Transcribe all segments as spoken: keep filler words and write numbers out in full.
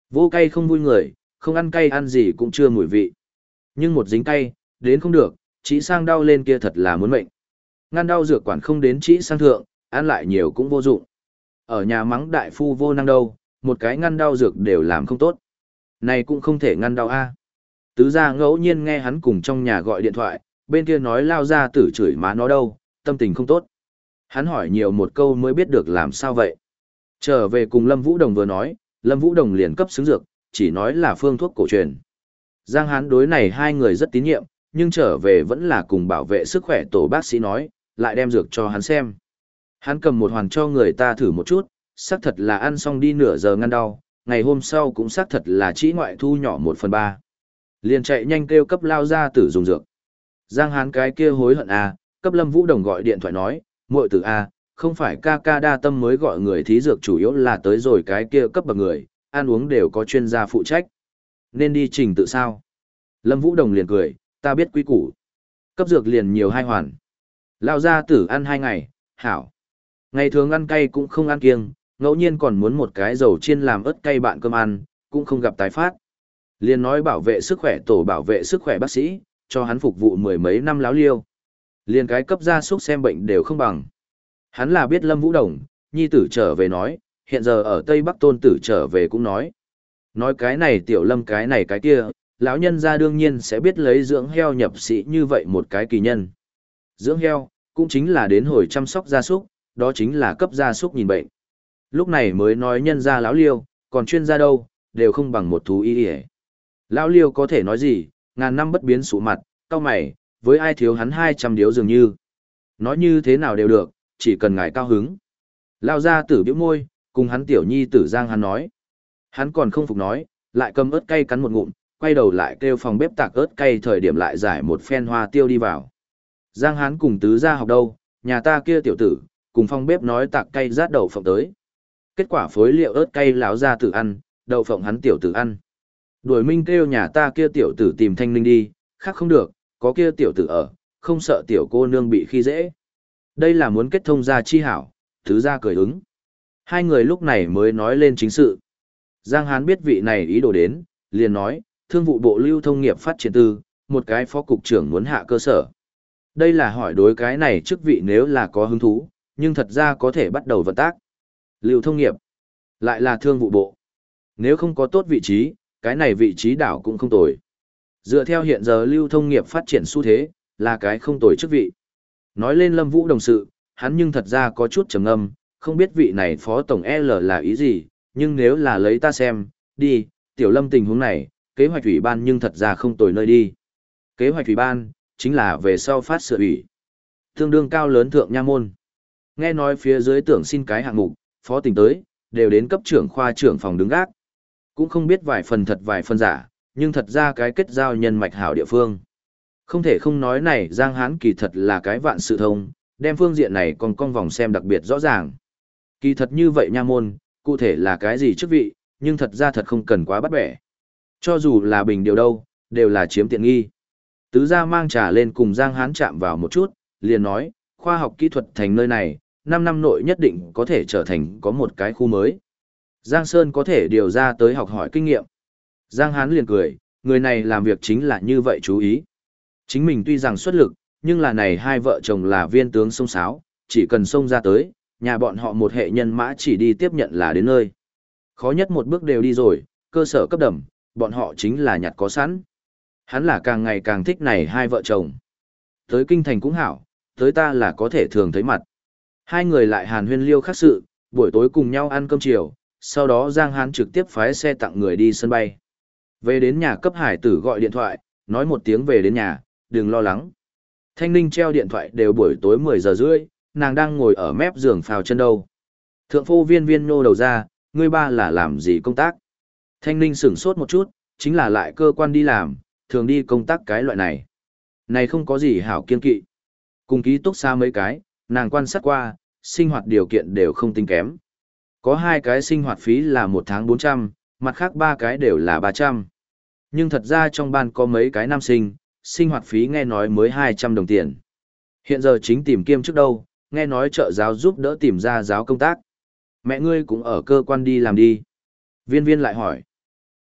Vô cay không vui người, không ăn cay ăn gì cũng chưa mùi vị. Nhưng một dính cay, đến không được, chỉ sang đau lên kia thật là muốn mệnh. Ngăn đau dược quản không đến chỉ sang thượng, ăn lại nhiều cũng vô dụng. Ở nhà mắng đại phu vô năng đâu, một cái ngăn đau dược đều làm không tốt. Này cũng không thể ngăn đau a. Tứ gia ngẫu nhiên nghe hắn cùng trong nhà gọi điện thoại, bên kia nói lao ra tử chửi má nó đâu, tâm tình không tốt. Hắn hỏi nhiều một câu mới biết được làm sao vậy. Trở về cùng Lâm Vũ Đồng vừa nói, Lâm Vũ Đồng liền cấp xứng dược, chỉ nói là phương thuốc cổ truyền. Giang Hán đối này hai người rất tín nhiệm, nhưng trở về vẫn là cùng bảo vệ sức khỏe tổ bác sĩ nói, lại đem dược cho hắn xem. Hắn cầm một hoàn cho người ta thử một chút, xác thật là ăn xong đi nửa giờ ngăn đau, ngày hôm sau cũng xác thật là chỉ ngoại thu nhỏ một phần ba. Liền chạy nhanh kêu cấp lao ra tử dùng dược. Giang Hán cái kia hối hận à, cấp Lâm Vũ Đồng gọi điện thoại nói, muội tử à, không phải ca ca đa tâm mới gọi người thí dược chủ yếu là tới rồi cái kia cấp bậc người, ăn uống đều có chuyên gia phụ trách. Nên đi trình tự sao? Lâm Vũ Đồng liền cười, ta biết quý củ. Cấp dược liền nhiều hai hoàn. Lao ra tử ăn hai ngày, hảo. Ngày thường ăn cay cũng không ăn kiêng, ngẫu nhiên còn muốn một cái dầu chiên làm ớt cay bạn cơm ăn, cũng không gặp tái phát. Liền nói bảo vệ sức khỏe tổ bảo vệ sức khỏe bác sĩ, cho hắn phục vụ mười mấy năm láo liêu. Liền cái cấp gia súc xem bệnh đều không bằng. Hắn là biết Lâm Vũ Đồng, nhi tử trở về nói, hiện giờ ở Tây Bắc tôn tử trở về cũng nói. Nói cái này tiểu Lâm cái này cái kia, lão nhân gia đương nhiên sẽ biết lấy dưỡng heo nhập sĩ như vậy một cái kỳ nhân. Dưỡng heo, cũng chính là đến hồi chăm sóc gia súc, đó chính là cấp gia súc nhìn bệnh. Lúc này mới nói nhân gia lão liêu, còn chuyên gia đâu, đều không bằng một thú y y. Lão liêu có thể nói gì, ngàn năm bất biến sụ mặt, cao mày, với ai thiếu hắn hai trăm điếu dường như. Nói như thế nào đều được, chỉ cần ngài cao hứng. Lao ra tử biểu môi, cùng hắn tiểu nhi tử Giang hắn nói. Hắn còn không phục nói, lại cầm ớt cay cắn một ngụm, quay đầu lại kêu phòng bếp tạc ớt cay thời điểm lại giải một phen hoa tiêu đi vào. Giang hắn cùng tứ gia học đâu, nhà ta kia tiểu tử, cùng phòng bếp nói tạc cay rát đậu phộng tới. Kết quả phối liệu ớt cay lão ra tử ăn, đậu phộng hắn tiểu tử ăn. Đuổi minh kêu nhà ta kia tiểu tử tìm Thanh Ninh đi, khác không được, có kia tiểu tử ở, không sợ tiểu cô nương bị khi dễ. Đây là muốn kết thông gia chi hảo, tứ gia cười ứng. Hai người lúc này mới nói lên chính sự. Giang Hán biết vị này ý đồ đến, liền nói, thương vụ bộ lưu thông nghiệp phát triển tư, một cái phó cục trưởng muốn hạ cơ sở. Đây là hỏi đối cái này chức vị nếu là có hứng thú, nhưng thật ra có thể bắt đầu vận tác. Lưu thông nghiệp, lại là thương vụ bộ. Nếu không có tốt vị trí, cái này vị trí đảo cũng không tồi. Dựa theo hiện giờ lưu thông nghiệp phát triển xu thế, là cái không tồi chức vị. Nói lên Lâm Vũ đồng sự, hắn nhưng thật ra có chút trầm ngâm, không biết vị này phó tổng L là ý gì, nhưng nếu là lấy ta xem, đi, tiểu Lâm tình huống này, kế hoạch ủy ban nhưng thật ra không tồi nơi đi. Kế hoạch ủy ban, chính là về sau phát sửa ủy. Tương đương cao lớn thượng nha môn. Nghe nói phía dưới tưởng xin cái hạng mục, phó tỉnh tới, đều đến cấp trưởng khoa trưởng phòng đứng gác. Cũng không biết vài phần thật vài phần giả, nhưng thật ra cái kết giao nhân mạch hảo địa phương. Không thể không nói này Giang Hán kỳ thật là cái vạn sự thông, đem phương diện này còn cong vòng xem đặc biệt rõ ràng. Kỳ thật như vậy nha môn, cụ thể là cái gì chức vị, nhưng thật ra thật không cần quá bắt bẻ. Cho dù là bình điều đâu, đều là chiếm tiện nghi. Tứ gia mang trà lên cùng Giang Hán chạm vào một chút, liền nói, khoa học kỹ thuật thành nơi này, năm năm nội nhất định có thể trở thành có một cái khu mới. Giang Sơn có thể điều ra tới học hỏi kinh nghiệm. Giang Hán liền cười, người này làm việc chính là như vậy chú ý. Chính mình tuy rằng xuất lực, nhưng là này hai vợ chồng là viên tướng sông sáo, chỉ cần xông ra tới, nhà bọn họ một hệ nhân mã chỉ đi tiếp nhận là đến nơi. Khó nhất một bước đều đi rồi, cơ sở cấp đầm, bọn họ chính là nhặt có sẵn. Hắn là càng ngày càng thích này hai vợ chồng. Tới kinh thành cũng hảo, tới ta là có thể thường thấy mặt. Hai người lại hàn huyên liêu khác sự, buổi tối cùng nhau ăn cơm chiều, sau đó Giang Hán trực tiếp phái xe tặng người đi sân bay. Về đến nhà cấp hải tử gọi điện thoại, nói một tiếng về đến nhà, đừng lo lắng. Thanh Ninh treo điện thoại đều buổi tối mười giờ rưỡi, nàng đang ngồi ở mép giường phào chân đâu. Thượng phu viên viên nô đầu ra, ngươi ba là làm gì công tác? Thanh Ninh sửng sốt một chút, chính là lại cơ quan đi làm, thường đi công tác cái loại này. Này không có gì hảo kiên kỵ. Cùng ký túc xa mấy cái, nàng quan sát qua, sinh hoạt điều kiện đều không tính kém. Có hai cái sinh hoạt phí là một tháng bốn trăm, mặt khác ba cái đều là ba trăm. Nhưng thật ra trong ban có mấy cái nam sinh, sinh hoạt phí nghe nói mới hai trăm đồng tiền. Hiện giờ chính tìm kiêm trước đâu, nghe nói trợ giáo giúp đỡ tìm ra giáo công tác. Mẹ ngươi cũng ở cơ quan đi làm đi. Viên viên lại hỏi.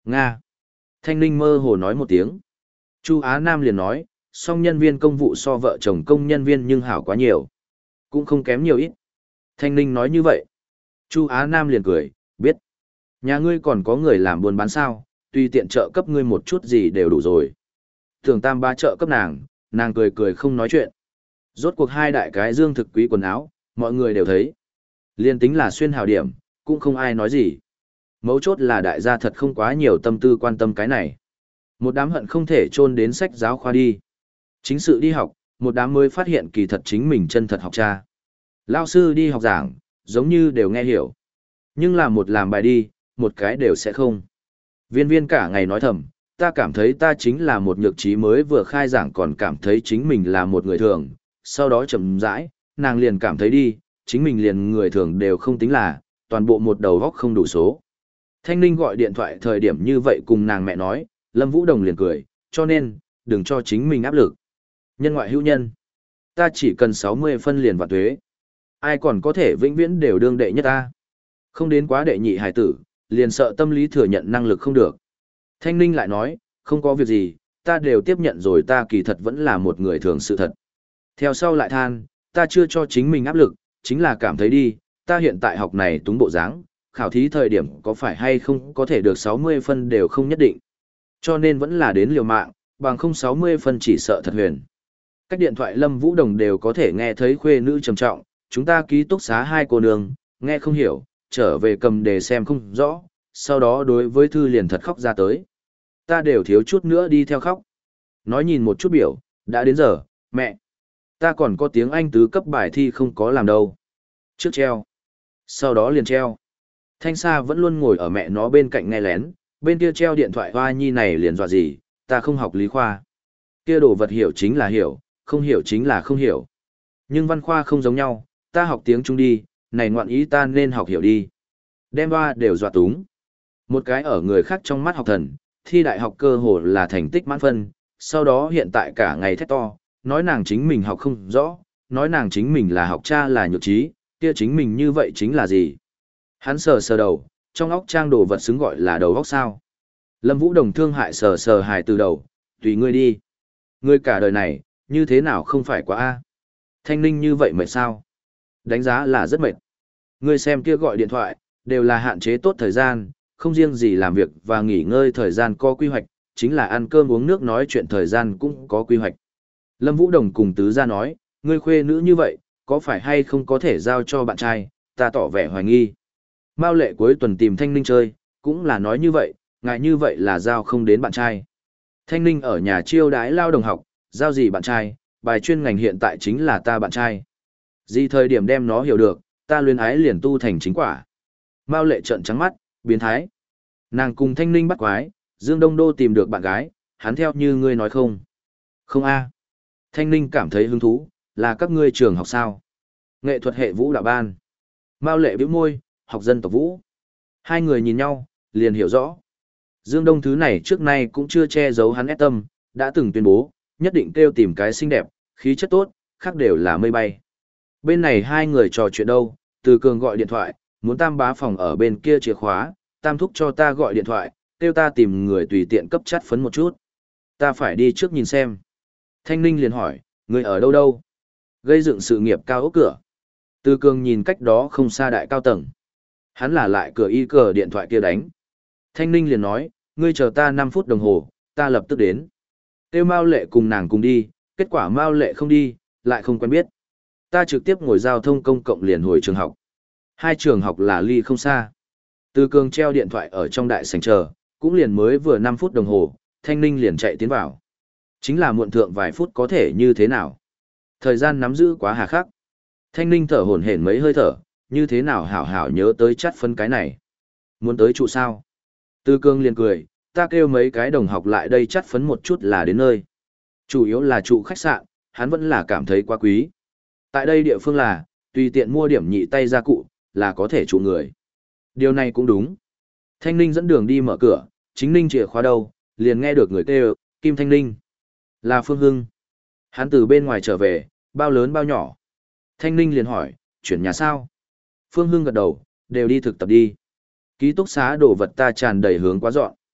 Nga. Thanh Ninh mơ hồ nói một tiếng. Chu Á Nam liền nói, song nhân viên công vụ so vợ chồng công nhân viên nhưng hảo quá nhiều. Cũng không kém nhiều ít. Thanh Ninh nói như vậy. Chu Á Nam liền cười, biết. Nhà ngươi còn có người làm buôn bán sao, tùy tiện trợ cấp ngươi một chút gì đều đủ rồi. Thường tam ba trợ cấp nàng, nàng cười cười không nói chuyện. Rốt cuộc hai đại cái dương thực quý quần áo, mọi người đều thấy. Liên tính là xuyên hào điểm, cũng không ai nói gì. Mấu chốt là đại gia thật không quá nhiều tâm tư quan tâm cái này. Một đám hận không thể chôn đến sách giáo khoa đi. Chính sự đi học, một đám mới phát hiện kỳ thật chính mình chân thật học cha. Lao sư đi học giảng, giống như đều nghe hiểu. Nhưng là một làm bài đi, một cái đều sẽ không. Viên viên cả ngày nói thầm, ta cảm thấy ta chính là một nhược trí mới vừa khai giảng còn cảm thấy chính mình là một người thường. Sau đó chậm rãi, nàng liền cảm thấy đi, chính mình liền người thường đều không tính là, toàn bộ một đầu góc không đủ số. Thanh Ninh gọi điện thoại thời điểm như vậy cùng nàng mẹ nói, Lâm Vũ Đồng liền cười, cho nên, đừng cho chính mình áp lực. Nhân ngoại hữu nhân. Ta chỉ cần sáu mươi phân liền vạn tuế. Ai còn có thể vĩnh viễn đều đương đệ nhất ta. Không đến quá đệ nhị hải tử, liền sợ tâm lý thừa nhận năng lực không được. Thanh Ninh lại nói, không có việc gì, ta đều tiếp nhận rồi ta kỳ thật vẫn là một người thường sự thật. Theo sau lại than, ta chưa cho chính mình áp lực, chính là cảm thấy đi, ta hiện tại học này túng bộ dáng, khảo thí thời điểm có phải hay không có thể được sáu mươi phân đều không nhất định. Cho nên vẫn là đến liều mạng, bằng không sáu mươi phân chỉ sợ thật huyền. Cách điện thoại Lâm Vũ Đồng đều có thể nghe thấy khuê nữ trầm trọng, chúng ta ký túc xá hai cô nương, nghe không hiểu, trở về cầm đề xem không rõ, sau đó đối với thư liền thật khóc ra tới. Ta đều thiếu chút nữa đi theo khóc. Nói nhìn một chút biểu, đã đến giờ, mẹ. Ta còn có tiếng Anh tứ cấp bài thi không có làm đâu. Trước treo. Sau đó liền treo. Thanh Sa vẫn luôn ngồi ở mẹ nó bên cạnh nghe lén, bên kia treo điện thoại hoa nhi này liền dọa gì, ta không học lý khoa. Kia đồ vật hiểu chính là hiểu, không hiểu chính là không hiểu. Nhưng văn khoa không giống nhau, ta học tiếng Trung đi, này ngoạn ý ta nên học hiểu đi. Đem hoa đều dọa túng. Một cái ở người khác trong mắt học thần, thi đại học cơ hồ là thành tích mãn phân, sau đó hiện tại cả ngày thét to, nói nàng chính mình học không rõ, nói nàng chính mình là học cha là nhược trí, kia chính mình như vậy chính là gì? Hắn sờ sờ đầu, trong óc trang đồ vật xứng gọi là đầu óc sao. Lâm Vũ Đồng thương hại sờ sờ hài từ đầu, tùy ngươi đi. Ngươi cả đời này, như thế nào không phải quá a? Thanh Ninh như vậy mệt sao? Đánh giá là rất mệt. Ngươi xem kia gọi điện thoại, đều là hạn chế tốt thời gian, không riêng gì làm việc và nghỉ ngơi thời gian có quy hoạch, chính là ăn cơm uống nước nói chuyện thời gian cũng có quy hoạch. Lâm Vũ Đồng cùng tứ gia nói, ngươi khuê nữ như vậy, có phải hay không có thể giao cho bạn trai, ta tỏ vẻ hoài nghi. Mao Lệ cuối tuần tìm Thanh Ninh chơi, cũng là nói như vậy, ngại như vậy là giao không đến bạn trai. Thanh Ninh ở nhà chiêu đãi lao đồng học, giao gì bạn trai, bài chuyên ngành hiện tại chính là ta bạn trai. Gì thời điểm đem nó hiểu được, ta luyến ái liền tu thành chính quả. Mao Lệ trợn trắng mắt, biến thái. Nàng cùng Thanh Ninh bắt quái, Dương Đông Đô tìm được bạn gái, hắn theo như ngươi nói không. Không a. Thanh Ninh cảm thấy hứng thú, là các ngươi trường học sao? Nghệ thuật hệ vũ đạo ban. Mao Lệ bĩu môi, học dân tộc vũ. Hai người nhìn nhau, liền hiểu rõ. Dương Đông thứ này trước nay cũng chưa che giấu hắn ép tâm, đã từng tuyên bố, nhất định kêu tìm cái xinh đẹp, khí chất tốt, khác đều là mây bay. Bên này hai người trò chuyện đâu, Từ Cường gọi điện thoại, muốn Tam bá phòng ở bên kia chìa khóa, Tam thúc cho ta gọi điện thoại, kêu ta tìm người tùy tiện cấp chắt phấn một chút. Ta phải đi trước nhìn xem. Thanh Ninh liền hỏi, người ở đâu đâu? Gây dựng sự nghiệp cao ốc cửa. Từ Cường nhìn cách đó không xa đại cao tầng. Hắn là lại cửa y cờ điện thoại kia đánh. Thanh Ninh liền nói, ngươi chờ ta năm phút đồng hồ, ta lập tức đến. Tiêu Mao Lệ cùng nàng cùng đi, kết quả Mao Lệ không đi, lại không quen biết. Ta trực tiếp ngồi giao thông công cộng liền hồi trường học. Hai trường học là ly không xa. Từ Cường treo điện thoại ở trong đại sảnh chờ, cũng liền mới vừa năm phút đồng hồ, Thanh Ninh liền chạy tiến vào. Chính là muộn thượng vài phút có thể như thế nào. Thời gian nắm giữ quá hà khắc. Thanh Ninh thở hổn hển mấy hơi thở, như thế nào hảo hảo nhớ tới chắt phân cái này. Muốn tới trụ sao? Từ Cường liền cười, ta kêu mấy cái đồng học lại đây chắt phấn một chút là đến nơi. Chủ yếu là trụ khách sạn, hắn vẫn là cảm thấy quá quý. Tại đây địa phương là, tùy tiện mua điểm nhị tay gia cụ, là có thể trụ người. Điều này cũng đúng. Thanh Ninh dẫn đường đi mở cửa, chính Ninh chìa khóa đâu, liền nghe được người kêu, Kim Thanh Ninh. Là Phương Hưng. Hắn từ bên ngoài trở về, bao lớn bao nhỏ. Thanh Ninh liền hỏi, chuyển nhà sao? Phương Hưng gật đầu, đều đi thực tập đi. Ký túc xá đồ vật ta tràn đầy hướng quá dọn.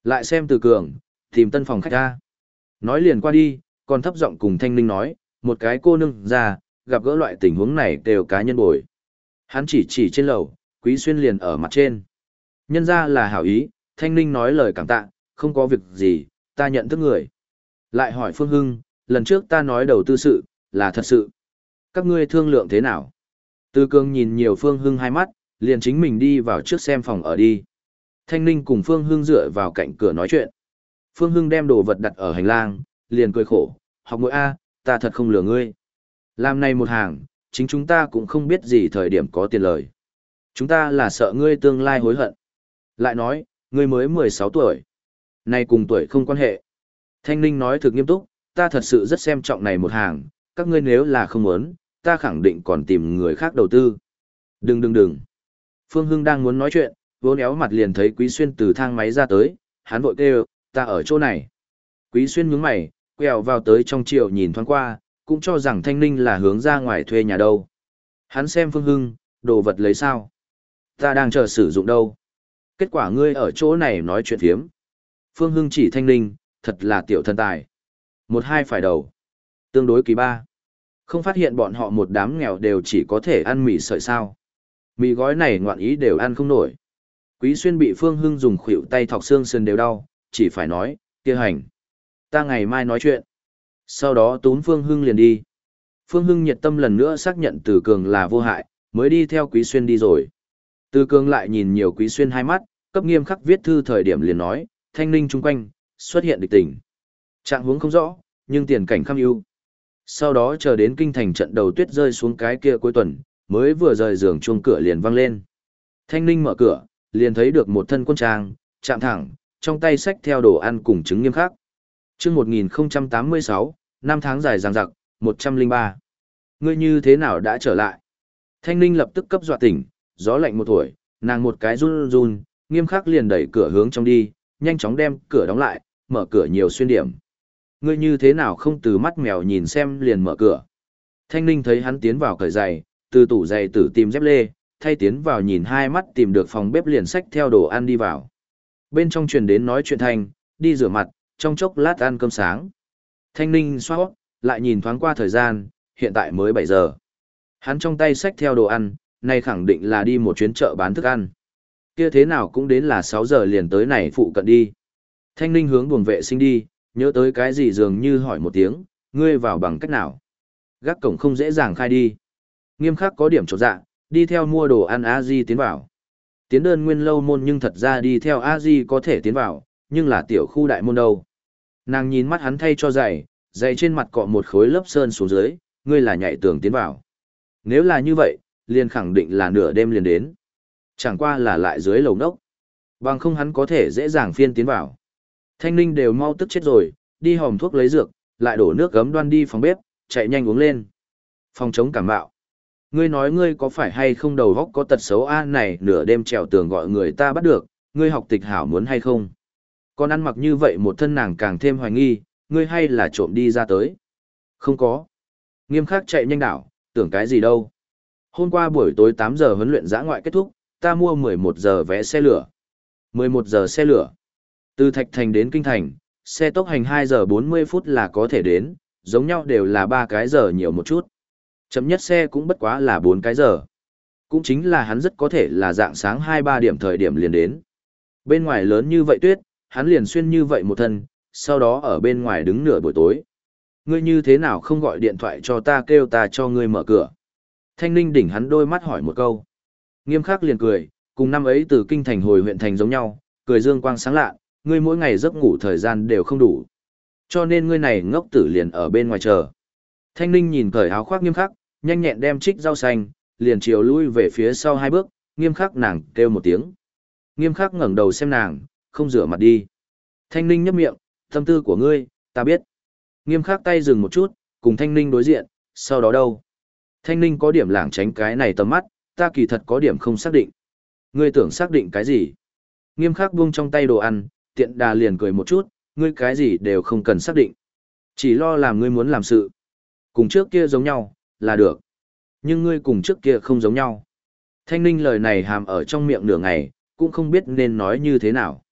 Lại xem Từ Cường, tìm tân phòng khách ra. Nói liền qua đi, còn thấp giọng cùng Thanh Ninh nói, một cái cô nương ra, gặp gỡ loại tình huống này đều cá nhân bồi. Hắn chỉ chỉ trên lầu, Quý Xuyên liền ở mặt trên. Nhân ra là hảo ý, Thanh Ninh nói lời cảm tạ, không có việc gì, ta nhận thức người. Lại hỏi Phương Hưng, lần trước ta nói đầu tư sự, là thật sự. Các ngươi thương lượng thế nào? Từ Cường nhìn nhiều Phương Hưng hai mắt, liền chính mình đi vào trước xem phòng ở đi. Thanh Ninh cùng Phương Hưng dựa vào cạnh cửa nói chuyện. Phương Hưng đem đồ vật đặt ở hành lang, liền cười khổ, học mỗi A, ta thật không lừa ngươi. Làm này một hàng, chính chúng ta cũng không biết gì thời điểm có tiền lời. Chúng ta là sợ ngươi tương lai hối hận. Lại nói, ngươi mới mười sáu tuổi. Này cùng tuổi không quan hệ. Thanh Ninh nói thực nghiêm túc, ta thật sự rất xem trọng này một hàng, các ngươi nếu là không muốn, ta khẳng định còn tìm người khác đầu tư. Đừng đừng đừng. Phương Hưng đang muốn nói chuyện, vốn éo mặt liền thấy Quý Xuyên từ thang máy ra tới, hắn vội kêu, ta ở chỗ này. Quý Xuyên nhướng mày, quẹo vào tới trong chiều nhìn thoáng qua, cũng cho rằng Thanh Ninh là hướng ra ngoài thuê nhà đâu. Hắn xem Phương Hưng, đồ vật lấy sao? Ta đang chờ sử dụng đâu? Kết quả ngươi ở chỗ này nói chuyện thiếm. Phương Hưng chỉ Thanh Ninh, thật là tiểu thần tài. Một hai phải đầu. Tương đối kỳ ba. Không phát hiện bọn họ một đám nghèo đều chỉ có thể ăn mì sợi sao. Mì gói này ngoạn ý đều ăn không nổi. Quý Xuyên bị Phương Hưng dùng khuỷu tay thọc xương sườn đều đau, chỉ phải nói, kia hành. Ta ngày mai nói chuyện. Sau đó túm Phương Hưng liền đi. Phương Hưng nhiệt tâm lần nữa xác nhận Từ Cường là vô hại, mới đi theo Quý Xuyên đi rồi. Từ Cường lại nhìn nhiều Quý Xuyên hai mắt, cấp nghiêm khắc viết thư thời điểm liền nói, Thanh Ninh chung quanh, xuất hiện địch tình. Trạng huống không rõ, nhưng tiền cảnh kham ưu. Sau đó chờ đến kinh thành trận đầu tuyết rơi xuống cái kia cuối tuần, mới vừa rời giường chuông cửa liền vang lên. Thanh Ninh mở cửa, liền thấy được một thân quân trang, chạm thẳng, trong tay xách theo đồ ăn cùng trứng nghiêm khắc. Chương một nghìn không trăm tám mươi sáu, năm tháng dài dằng dặc, một trăm lẻ ba. Ngươi như thế nào đã trở lại? Thanh Ninh lập tức cấp dọa tỉnh, gió lạnh một tuổi, nàng một cái run run, nghiêm khắc liền đẩy cửa hướng trong đi, nhanh chóng đem cửa đóng lại, mở cửa nhiều xuyên điểm. Ngươi như thế nào không từ mắt mèo nhìn xem liền mở cửa. Thanh Ninh thấy hắn tiến vào cởi giày, từ tủ giày tử tìm dép lê, thay tiến vào nhìn hai mắt tìm được phòng bếp liền xách theo đồ ăn đi vào. Bên trong truyền đến nói chuyện thanh, đi rửa mặt, trong chốc lát ăn cơm sáng. Thanh Ninh xoa hót, lại nhìn thoáng qua thời gian, hiện tại mới bảy giờ. Hắn trong tay xách theo đồ ăn, này khẳng định là đi một chuyến chợ bán thức ăn. Kia thế nào cũng đến là sáu giờ liền tới này phụ cận đi. Thanh Ninh hướng buồng vệ sinh đi, nhớ tới cái gì dường như hỏi một tiếng, ngươi vào bằng cách nào? Gác cổng không dễ dàng khai đi. Nghiêm khắc có điểm chột dạ, đi theo mua đồ ăn A-di tiến vào. Tiến đơn nguyên lâu môn nhưng thật ra đi theo A-di có thể tiến vào, nhưng là tiểu khu đại môn đâu. Nàng nhìn mắt hắn thay cho giày, giày trên mặt cọ một khối lớp sơn xuống dưới, ngươi là nhảy tường tiến vào. Nếu là như vậy, liền khẳng định là nửa đêm liền đến. Chẳng qua là lại dưới lầu nốc. Bằng không hắn có thể dễ dàng phiên tiến vào. Thanh Ninh đều mau tức chết rồi, đi hòm thuốc lấy dược, lại đổ nước gấm đoan đi phòng bếp, chạy nhanh uống lên. Phòng chống cảm bạo. Ngươi nói ngươi có phải hay không đầu góc có tật xấu a này nửa đêm trèo tường gọi người ta bắt được, ngươi học tịch hảo muốn hay không? Còn ăn mặc như vậy một thân nàng càng thêm hoài nghi, ngươi hay là trộm đi ra tới? Không có. Nghiêm khắc chạy nhanh đảo, tưởng cái gì đâu. Hôm qua buổi tối tám giờ huấn luyện dã ngoại kết thúc, ta mua mười một giờ vé xe lửa. mười một giờ xe lửa. Từ Thạch Thành đến Kinh Thành, xe tốc hành hai giờ bốn mươi phút là có thể đến, giống nhau đều là ba cái giờ nhiều một chút. Chậm nhất xe cũng bất quá là bốn cái giờ. Cũng chính là hắn rất có thể là dạng sáng hai ba điểm thời điểm liền đến. Bên ngoài lớn như vậy tuyết, hắn liền xuyên như vậy một thân, sau đó ở bên ngoài đứng nửa buổi tối. Ngươi như thế nào không gọi điện thoại cho ta kêu ta cho ngươi mở cửa? Thanh Ninh đỉnh hắn đôi mắt hỏi một câu. Nghiêm khắc liền cười, cùng năm ấy từ Kinh Thành hồi huyện thành giống nhau, cười dương quang sáng lạ, ngươi mỗi ngày giấc ngủ thời gian đều không đủ. Cho nên ngươi này ngốc tử liền ở bên ngoài chờ. Thanh Ninh nhìn cởi áo khoác Nghiêm khắc, nhanh nhẹn đem trích rau xanh, liền chiều lui về phía sau hai bước, Nghiêm khắc nàng kêu một tiếng. Nghiêm khắc ngẩng đầu xem nàng, không rửa mặt đi. Thanh Ninh nhấp miệng, tâm tư của ngươi, ta biết. Nghiêm khắc tay dừng một chút, cùng Thanh Ninh đối diện, sau đó đâu? Thanh Ninh có điểm lảng tránh cái này tầm mắt, ta kỳ thật có điểm không xác định. Ngươi tưởng xác định cái gì? Nghiêm khắc buông trong tay đồ ăn, tiện đà liền cười một chút, ngươi cái gì đều không cần xác định. Chỉ lo làm ngươi muốn làm sự. Cùng trước kia giống nhau, là được. Nhưng ngươi cùng trước kia không giống nhau. Thanh Ninh lời này hàm ở trong miệng nửa ngày, cũng không biết nên nói như thế nào.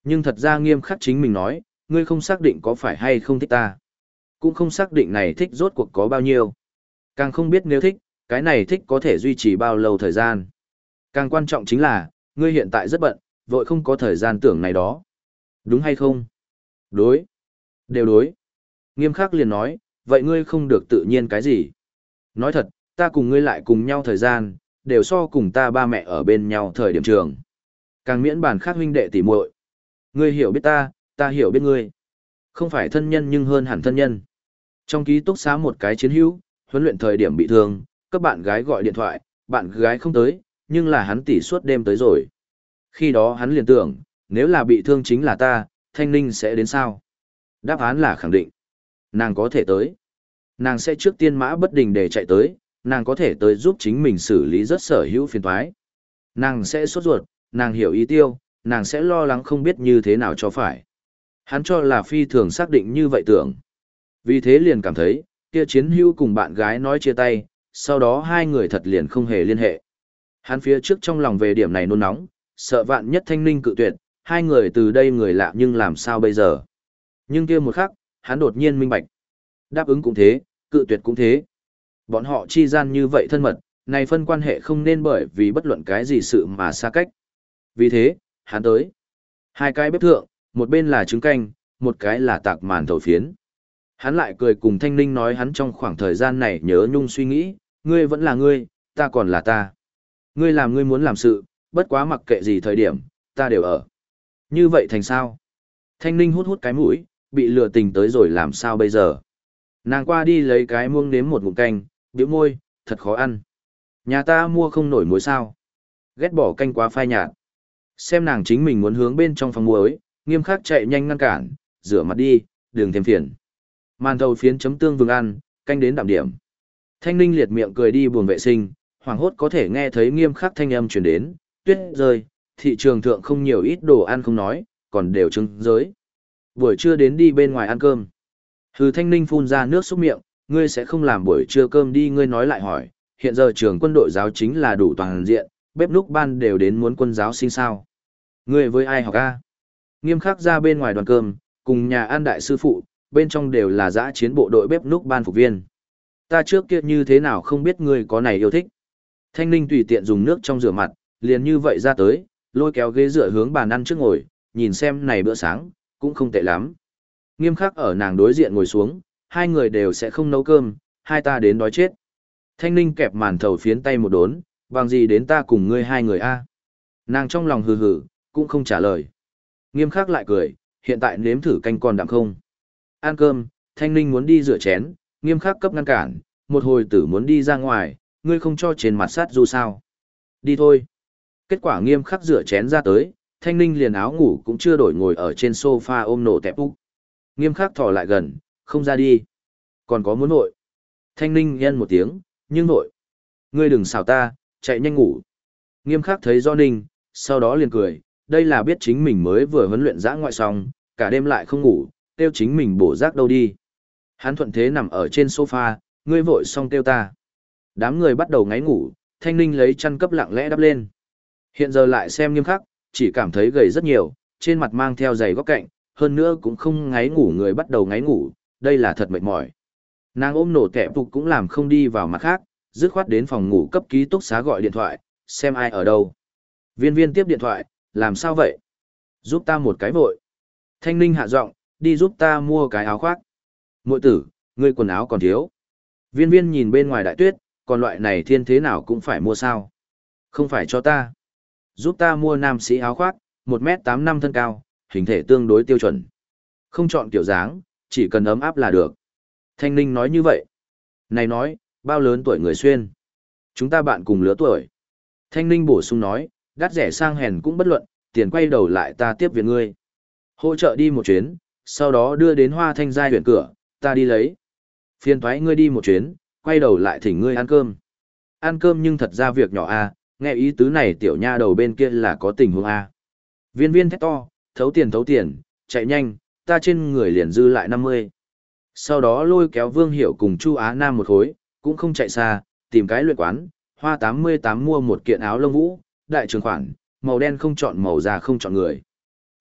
Nhưng thật ra nghiêm khắc chính mình nói, ngươi không xác định có phải hay không thích ta. Cũng không xác định này thích rốt cuộc có bao nhiêu. Càng không biết nếu thích, cái này thích có thể duy trì bao lâu thời gian. Càng quan trọng chính là, ngươi hiện tại rất bận, vội không có thời gian tưởng này đó. Đúng hay không? Đối. Đều đối. Nghiêm khắc liền nói, vậy ngươi không được tự nhiên cái gì? Nói thật, ta cùng ngươi lại cùng nhau thời gian, đều so cùng ta ba mẹ ở bên nhau thời điểm trường. Càng miễn bàn khác huynh đệ tỉ muội. Ngươi hiểu biết ta, ta hiểu biết ngươi. Không phải thân nhân nhưng hơn hẳn thân nhân. Trong ký túc xá một cái chiến hữu, huấn luyện thời điểm bị thương, các bạn gái gọi điện thoại, bạn gái không tới, nhưng là hắn tỉ suốt đêm tới rồi. Khi đó hắn liền tưởng, nếu là bị thương chính là ta, Thanh Ninh sẽ đến sao? Đáp án là khẳng định. Nàng có thể tới. Nàng sẽ trước tiên mã bất đình để chạy tới, nàng có thể tới giúp chính mình xử lý rất sở hữu phiền toái. Nàng sẽ sốt ruột, nàng hiểu ý tiêu, nàng sẽ lo lắng không biết như thế nào cho phải. Hắn cho là phi thường xác định như vậy tưởng. Vì thế liền cảm thấy, kia chiến hữu cùng bạn gái nói chia tay, sau đó hai người thật liền không hề liên hệ. Hắn phía trước trong lòng về điểm này nôn nóng, sợ vạn nhất Thanh Ninh cự tuyệt, hai người từ đây người lạ nhưng làm sao bây giờ. Nhưng kia một khắc, hắn đột nhiên minh bạch. Đáp ứng cũng thế, cự tuyệt cũng thế. Bọn họ chi gian như vậy thân mật, này phân quan hệ không nên bởi vì bất luận cái gì sự mà xa cách. Vì thế, hắn tới. Hai cái bếp thượng, một bên là trứng canh, một cái là tạc màn thầu phiến. Hắn lại cười cùng Thanh Ninh nói hắn trong khoảng thời gian này nhớ nhung suy nghĩ, ngươi vẫn là ngươi, ta còn là ta. Ngươi làm ngươi muốn làm sự, bất quá mặc kệ gì thời điểm, ta đều ở. Như vậy thành sao? Thanh Ninh hút hút cái mũi, bị lừa tình tới rồi làm sao bây giờ? Nàng qua đi lấy cái muông nếm một ngụm canh, bĩu môi, thật khó ăn. Nhà ta mua không nổi muối sao? Ghét bỏ canh quá phai nhạt. Xem nàng chính mình muốn hướng bên trong phòng muối, nghiêm khắc chạy nhanh ngăn cản, rửa mặt đi, đừng thêm phiền. Màn thầu phiến chấm tương vừng ăn, canh đến đạm điểm. Thanh Ninh liệt miệng cười đi buồng vệ sinh, hoảng hốt có thể nghe thấy nghiêm khắc thanh âm truyền đến, tuyết rơi, thị trường thượng không nhiều ít đồ ăn không nói, còn đều trứng giới. Buổi trưa đến đi bên ngoài ăn cơm. Hừ, Thanh Ninh phun ra nước xúc miệng, ngươi sẽ không làm buổi trưa cơm đi, ngươi nói lại hỏi, hiện giờ trường quân đội giáo chính là đủ toàn diện, bếp núc ban đều đến muốn quân giáo sinh sao. Ngươi với ai học a? Nghiêm khắc ra bên ngoài đoàn cơm, cùng nhà ăn đại sư phụ, bên trong đều là dã chiến bộ đội bếp núc ban phục viên. Ta trước kia như thế nào không biết ngươi có này yêu thích. Thanh Ninh tùy tiện dùng nước trong rửa mặt, liền như vậy ra tới, lôi kéo ghế dựa hướng bàn ăn trước ngồi, nhìn xem này bữa sáng, cũng không tệ lắm. Nghiêm khắc ở nàng đối diện ngồi xuống, hai người đều sẽ không nấu cơm, hai ta đến đói chết. Thanh Ninh kẹp màn thầu phiến tay một đốn, bằng gì đến ta cùng ngươi hai người a? Nàng trong lòng hừ hừ, cũng không trả lời. Nghiêm khắc lại cười, hiện tại nếm thử canh còn đạm không. Ăn cơm, Thanh Ninh muốn đi rửa chén, nghiêm khắc cấp ngăn cản, một hồi tử muốn đi ra ngoài, ngươi không cho trên mặt sát dù sao. Đi thôi. Kết quả nghiêm khắc rửa chén ra tới, Thanh Ninh liền áo ngủ cũng chưa đổi ngồi ở trên sofa ôm nổ tẹp úc. Nghiêm khắc thò lại gần, không ra đi. Còn có muốn nội. Thanh Ninh nhân một tiếng, nhưng nội. Ngươi đừng xào ta, chạy nhanh ngủ. Nghiêm khắc thấy do Ninh, sau đó liền cười, đây là biết chính mình mới vừa huấn luyện dã ngoại xong, cả đêm lại không ngủ, tiêu chính mình bổ rác đâu đi. Hắn thuận thế nằm ở trên sofa, ngươi vội xong tiêu ta. Đám người bắt đầu ngáy ngủ, Thanh Ninh lấy chăn cấp lặng lẽ đắp lên. Hiện giờ lại xem nghiêm khắc, chỉ cảm thấy gầy rất nhiều, trên mặt mang theo giày góc cạnh, hơn nữa cũng không ngáy ngủ, người bắt đầu ngáy ngủ, đây là thật mệt mỏi. Nàng ôm nổ kẹp phục cũng làm không đi vào mặt khác, dứt khoát đến phòng ngủ cấp ký túc xá gọi điện thoại, xem ai ở đâu. Viên viên tiếp điện thoại, làm sao vậy? Giúp ta một cái vội. Thanh Ninh hạ giọng, đi giúp ta mua cái áo khoác. Muội tử, ngươi quần áo còn thiếu. Viên viên nhìn bên ngoài đại tuyết, còn loại này thiên thế nào cũng phải mua sao. Không phải cho ta. Giúp ta mua nam sĩ áo khoác, một mét tám năm thân cao, hình thể tương đối tiêu chuẩn. Không chọn kiểu dáng, chỉ cần ấm áp là được. Thanh Ninh nói như vậy. Này nói, bao lớn tuổi người xuyên? Chúng ta bạn cùng lứa tuổi. Thanh Ninh bổ sung nói, đắt rẻ sang hèn cũng bất luận, tiền quay đầu lại ta tiếp viện ngươi. Hỗ trợ đi một chuyến, sau đó đưa đến Hoa Thanh giai huyện cửa, ta đi lấy. Phiền thoái ngươi đi một chuyến, quay đầu lại thỉnh ngươi ăn cơm. Ăn cơm nhưng thật ra việc nhỏ a, nghe ý tứ này tiểu nha đầu bên kia là có tình huống a. Viên viên thét to, thấu tiền thấu tiền, chạy nhanh, ta trên người liền dư lại năm mươi. Sau đó lôi kéo Vương Hiểu cùng Chu Á Nam một khối, cũng không chạy xa, tìm cái luyện quán, hoa tám mươi tám mua một kiện áo lông vũ, đại trường khoản, màu đen không chọn màu da không chọn người.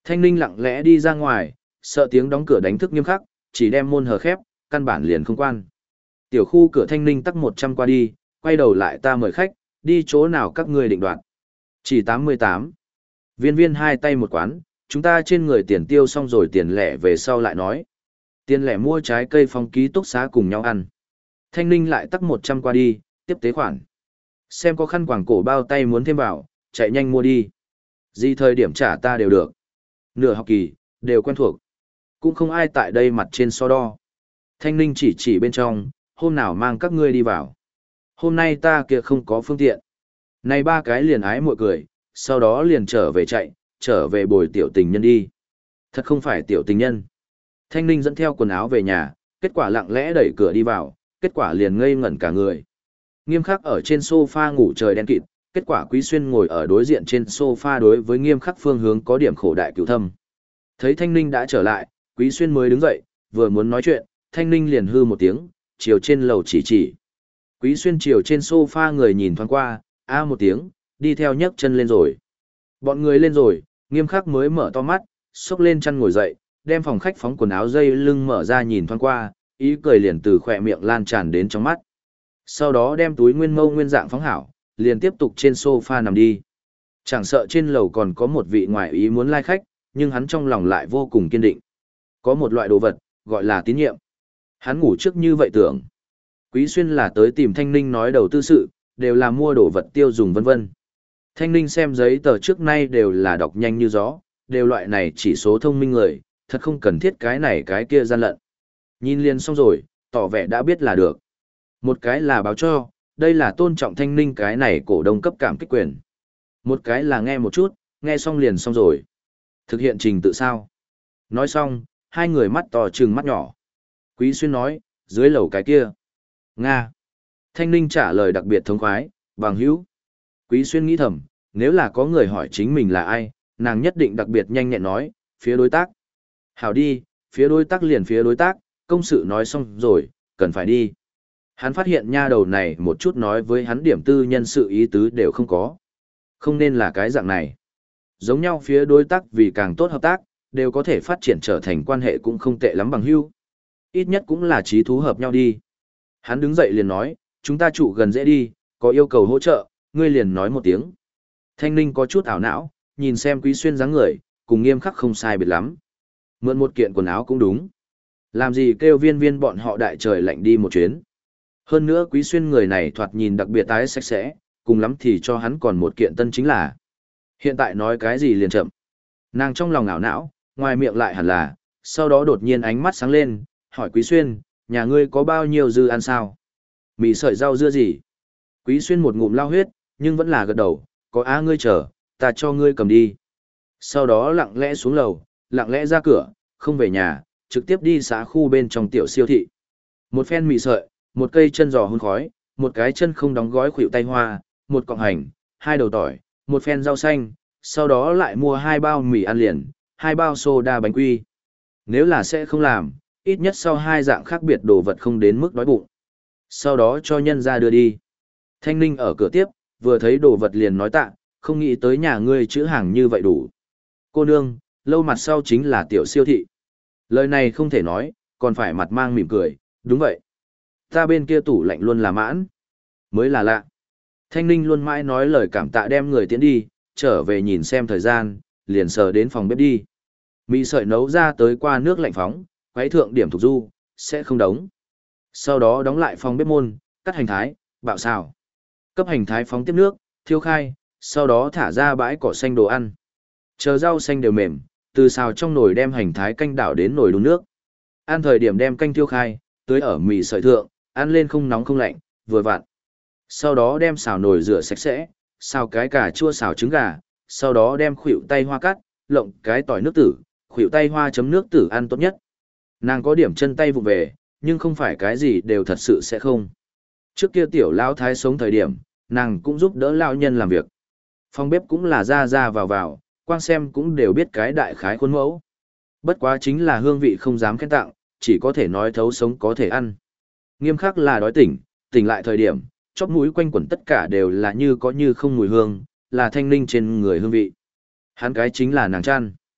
Thanh Ninh lặng lẽ đi ra ngoài, sợ tiếng đóng cửa đánh thức Nghiêm Khắc, chỉ đem môn hờ khép, căn bản liền không quan. Tiểu khu cửa Thanh Ninh tắc một trăm qua đi, quay đầu lại ta mời khách, đi chỗ nào các ngươi định đoạt. Chỉ tám mươi tám. Viên viên hai tay một quán, chúng ta trên người tiền tiêu xong rồi tiền lẻ về sau lại nói. Tiền lẻ mua trái cây phong ký túc xá cùng nhau ăn. Thanh Ninh lại tắc một trăm qua đi, tiếp tế khoản. Xem có khăn quàng cổ bao tay muốn thêm vào, chạy nhanh mua đi. Gì thời điểm trả ta đều được. Nửa học kỳ, đều quen thuộc. Cũng không ai tại đây mặt trên so đo. Thanh Ninh chỉ chỉ bên trong, hôm nào mang các ngươi đi vào. Hôm nay ta kia không có phương tiện. Này ba cái liền ái mội cười, sau đó liền trở về chạy, trở về bồi tiểu tình nhân đi. Thật không phải tiểu tình nhân. Thanh Ninh dẫn theo quần áo về nhà, kết quả lặng lẽ đẩy cửa đi vào, kết quả liền ngây ngẩn cả người. Nghiêm Khắc ở trên sofa ngủ trời đen kịt, kết quả Quý Xuyên ngồi ở đối diện trên sofa đối với Nghiêm Khắc phương hướng có điểm khổ đại cửu thâm. Thấy Thanh Ninh đã trở lại, Quý Xuyên mới đứng dậy, vừa muốn nói chuyện, Thanh Ninh liền hư một tiếng, chiều trên lầu chỉ chỉ. Quý Xuyên chiều trên sofa người nhìn thoáng qua, a một tiếng, đi theo nhấc chân lên rồi. Bọn người lên rồi, Nghiêm Khắc mới mở to mắt, xốc lên chăn ngồi dậy, đem phòng khách phóng quần áo dây lưng mở ra nhìn thoáng qua, ý cười liền từ khỏe miệng lan tràn đến trong mắt. Sau đó đem túi nguyên mâu nguyên dạng phóng hảo, liền tiếp tục trên sofa nằm đi. Chẳng sợ trên lầu còn có một vị ngoại ý muốn lai khách, nhưng hắn trong lòng lại vô cùng kiên định. Có một loại đồ vật, gọi là tín nhiệm. Hắn ngủ trước như vậy tưởng. Quý Xuyên là tới tìm Thanh Ninh nói đầu tư sự, đều là mua đồ vật tiêu dùng vân vân. Thanh Ninh xem giấy tờ trước nay đều là đọc nhanh như gió, đều loại này chỉ số thông minh người, thật không cần thiết cái này cái kia gian lận. Nhìn liền xong rồi, tỏ vẻ đã biết là được. Một cái là báo cho, đây là tôn trọng Thanh Ninh cái này cổ đông cấp cảm kích quyền. Một cái là nghe một chút, nghe xong liền xong rồi. Thực hiện trình tự sao? Nói xong, hai người mắt to trừng mắt nhỏ. Quý Xuyên nói, dưới lầu cái kia. Nga. Thanh Ninh trả lời đặc biệt thống khoái, bằng hữu. Quý Xuyên nghĩ thầm, nếu là có người hỏi chính mình là ai, nàng nhất định đặc biệt nhanh nhẹn nói, phía đối tác. Hảo đi, phía đối tác liền phía đối tác, công sự nói xong rồi, cần phải đi. Hắn phát hiện nha đầu này một chút nói với hắn điểm tư nhân sự ý tứ đều không có. Không nên là cái dạng này. Giống nhau phía đối tác vì càng tốt hợp tác, đều có thể phát triển trở thành quan hệ cũng không tệ lắm bằng hữu. Ít nhất cũng là trí thú hợp nhau đi. Hắn đứng dậy liền nói, chúng ta trụ gần dễ đi, có yêu cầu hỗ trợ, ngươi liền nói một tiếng. Thanh Ninh có chút ảo não, nhìn xem Quý Xuyên dáng người, cùng Nghiêm Khắc không sai biệt lắm. Mượn một kiện quần áo cũng đúng. Làm gì kêu viên viên bọn họ đại trời lạnh đi một chuyến. Hơn nữa Quý Xuyên người này thoạt nhìn đặc biệt tái sạch sẽ, cùng lắm thì cho hắn còn một kiện tân chính là. Hiện tại nói cái gì liền chậm. Nàng trong lòng ảo não, ngoài miệng lại hẳn là, sau đó đột nhiên ánh mắt sáng lên, hỏi Quý Xuyên, nhà ngươi có bao nhiêu dư ăn sao? Mì sợi rau dưa gì? Quý Xuyên một ngụm lao huyết, nhưng vẫn là gật đầu, có á ngươi chờ, ta cho ngươi cầm đi. Sau đó lặng lẽ xuống lầu, lặng lẽ ra cửa, không về nhà, trực tiếp đi xã khu bên trong tiểu siêu thị. Một phen mì sợi, một cây chân giò hun khói, một cái chân không đóng gói khuỷu tay hoa, một cọng hành, hai đầu tỏi, một phen rau xanh, sau đó lại mua hai bao mì ăn liền, hai bao soda bánh quy. Nếu là sẽ không làm, ít nhất sau hai dạng khác biệt đồ vật không đến mức đói bụng. Sau đó cho nhân ra đưa đi. Thanh Ninh ở cửa tiếp, vừa thấy đồ vật liền nói tạ, không nghĩ tới nhà ngươi chữ hàng như vậy đủ. Cô nương, lâu mặt sau chính là tiểu siêu thị. Lời này không thể nói, còn phải mặt mang mỉm cười, đúng vậy. Ta bên kia tủ lạnh luôn là mãn. Mới là lạ. Thanh Ninh luôn mãi nói lời cảm tạ đem người tiến đi, trở về nhìn xem thời gian, liền sờ đến phòng bếp đi. Mì sợi nấu ra tới qua nước lạnh phóng, quấy thượng điểm thuộc du, sẽ không đóng. Sau đó đóng lại phòng bếp môn, cắt hành thái, bạo xào. Cấp hành thái phóng tiếp nước, thiêu khai, sau đó thả ra bãi cỏ xanh đồ ăn. Chờ rau xanh đều mềm, từ xào trong nồi đem hành thái canh đảo đến nồi đun nước. Ăn thời điểm đem canh thiêu khai, tưới ở mì sợi thượng, ăn lên không nóng không lạnh, vừa vặn. Sau đó đem xào nồi rửa sạch sẽ, xào cái cà chua xào trứng gà, sau đó đem khuỷu tay hoa cắt, lộng cái tỏi nước tử, khuỷu tay hoa chấm nước tử ăn tốt nhất. Nàng có điểm chân tay vụ về, nhưng không phải cái gì đều thật sự sẽ không. Trước kia tiểu lão thái sống thời điểm, nàng cũng giúp đỡ lão nhân làm việc. Phòng bếp cũng là ra ra vào vào, quang xem cũng đều biết cái đại khái khuôn mẫu. Bất quá chính là hương vị không dám khen tặng, chỉ có thể nói thấu sống có thể ăn. Nghiêm khắc là đói tỉnh, tỉnh lại thời điểm, chóp mũi quanh quẩn tất cả đều là như có như không mùi hương, là Thanh Ninh trên người hương vị. Hắn cái chính là nàng chăn.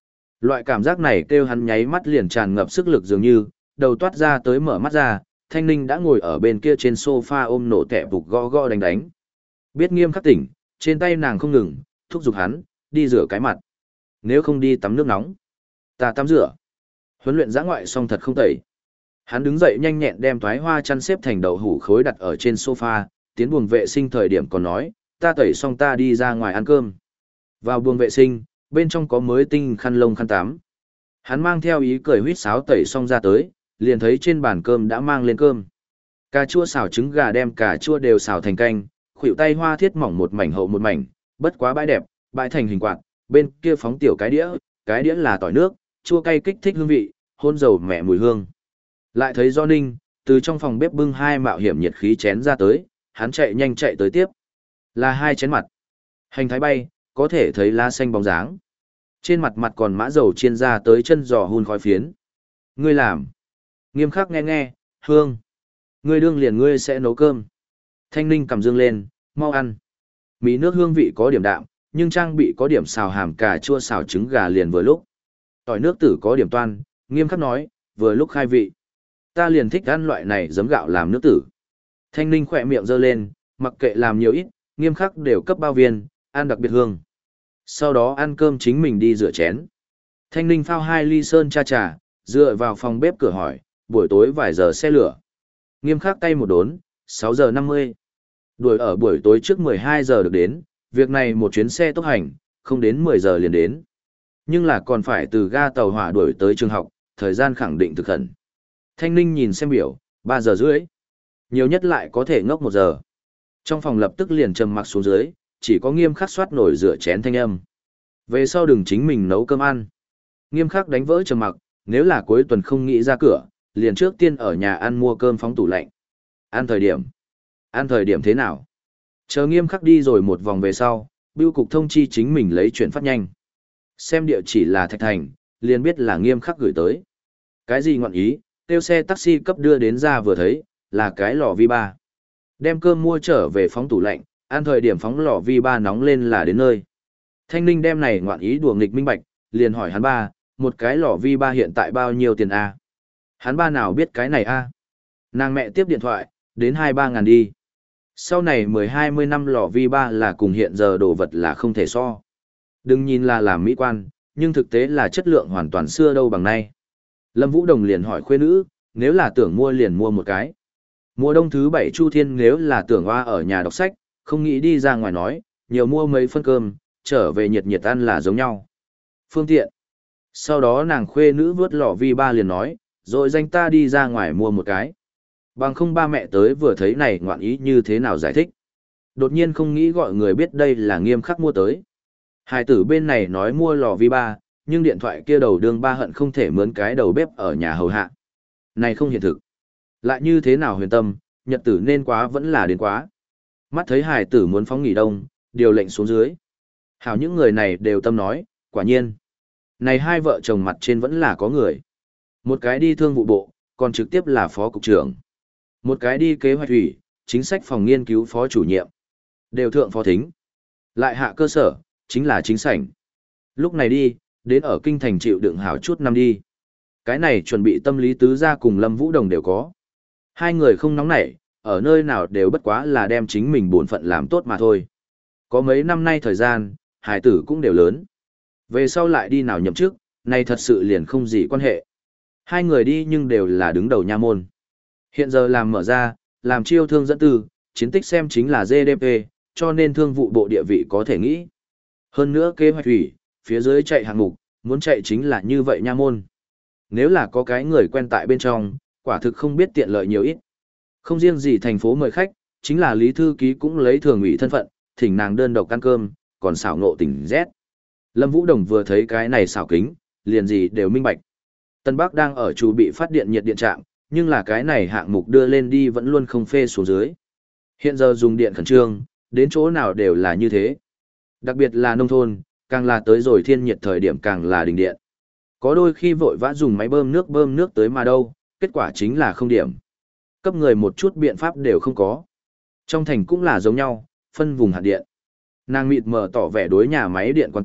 Loại cảm giác này kêu hắn nháy mắt liền tràn ngập sức lực dường như, đầu toát ra tới mở mắt ra, Thanh Ninh đã ngồi ở bên kia trên sofa ôm nổ tẹp bục gõ gõ đánh đánh. Biết Nghiêm Khắc tỉnh, trên tay nàng không ngừng, thúc giục hắn, đi rửa cái mặt. Nếu không đi tắm nước nóng, ta tắm rửa. Huấn luyện giã ngoại xong thật không tẩy. Hắn đứng dậy nhanh nhẹn đem thoái hoa chăn xếp thành đậu hủ khối đặt ở trên sofa, tiến buồng vệ sinh thời điểm còn nói, ta tẩy xong ta đi ra ngoài ăn cơm. Vào buồng vệ sinh, bên trong có mới tinh khăn lông khăn tắm. Hắn mang theo ý cười huýt sáo tẩy xong ra tới, liền thấy trên bàn cơm đã mang lên cơm. Cà chua xào trứng gà đem cà chua đều xào thành canh, khuỷu tay hoa thiết mỏng một mảnh hậu một mảnh, bất quá bãi đẹp, bãi thành hình quạt, bên kia phóng tiểu cái đĩa, cái đĩa là tỏi nước, chua cay kích thích hương vị, hôn dầu mẹ mùi hương. Lại thấy Do Ninh, từ trong phòng bếp bưng hai mạo hiểm nhiệt khí chén ra tới, hắn chạy nhanh chạy tới tiếp. Là hai chén mặt. Hành thái bay, có thể thấy lá xanh bóng dáng. Trên mặt mặt còn mã dầu chiên ra tới chân giò hun khói phiến. Ngươi làm. Nghiêm Khắc nghe nghe, hương. Ngươi đương liền ngươi sẽ nấu cơm. Thanh Ninh cầm dương lên, mau ăn. Mì nước hương vị có điểm đạm, nhưng trang bị có điểm xào hàm cà chua xào trứng gà liền vừa lúc. Tỏi nước tử có điểm toan, Nghiêm Khắc nói, vừa lúc khai vị. Ta liền thích ăn loại này giấm gạo làm nước tử. Thanh Ninh khỏe miệng giơ lên, mặc kệ làm nhiều ít, Nghiêm Khắc đều cấp bao viên, ăn đặc biệt hương. Sau đó ăn cơm chính mình đi rửa chén. Thanh Ninh phao hai ly sơn cha trà, dựa vào phòng bếp cửa hỏi, buổi tối vài giờ xe lửa. Nghiêm Khắc tay một đốn, sáu giờ năm mươi. Đuổi ở buổi tối trước mười hai giờ được đến, việc này một chuyến xe tốc hành, không đến mười giờ liền đến. Nhưng là còn phải từ ga tàu hỏa đuổi tới trường học, thời gian khẳng định thực khẩn. Thanh Ninh nhìn xem biểu, ba giờ rưỡi. Nhiều nhất lại có thể ngốc một giờ. Trong phòng lập tức liền trầm mặc xuống dưới, chỉ có Nghiêm Khắc soát nổi rửa chén thanh âm. Về sau đừng chính mình nấu cơm ăn. Nghiêm Khắc đánh vỡ trầm mặc, nếu là cuối tuần không nghĩ ra cửa, liền trước tiên ở nhà ăn mua cơm phóng tủ lạnh. Ăn thời điểm. Ăn thời điểm thế nào? Chờ Nghiêm Khắc đi rồi một vòng về sau, bưu cục thông chi chính mình lấy chuyển phát nhanh. Xem địa chỉ là Thạch Thành, liền biết là Nghiêm Khắc gửi tới. Cái gì ngọn ý, tiêu xe taxi cấp đưa đến ra vừa thấy, là cái lò vi ba. Đem cơm mua trở về phóng tủ lạnh, ăn thời điểm phóng lò vi ba nóng lên là đến nơi. Thanh Ninh đem này ngoạn ý đùa nghịch minh bạch, liền hỏi hắn ba, một cái lò vi ba hiện tại bao nhiêu tiền a? Hắn ba nào biết cái này a? Nàng mẹ tiếp điện thoại, đến hai ba ngàn đi. Sau này mười hai mươi năm lò vi ba là cùng hiện giờ đồ vật là không thể so. Đừng nhìn là làm mỹ quan, nhưng thực tế là chất lượng hoàn toàn xưa đâu bằng nay. Lâm Vũ Đồng liền hỏi khuê nữ, nếu là tưởng mua liền mua một cái. Mùa đông thứ bảy Chu Thiên nếu là tưởng hoa ở nhà đọc sách, không nghĩ đi ra ngoài nói, nhiều mua mấy phân cơm, trở về nhiệt nhiệt ăn là giống nhau. Phương tiện. Sau đó nàng khuê nữ vớt lò vi ba liền nói, rồi danh ta đi ra ngoài mua một cái. Bằng không ba mẹ tới vừa thấy này ngoạn ý như thế nào giải thích. Đột nhiên không nghĩ gọi người biết đây là Nghiêm Khắc mua tới. Hải tử bên này nói mua lò vi ba, nhưng điện thoại kia đầu đương ba hận không thể mướn cái đầu bếp ở nhà hầu hạ. Này không hiện thực. Lại như thế nào huyền tâm, nhật tử nên quá vẫn là đến quá. Mắt thấy hải tử muốn phóng nghỉ đông, điều lệnh xuống dưới. Hảo những người này đều tâm nói, quả nhiên. Này hai vợ chồng mặt trên vẫn là có người. Một cái đi thương vụ bộ, còn trực tiếp là phó cục trưởng. Một cái đi kế hoạch ủy, chính sách phòng nghiên cứu phó chủ nhiệm. Đều thượng phó thính. Lại hạ cơ sở, chính là chính sảnh. Lúc này đi, đến ở kinh thành chịu đựng hảo chút năm đi. Cái này chuẩn bị tâm lý tứ gia cùng Lâm Vũ Đồng đều có. Hai người không nóng nảy, ở nơi nào đều bất quá là đem chính mình bổn phận làm tốt mà thôi. Có mấy năm nay thời gian, hải tử cũng đều lớn. Về sau lại đi nào nhậm chức, này thật sự liền không gì quan hệ. Hai người đi nhưng đều là đứng đầu nha môn. Hiện giờ làm mở ra, làm chiêu thương dẫn tư, chiến tích xem chính là giê đê pê, cho nên thương vụ bộ địa vị có thể nghĩ. Hơn nữa kế hoạch thủy, phía dưới chạy hạng mục, muốn chạy chính là như vậy nha môn. Nếu là có cái người quen tại bên trong, quả thực không biết tiện lợi nhiều ít. Không riêng gì thành phố mời khách, chính là Lý Thư Ký cũng lấy thường ủy thân phận, thỉnh nàng đơn độc ăn cơm, còn xảo nộ tỉnh rét. Lâm Vũ Đồng vừa thấy cái này xảo kính, liền gì đều minh bạch. Tân Bắc đang ở chủ bị phát điện nhiệt điện trạm, nhưng là cái này hạng mục đưa lên đi vẫn luôn không phê xuống dưới. Hiện giờ dùng điện khẩn trương, đến chỗ nào đều là như thế. Đặc biệt là nông thôn, càng là tới rồi thiên nhiệt thời điểm càng là đình điện. Có đôi khi vội vã dùng máy bơm nước bơm nước tới mà đâu, kết quả chính là không điểm. Cấp người một chút biện pháp đều không có. Trong thành cũng là giống nhau, phân vùng hạt điện. Nàng mịt mờ tỏ vẻ đối nhà máy điện quan tâm,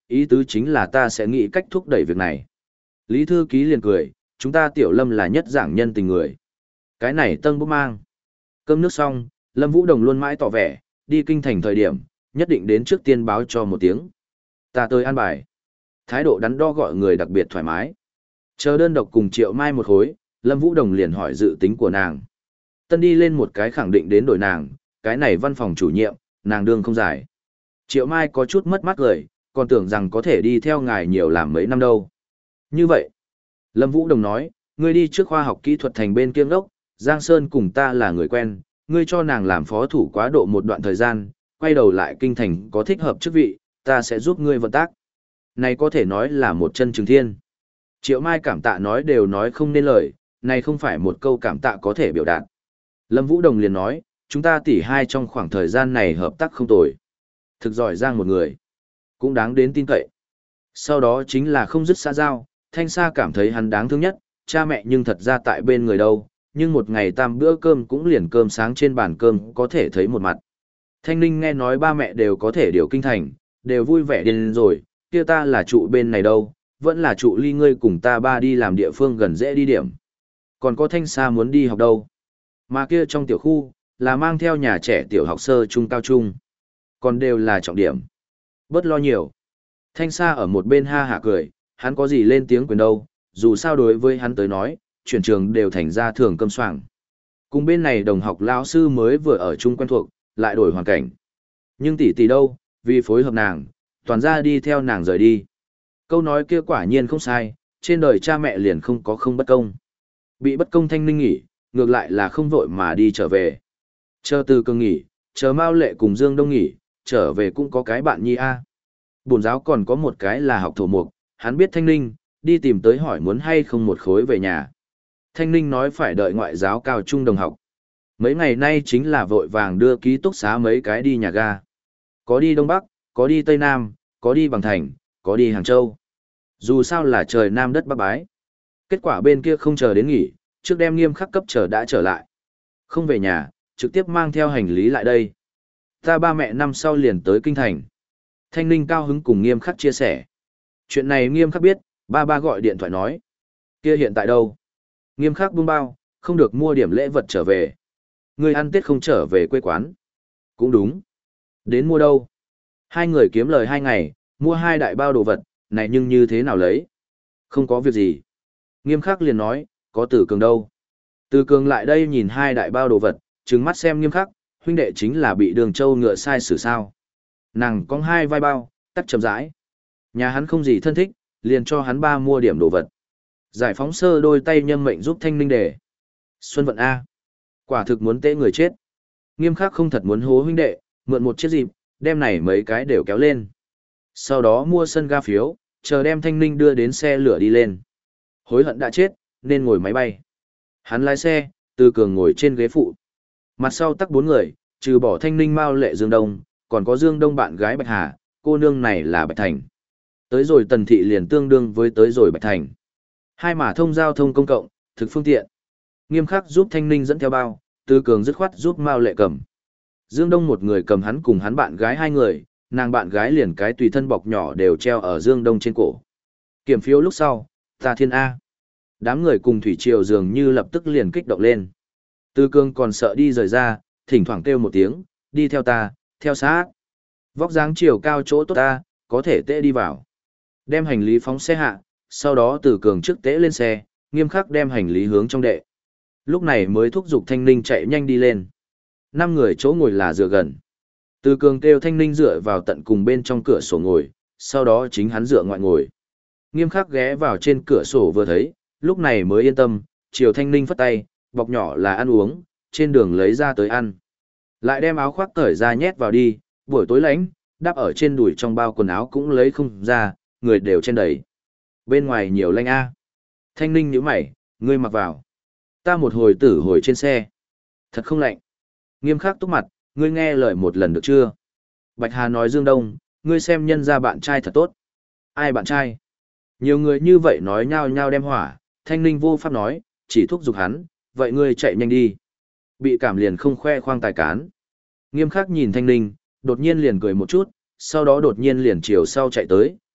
ý tứ chính là ta sẽ nghĩ cách thúc đẩy việc này. Lý thư ký liền cười, chúng ta Tiểu Lâm là nhất giảng nhân tình người. Cái này tân bốc mang. Cơm nước xong, Lâm Vũ Đồng luôn mãi tỏ vẻ, đi kinh thành thời điểm, nhất định đến trước tiên báo cho một tiếng. Ta tới an bài. Thái độ đắn đo gọi người đặc biệt thoải mái. Chờ đơn độc cùng Triệu Mai một khối, Lâm Vũ Đồng liền hỏi dự tính của nàng. Tân đi lên một cái khẳng định đến đổi nàng, cái này văn phòng chủ nhiệm, nàng đương không giải. Triệu Mai có chút mất mát cười, còn tưởng rằng có thể đi theo ngài nhiều làm mấy năm đâu. Như vậy, Lâm Vũ Đồng nói, ngươi đi trước khoa học kỹ thuật thành bên kiêng đốc, Giang Sơn cùng ta là người quen, ngươi cho nàng làm phó thủ quá độ một đoạn thời gian, quay đầu lại kinh thành có thích hợp chức vị, ta sẽ giúp ngươi vận tác. Này có thể nói là một chân trừng thiên. Triệu Mai cảm tạ nói đều nói không nên lời, này không phải một câu cảm tạ có thể biểu đạt. Lâm Vũ Đồng liền nói, chúng ta tỷ hai trong khoảng thời gian này hợp tác không tồi. Thực giỏi giang một người, cũng đáng đến tin cậy. Sau đó chính là không dứt xa giao, Thanh Sa cảm thấy hắn đáng thương nhất, cha mẹ nhưng thật ra tại bên người đâu, nhưng một ngày tam bữa cơm cũng liền cơm sáng trên bàn cơm có thể thấy một mặt. Thanh Ninh nghe nói ba mẹ đều có thể điều kinh thành, đều vui vẻ điên rồi, kia ta là trụ bên này đâu, vẫn là trụ ly ngươi cùng ta ba đi làm địa phương gần dễ đi điểm. Còn có Thanh Sa muốn đi học đâu. Mà kia trong tiểu khu, là mang theo nhà trẻ tiểu học sơ trung cao trung. Còn đều là trọng điểm. Bớt lo nhiều. Thanh Sa ở một bên ha hả cười, hắn có gì lên tiếng quyền đâu, dù sao đối với hắn tới nói, chuyển trường đều thành ra thường cơm soảng. Cùng bên này đồng học lão sư mới vừa ở chung quen thuộc, lại đổi hoàn cảnh. Nhưng tỷ tỷ đâu, vì phối hợp nàng, toàn ra đi theo nàng rời đi. Câu nói kia quả nhiên không sai, trên đời cha mẹ liền không có không bất công. Bị bất công Thanh Ninh nghỉ, ngược lại là không vội mà đi trở về. Chờ từ cường nghỉ, chờ Mao Lệ cùng Dương Đông nghỉ, trở về cũng có cái bạn nhi a. Bổn giáo còn có một cái là học thổ mục, hắn biết Thanh Ninh, đi tìm tới hỏi muốn hay không một khối về nhà. Thanh Ninh nói phải đợi ngoại giáo cao trung đồng học. Mấy ngày nay chính là vội vàng đưa ký túc xá mấy cái đi nhà ga. Có đi Đông Bắc, có đi Tây Nam, có đi Bằng Thành, có đi Hàng Châu. Dù sao là trời Nam đất Bắc bái. Kết quả bên kia không chờ đến nghỉ, trước đem Nghiêm Khắc cấp chờ đã trở lại. Không về nhà, trực tiếp mang theo hành lý lại đây. Ta ba mẹ năm sau liền tới kinh thành. Thanh Ninh cao hứng cùng Nghiêm Khắc chia sẻ. Chuyện này Nghiêm Khắc biết, ba ba gọi điện thoại nói. Kia hiện tại đâu? Nghiêm Khắc buông bao, không được mua điểm lễ vật trở về. Người ăn Tết không trở về quê quán. Cũng đúng. Đến mua đâu? Hai người kiếm lời hai ngày, mua hai đại bao đồ vật, này nhưng như thế nào lấy? Không có việc gì. Nghiêm Khắc liền nói, có Từ Cường đâu? Từ Cường lại đây nhìn hai đại bao đồ vật, trừng mắt xem Nghiêm Khắc, huynh đệ chính là bị Đường Châu ngựa sai xử sao? Nàng có hai vai bao, tắt chậm rãi. Nhà hắn không gì thân thích, liền cho hắn ba mua điểm đồ vật. Giải phóng sơ đôi tay nhâm mệnh giúp Thanh Ninh đề. Xuân vận A. Quả thực muốn tễ người chết. Nghiêm Khắc không thật muốn hố huynh đệ, mượn một chiếc dịp, đem này mấy cái đều kéo lên. Sau đó mua sân ga phiếu, chờ đem Thanh Ninh đưa đến xe lửa đi lên. Hối hận đã chết, nên ngồi máy bay. Hắn lái xe, Từ Cường ngồi trên ghế phụ. Mặt sau tắc bốn người, trừ bỏ Thanh Ninh, Mao Lệ, Dương Đông, còn có Dương Đông bạn gái Bạch Hà, cô nương này là Bạch Thành. Tới rồi Tần Thị liền tương đương với tới rồi Bạch Thành. Hai mã thông giao thông công cộng, thực phương tiện. Nghiêm Khắc giúp Thanh Ninh dẫn theo bao, Từ Cường dứt khoát giúp Mao Lệ cầm. Dương Đông một người cầm hắn cùng hắn bạn gái hai người, nàng bạn gái liền cái tùy thân bọc nhỏ đều treo ở Dương Đông trên cổ. Kiểm phiếu lúc sau, ta thiên A. Đám người cùng Thủy Triều dường như lập tức liền kích động lên. Từ Cường còn sợ đi rời ra, thỉnh thoảng kêu một tiếng, đi theo ta, theo sát. Vóc dáng chiều cao chỗ tốt ta, có thể tễ đi vào. Đem hành lý phóng xe hạ, sau đó Từ Cường trước tễ lên xe, Nghiêm Khắc đem hành lý hướng trong đệ. Lúc này mới thúc giục Thanh Ninh chạy nhanh đi lên. Năm người chỗ ngồi là dựa gần. Từ Cường kêu Thanh Ninh dựa vào tận cùng bên trong cửa sổ ngồi, sau đó chính hắn dựa ngoại ngồi. Nghiêm Khắc ghé vào trên cửa sổ vừa thấy, lúc này mới yên tâm, chiều Thanh Ninh phất tay, bọc nhỏ là ăn uống, trên đường lấy ra tới ăn. Lại đem áo khoác cởi ra nhét vào đi, buổi tối lạnh, đắp ở trên đùi trong bao quần áo cũng lấy không ra, người đều trên đầy. Bên ngoài nhiều lạnh a. Thanh Ninh nhíu mày, ngươi mặc vào. Ta một hồi tử hồi trên xe. Thật không lạnh. Nghiêm Khắc túc mặt, ngươi nghe lời một lần được chưa? Bạch Hà nói Dương Đông, ngươi xem nhân ra bạn trai thật tốt. Ai bạn trai? Nhiều người như vậy nói nhao nhao đem hỏa, Thanh Ninh vô pháp nói, chỉ thúc giục hắn, vậy ngươi chạy nhanh đi. Bị cảm liền không khoe khoang tài cán. Nghiêm Khắc nhìn Thanh Ninh, đột nhiên liền cười một chút, sau đó đột nhiên liền chiều sau chạy tới,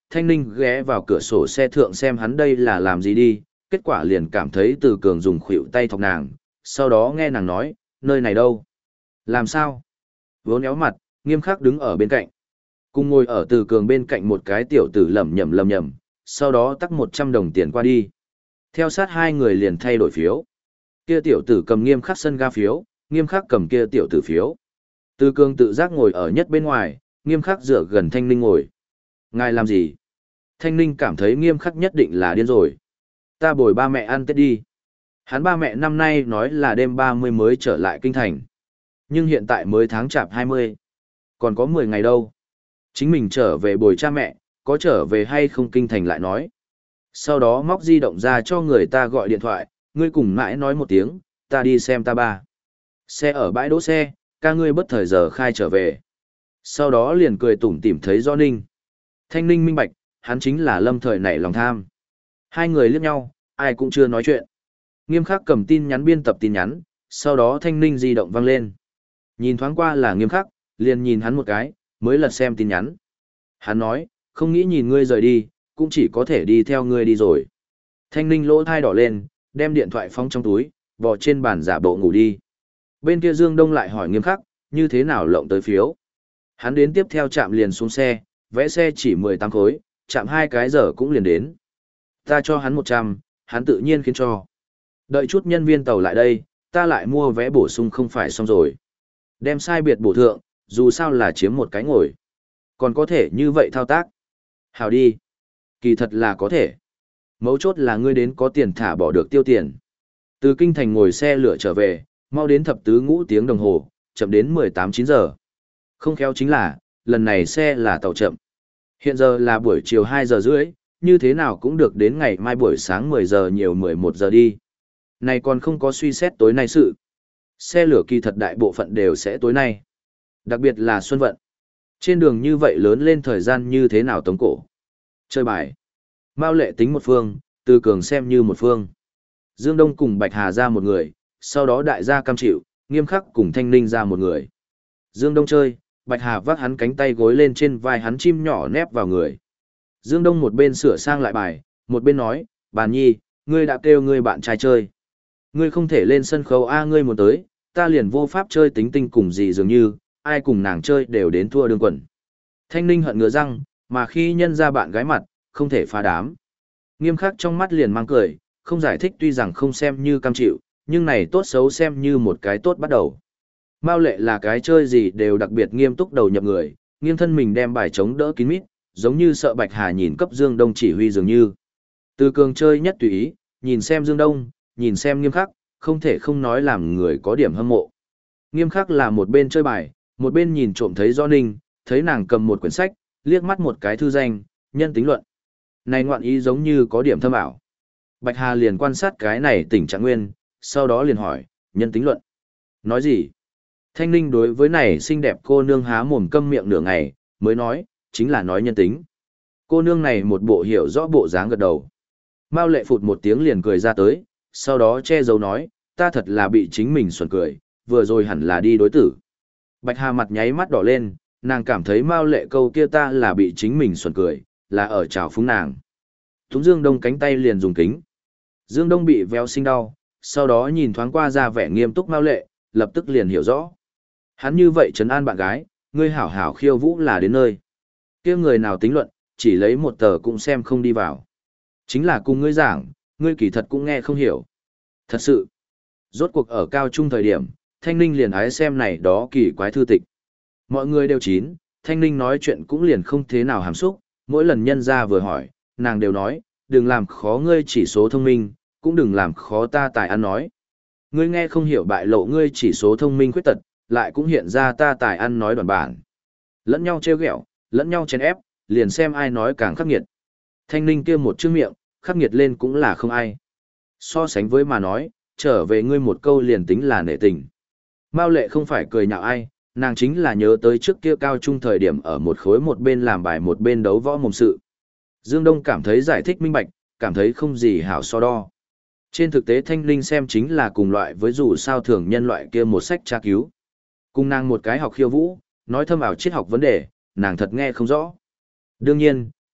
Thanh Ninh ghé vào cửa sổ xe thượng xem hắn đây là làm gì đi, kết quả liền cảm thấy Từ Cường dùng khuỷu tay thọc nàng, sau đó nghe nàng nói, nơi này đâu? Làm sao? Vốn éo mặt, nghiêm khắc đứng ở bên cạnh. Cùng ngồi ở Từ Cường bên cạnh một cái tiểu tử lẩm nhẩm lẩm nhẩm, sau đó tắc một trăm đồng tiền qua đi. Theo sát hai người liền thay đổi phiếu. Kia tiểu tử cầm nghiêm khắc sân ga phiếu, nghiêm khắc cầm kia tiểu tử phiếu. Từ Cường tự giác ngồi ở nhất bên ngoài, nghiêm khắc dựa gần Thanh Ninh ngồi. Ngài làm gì? Thanh Ninh cảm thấy nghiêm khắc nhất định là điên rồi. Ta bồi ba mẹ ăn Tết đi. Hắn ba mẹ năm nay nói là đêm ba mươi mới trở lại kinh thành. Nhưng hiện tại mới tháng chạp hai mươi. Còn có mười ngày đâu. Chính mình trở về bồi cha mẹ, có trở về hay không kinh thành lại nói. Sau đó móc di động ra cho người ta gọi điện thoại, ngươi cùng mãi nói một tiếng, ta đi xem ta ba. Xe ở bãi đỗ xe, ca ngươi bất thời giờ khai trở về. Sau đó liền cười tủm tỉm thấy do Ninh. Thanh Ninh minh bạch, hắn chính là lâm thời nảy lòng tham. Hai người liếc nhau, ai cũng chưa nói chuyện. Nghiêm khắc cầm tin nhắn biên tập tin nhắn, sau đó Thanh Ninh di động vang lên. Nhìn thoáng qua là nghiêm khắc, liền nhìn hắn một cái, mới lật xem tin nhắn. Hắn nói, không nghĩ nhìn ngươi rời đi, cũng chỉ có thể đi theo ngươi đi rồi. Thanh Ninh lỗ thai đỏ lên, đem điện thoại phóng trong túi, vò trên bàn giả bộ ngủ đi. Bên kia Dương Đông lại hỏi nghiêm khắc, như thế nào lộng tới phiếu. Hắn đến tiếp theo trạm liền xuống xe, vẽ xe chỉ mười tám khối, chạm hai cái giờ cũng liền đến. Ta cho hắn một trăm, hắn tự nhiên khiến cho. Đợi chút nhân viên tàu lại đây, ta lại mua vé bổ sung không phải xong rồi. Đem sai biệt bổ thượng, dù sao là chiếm một cái ngồi. Còn có thể như vậy thao tác. Hào đi. Kỳ thật là có thể. Mấu chốt là ngươi đến có tiền thả bỏ được tiêu tiền. Từ kinh thành ngồi xe lửa trở về, mau đến thập tứ ngũ tiếng đồng hồ, chậm đến mười tám chín giờ. Không khéo chính là, lần này xe là tàu chậm. Hiện giờ là buổi chiều hai giờ rưỡi, như thế nào cũng được đến ngày mai buổi sáng mười giờ nhiều mười một giờ đi. Này còn không có suy xét tối nay sự. Xe lửa kỳ thật đại bộ phận đều sẽ tối nay. Đặc biệt là Xuân Vận. Trên đường như vậy lớn lên thời gian như thế nào tống cổ. Chơi bài. Mao Lệ tính một phương, Từ Cường xem như một phương. Dương Đông cùng Bạch Hà ra một người, sau đó đại gia cam chịu, nghiêm khắc cùng Thanh Ninh ra một người. Dương Đông chơi, Bạch Hà vác hắn cánh tay gối lên trên vai hắn chim nhỏ nép vào người. Dương Đông một bên sửa sang lại bài, một bên nói, Bàn Nhi, ngươi đã kêu ngươi bạn trai chơi. Ngươi không thể lên sân khấu A ngươi muốn tới, ta liền vô pháp chơi tính tinh cùng gì dường như, ai cùng nàng chơi đều đến thua đương quần. Thanh Ninh hận ngứa răng, mà khi nhân ra bạn gái mặt, không thể phá đám. Nghiêm khắc trong mắt liền mang cười, không giải thích tuy rằng không xem như cam chịu, nhưng này tốt xấu xem như một cái tốt bắt đầu. Mao Lệ là cái chơi gì đều đặc biệt nghiêm túc đầu nhập người, nghiêng thân mình đem bài chống đỡ kín mít, giống như sợ Bạch Hà nhìn cấp Dương Đông chỉ huy dường như. Từ Cường chơi nhất tùy ý, nhìn xem Dương Đông, nhìn xem nghiêm khắc, không thể không nói làm người có điểm hâm mộ. Nghiêm khắc là một bên chơi bài, một bên nhìn trộm thấy Do Ninh, thấy nàng cầm một quyển sách, liếc mắt một cái thư danh, nhân tính luận. Này ngoạn ý giống như có điểm thâm ảo. Bạch Hà liền quan sát cái này tỉnh trạng nguyên, sau đó liền hỏi, nhân tính luận. Nói gì? Thanh Ninh đối với này xinh đẹp cô nương há mồm câm miệng nửa ngày, mới nói, chính là nói nhân tính. Cô nương này một bộ hiểu rõ bộ dáng gật đầu. Mao Lệ phụt một tiếng liền cười ra tới, sau đó che giấu nói, ta thật là bị chính mình xuẩn cười, vừa rồi hẳn là đi đối tử. Bạch Hà mặt nháy mắt đỏ lên, nàng cảm thấy Mao Lệ câu kia ta là bị chính mình xuẩn cười, là ở trào phúng nàng. Túng Dương Đông cánh tay liền dùng kính. Dương Đông bị véo sinh đau, sau đó nhìn thoáng qua ra vẻ nghiêm túc Mao Lệ, lập tức liền hiểu rõ. Hắn như vậy trấn an bạn gái, ngươi hảo hảo khiêu vũ là đến nơi. Kia người nào tính luận, chỉ lấy một tờ cũng xem không đi vào. Chính là cùng ngươi giảng, ngươi kỳ thật cũng nghe không hiểu. Thật sự, rốt cuộc ở cao trung thời điểm, Thanh Ninh liền ái xem này đó kỳ quái thư tịch. Mọi người đều chín, Thanh Ninh nói chuyện cũng liền không thế nào hàm xúc, mỗi lần nhân ra vừa hỏi, nàng đều nói, đừng làm khó ngươi chỉ số thông minh, cũng đừng làm khó ta tài ăn nói. Ngươi nghe không hiểu bại lộ ngươi chỉ số thông minh khuyết tật, lại cũng hiện ra ta tài ăn nói đoàn bản. Lẫn nhau trêu ghẹo, lẫn nhau chèn ép, liền xem ai nói càng khắc nghiệt. Thanh Ninh kia một chữ miệng, khắc nghiệt lên cũng là không ai. So sánh với mà nói, trở về ngươi một câu liền tính là nể tình. Mao Lệ không phải cười nhạo ai, nàng chính là nhớ tới trước kia cao trung thời điểm ở một khối một bên làm bài một bên đấu võ mồm sự. Dương Đông cảm thấy giải thích minh bạch, cảm thấy không gì hảo so đo. Trên thực tế Thanh Ninh xem chính là cùng loại với dù sao thường nhân loại kia một sách tra cứu. Cùng nàng một cái học khiêu vũ, nói thâm ảo triết học vấn đề, nàng thật nghe không rõ. Đương nhiên,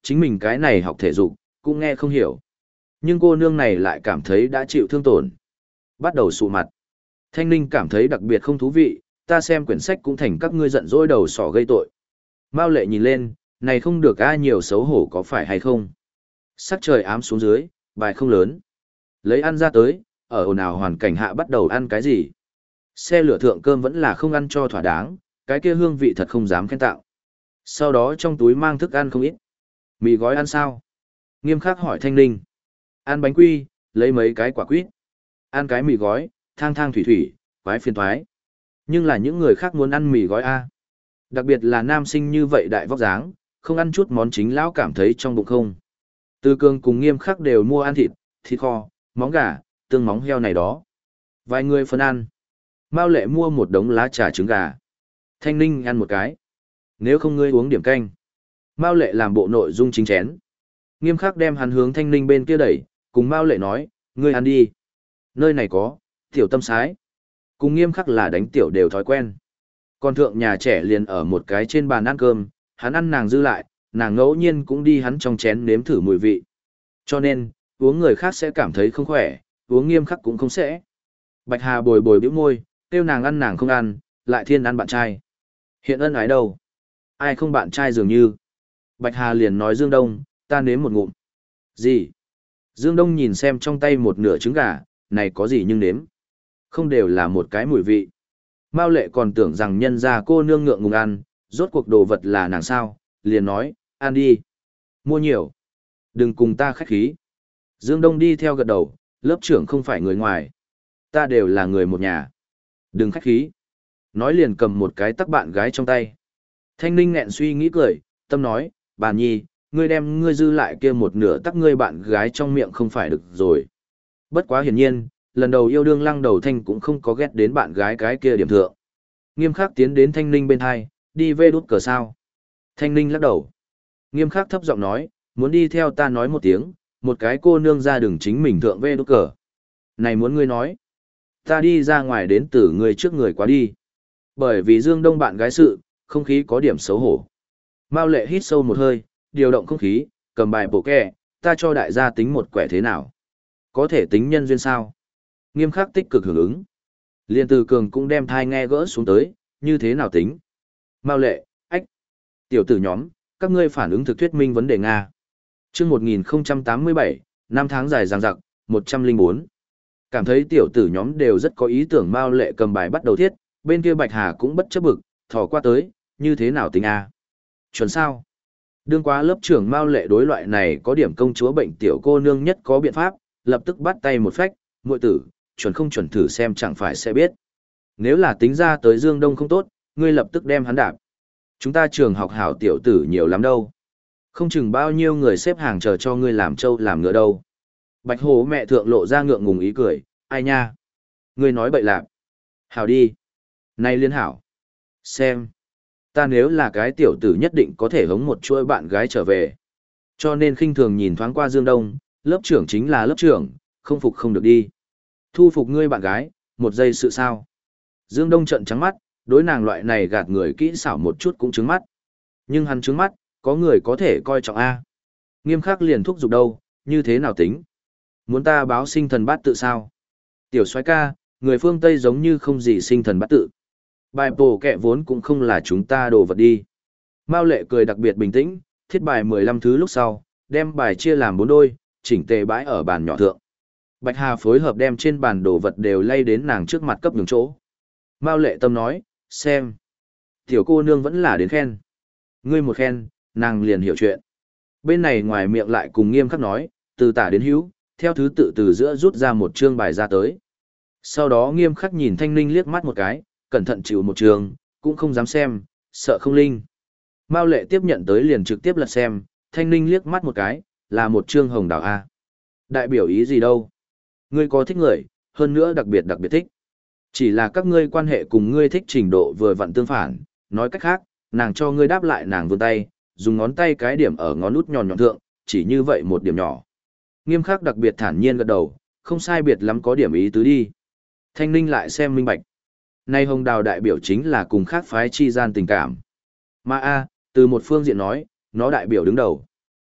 chính mình cái này học thể dục, cũng nghe không hiểu. Nhưng cô nương này lại cảm thấy đã chịu thương tổn. Bắt đầu sụ mặt. Thanh Ninh cảm thấy đặc biệt không thú vị, ta xem quyển sách cũng thành các ngươi giận dỗi đầu sỏ gây tội. Mao Lệ nhìn lên, này không được ai nhiều xấu hổ có phải hay không. Sắc trời ám xuống dưới, bài không lớn. Lấy ăn ra tới, ở ồn ào hoàn cảnh hạ bắt đầu ăn cái gì. Xe lửa thượng cơm vẫn là không ăn cho thỏa đáng, cái kia hương vị thật không dám khen tạo. Sau đó trong túi mang thức ăn không ít. Mì gói ăn sao? Nghiêm khắc hỏi Thanh Ninh. Ăn bánh quy, lấy mấy cái quả quýt. Ăn cái mì gói, thang thang thủy thủy, quái phiền thoái. Nhưng là những người khác muốn ăn mì gói A. Đặc biệt là nam sinh như vậy đại vóc dáng, không ăn chút món chính lão cảm thấy trong bụng không. Từ Cường cùng Nghiêm khắc đều mua ăn thịt, thịt kho, móng gà, tương móng heo này đó. Vài người phân ăn. Mao Lệ mua một đống lá trà trứng gà. Thanh Ninh ăn một cái. Nếu không ngươi uống điểm canh. Mao Lệ làm bộ nội dung chính chén. Nghiêm khắc đem hắn hướng Thanh Ninh bên kia đẩy, cùng Mao Lệ nói, ngươi ăn đi. Nơi này có, tiểu tâm sái. Cùng Nghiêm khắc là đánh tiểu đều thói quen. Còn thượng nhà trẻ liền ở một cái trên bàn ăn cơm, hắn ăn nàng dư lại, nàng ngẫu nhiên cũng đi hắn trong chén nếm thử mùi vị. Cho nên, uống người khác sẽ cảm thấy không khỏe, uống Nghiêm khắc cũng không sẽ. Bạch Hà bồi bồi bĩu môi, tiêu nàng ăn nàng không ăn, lại thiên ăn bạn trai. Hiện ân ái đâu? Ai không bạn trai dường như? Bạch Hà liền nói Dương Đông, ta nếm một ngụm. Gì? Dương Đông nhìn xem trong tay một nửa trứng gà, này có gì nhưng nếm. Không đều là một cái mùi vị. Mao Lệ còn tưởng rằng nhân gia cô nương ngượng ngùng ăn, rốt cuộc đồ vật là nàng sao, liền nói, ăn đi. Mua nhiều. Đừng cùng ta khách khí. Dương Đông đi theo gật đầu, lớp trưởng không phải người ngoài. Ta đều là người một nhà. Đừng khách khí. Nói liền cầm một cái tắc bạn gái trong tay. Thanh Ninh nghẹn suy nghĩ cười, tâm nói, bà nhi, ngươi đem ngươi dư lại kia một nửa tắc ngươi bạn gái trong miệng không phải được rồi. Bất quá hiển nhiên, lần đầu yêu đương Lăng Đầu Thanh cũng không có ghét đến bạn gái cái kia điểm thượng. Nghiêm khắc tiến đến Thanh Ninh bên hai, đi về đút cờ sao. Thanh Ninh lắc đầu. Nghiêm khắc thấp giọng nói, muốn đi theo ta nói một tiếng, một cái cô nương ra đường chính mình thượng về đút cờ. Này muốn ngươi nói, ta đi ra ngoài đến từ người trước người quá đi. Bởi vì Dương Đông bạn gái sự, không khí có điểm xấu hổ. Mao Lệ hít sâu một hơi, điều động không khí, cầm bài bộ kẹ, ta cho đại gia tính một quẻ thế nào. Có thể tính nhân duyên sao? Nghiêm khắc tích cực hưởng ứng. Liên Từ Cường cũng đem thai nghe gỡ xuống tới, như thế nào tính? Mao Lệ, ách. Tiểu tử nhóm, các ngươi phản ứng thực thuyết minh vấn đề Nga. Trước một nghìn không trăm tám mươi bảy, năm tháng dài dằng dặc, một trăm lẻ bốn. Cảm thấy tiểu tử nhóm đều rất có ý tưởng. Mao Lệ cầm bài bắt đầu thiết, bên kia Bạch Hà cũng bất chấp bực, thò qua tới, như thế nào tính A? Chuẩn sao? Đương quá lớp trưởng Mao Lệ đối loại này có điểm công chúa bệnh tiểu cô nương nhất có biện pháp, lập tức bắt tay một phách, muội tử, chuẩn không chuẩn thử xem chẳng phải sẽ biết. Nếu là tính ra tới Dương Đông không tốt, ngươi lập tức đem hắn đạp. Chúng ta trường học hảo tiểu tử nhiều lắm đâu. Không chừng bao nhiêu người xếp hàng chờ cho ngươi làm trâu làm ngựa đâu. Bạch Hồ mẹ thượng lộ ra ngượng ngùng ý cười, ai nha? Ngươi nói bậy lạc. Hảo đi. Này liên hảo. Xem. Ta nếu là cái tiểu tử nhất định có thể hống một chuỗi bạn gái trở về. Cho nên khinh thường nhìn thoáng qua Dương Đông, lớp trưởng chính là lớp trưởng, không phục không được đi. Thu phục ngươi bạn gái, một giây sự sao. Dương Đông trợn trắng mắt, đối nàng loại này gạt người kỹ xảo một chút cũng trứng mắt. Nhưng hắn trứng mắt, có người có thể coi trọng A. Nghiêm khắc liền thúc giục đâu, như thế nào tính? Muốn ta báo sinh thần bát tự sao? Tiểu soái ca, người phương Tây giống như không gì sinh thần bát tự. Bài bổ kẹ vốn cũng không là chúng ta đồ vật đi. Mao Lệ cười đặc biệt bình tĩnh, thiết bài mười lăm thứ lúc sau, đem bài chia làm bốn đôi, chỉnh tề bãi ở bàn nhỏ thượng. Bạch Hà phối hợp đem trên bàn đồ vật đều lay đến nàng trước mặt cấp nhường chỗ. Mao Lệ tâm nói, xem. Tiểu cô nương vẫn là đến khen. Ngươi một khen, nàng liền hiểu chuyện. Bên này ngoài miệng lại cùng Nghiêm khắc nói, từ tả đến hữu, theo thứ tự từ giữa rút ra một chương bài ra tới. Sau đó Nghiêm khắc nhìn Thanh Ninh liếc mắt một cái, cẩn thận chịu một trường, cũng không dám xem, sợ không linh. Mao Lệ tiếp nhận tới liền trực tiếp lật xem, Thanh Ninh liếc mắt một cái, là một chương hồng đào A. Đại biểu ý gì đâu? Ngươi có thích người, hơn nữa đặc biệt đặc biệt thích. Chỉ là các ngươi quan hệ cùng ngươi thích trình độ vừa vặn tương phản, nói cách khác, nàng cho ngươi đáp lại nàng vươn tay, dùng ngón tay cái điểm ở ngón út nhọn nhọn thượng, chỉ như vậy một điểm nhỏ. Nghiêm khắc đặc biệt thản nhiên gật đầu, không sai biệt lắm có điểm ý tứ đi. Thanh Ninh lại xem minh bạch. Nay hồng đào đại biểu chính là cùng khác phái chi gian tình cảm. Mà A, từ một phương diện nói, nó đại biểu đứng đầu.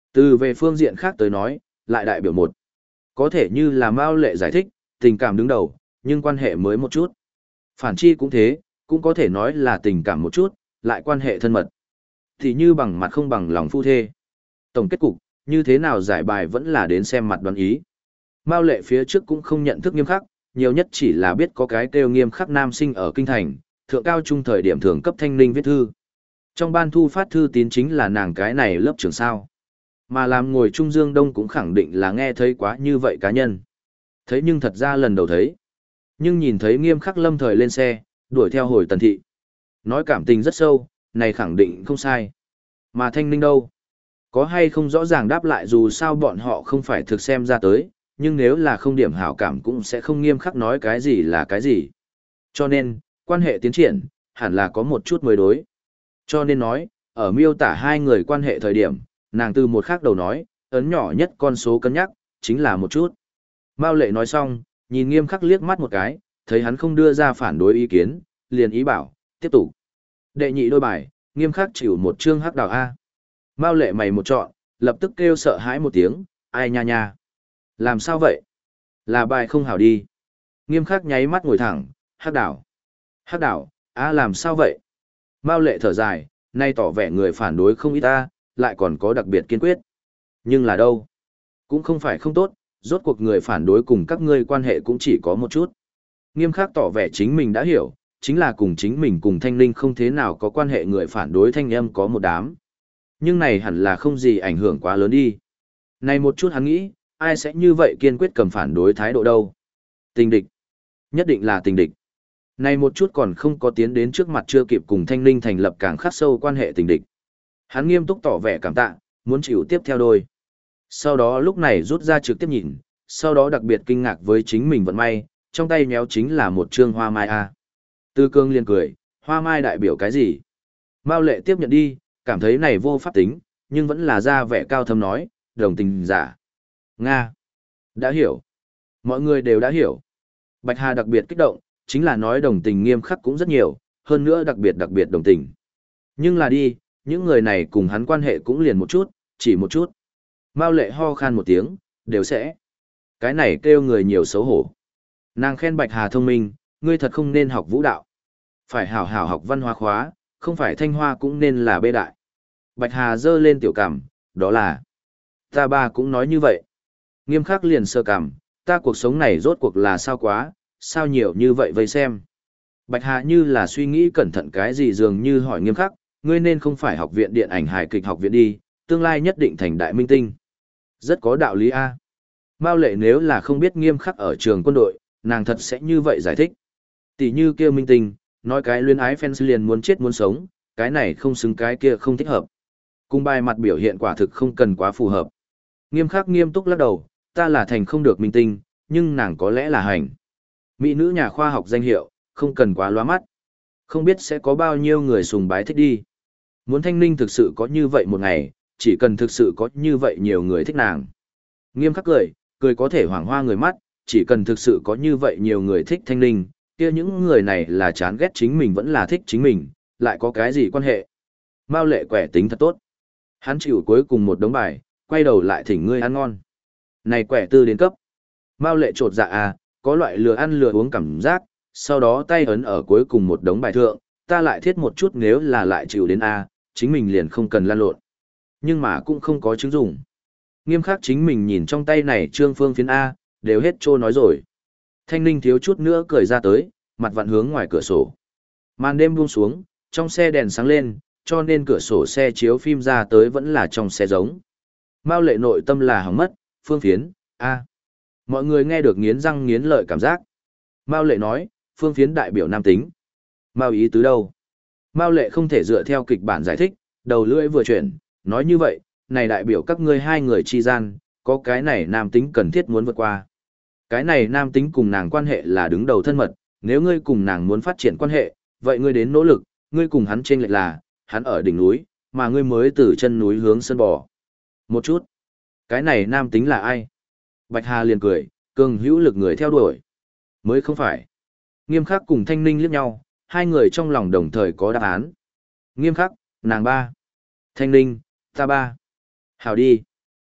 Từ về phương diện khác tới nói, lại đại biểu một. Có thể như là Mao Lệ giải thích, tình cảm đứng đầu, nhưng quan hệ mới một chút. Phản chi cũng thế, cũng có thể nói là tình cảm một chút, lại quan hệ thân mật. Thì như bằng mặt không bằng lòng phu thê. Tổng kết cục, như thế nào giải bài vẫn là đến xem mặt đoán ý. Mao Lệ phía trước cũng không nhận thức nghiêm khắc, nhiều nhất chỉ là biết có cái kêu nghiêm khắc nam sinh ở kinh thành, thượng cao trung thời điểm thường cấp thanh linh viết thư. Trong ban thu phát thư tín chính là nàng cái này lớp trưởng sao. Mà làm ngồi Trung Dương Đông cũng khẳng định là nghe thấy quá như vậy cá nhân. Thấy nhưng thật ra lần đầu thấy. Nhưng nhìn thấy nghiêm khắc lâm thời lên xe, đuổi theo hồi tần thị. Nói cảm tình rất sâu, này khẳng định không sai. Mà thanh ninh đâu? Có hay không rõ ràng đáp lại dù sao bọn họ không phải thực xem ra tới, nhưng nếu là không điểm hảo cảm cũng sẽ không nghiêm khắc nói cái gì là cái gì. Cho nên, quan hệ tiến triển, hẳn là có một chút mới đối. Cho nên nói, ở miêu tả hai người quan hệ thời điểm, nàng từ một khác đầu nói, ấn nhỏ nhất con số cân nhắc, chính là một chút. Mao Lệ nói xong, nhìn nghiêm khắc liếc mắt một cái, thấy hắn không đưa ra phản đối ý kiến, liền ý bảo, tiếp tục. Đệ nhị đôi bài, nghiêm khắc chịu một chương hắc đào A. Mao Lệ mày một trọn, lập tức kêu sợ hãi một tiếng, ai nha nha. Làm sao vậy? Là bài không hảo đi. Nghiêm khắc nháy mắt ngồi thẳng, hắc đảo. Hắc đảo, a làm sao vậy? Mao Lệ thở dài, nay tỏ vẻ người phản đối không ít ta, lại còn có đặc biệt kiên quyết. Nhưng là đâu? Cũng không phải không tốt, rốt cuộc người phản đối cùng các ngươi quan hệ cũng chỉ có một chút. Nghiêm khắc tỏ vẻ chính mình đã hiểu, chính là cùng chính mình cùng thanh linh không thế nào có quan hệ người phản đối thanh âm có một đám. Nhưng này hẳn là không gì ảnh hưởng quá lớn đi. Này một chút hắn nghĩ, ai sẽ như vậy kiên quyết cầm phản đối thái độ đâu? Tình địch. Nhất định là tình địch. Này một chút còn không có tiến đến trước mặt chưa kịp cùng thanh linh thành lập càng khắc sâu quan hệ tình địch. Hắn nghiêm túc tỏ vẻ cảm tạ, muốn chịu tiếp theo đôi. Sau đó lúc này rút ra trực tiếp nhìn, sau đó đặc biệt kinh ngạc với chính mình vận may, trong tay méo chính là một trương hoa mai a. Tư Cương liền cười, hoa mai đại biểu cái gì? Mao Lệ tiếp nhận đi, cảm thấy này vô pháp tính, nhưng vẫn là ra vẻ cao thâm nói, đồng tình giả. Nga. Đã hiểu. Mọi người đều đã hiểu. Bạch Hà đặc biệt kích động, chính là nói đồng tình nghiêm khắc cũng rất nhiều, hơn nữa đặc biệt đặc biệt đồng tình. Nhưng là đi, những người này cùng hắn quan hệ cũng liền một chút, chỉ một chút. Mao Lệ ho khan một tiếng, đều sẽ. Cái này kêu người nhiều xấu hổ. Nàng khen Bạch Hà thông minh, ngươi thật không nên học vũ đạo. Phải hảo hảo học văn hóa khóa, không phải thanh hoa cũng nên là bê đại. Bạch Hà giơ lên tiểu cằm, đó là. Ta ba cũng nói như vậy. Nghiêm khắc liền sơ cằm, ta cuộc sống này rốt cuộc là sao quá, sao nhiều như vậy vây xem. Bạch Hà như là suy nghĩ cẩn thận cái gì dường như hỏi nghiêm khắc, ngươi nên không phải học viện điện ảnh hài kịch học viện đi, tương lai nhất định thành đại minh tinh. Rất có đạo lý a. Mao Lệ nếu là không biết nghiêm khắc ở trường quân đội, nàng thật sẽ như vậy giải thích. Tỷ như kia minh tinh, nói cái luyến ái fans liền muốn chết muốn sống, cái này không xứng cái kia không thích hợp. Cùng bài mặt biểu hiện quả thực không cần quá phù hợp. Nghiêm khắc nghiêm túc lắc đầu, ta là thành không được minh tinh, nhưng nàng có lẽ là hành. Mỹ nữ nhà khoa học danh hiệu, không cần quá lóa mắt. Không biết sẽ có bao nhiêu người sùng bái thích đi. Muốn thanh ninh thực sự có như vậy một ngày, chỉ cần thực sự có như vậy nhiều người thích nàng. Nghiêm khắc cười, cười có thể hoảng hoa người mắt, chỉ cần thực sự có như vậy nhiều người thích thanh ninh, kia những người này là chán ghét chính mình vẫn là thích chính mình, lại có cái gì quan hệ. Mao Lệ quẻ tính thật tốt. Hắn chịu cuối cùng một đống bài, quay đầu lại thỉnh ngươi ăn ngon. Này quẻ tư đến cấp. Mao Lệ trột dạ à, có loại lừa ăn lừa uống cảm giác, sau đó tay ấn ở cuối cùng một đống bài thượng, ta lại thiết một chút nếu là lại chịu đến A, chính mình liền không cần lan lộn. Nhưng mà cũng không có chứng dụng. Nghiêm khắc chính mình nhìn trong tay này trương phương phiến A, đều hết trô nói rồi. Thanh ninh thiếu chút nữa cười ra tới, mặt vặn hướng ngoài cửa sổ. Màn đêm buông xuống, trong xe đèn sáng lên, cho nên cửa sổ xe chiếu phim ra tới vẫn là trong xe giống. Mao Lệ nội tâm là hỏng mất, phương phiến, A. Mọi người nghe được nghiến răng nghiến lợi cảm giác. Mao Lệ nói, phương phiến đại biểu nam tính. Mao ý tứ đâu? Mao Lệ không thể dựa theo kịch bản giải thích, đầu lưỡi vừa chuyển, nói như vậy, này đại biểu các ngươi hai người chi gian, có cái này nam tính cần thiết muốn vượt qua. Cái này nam tính cùng nàng quan hệ là đứng đầu thân mật, nếu ngươi cùng nàng muốn phát triển quan hệ, vậy ngươi đến nỗ lực, ngươi cùng hắn chênh lệch là, hắn ở đỉnh núi, mà ngươi mới từ chân núi hướng sân bò. Một chút. Cái này nam tính là ai? Bạch Hà liền cười, cường hữu lực người theo đuổi. Mới không phải. Nghiêm khắc cùng thanh ninh liếc nhau, hai người trong lòng đồng thời có đáp án. Nghiêm khắc, nàng ba. Thanh ninh, ta ba. Hảo đi.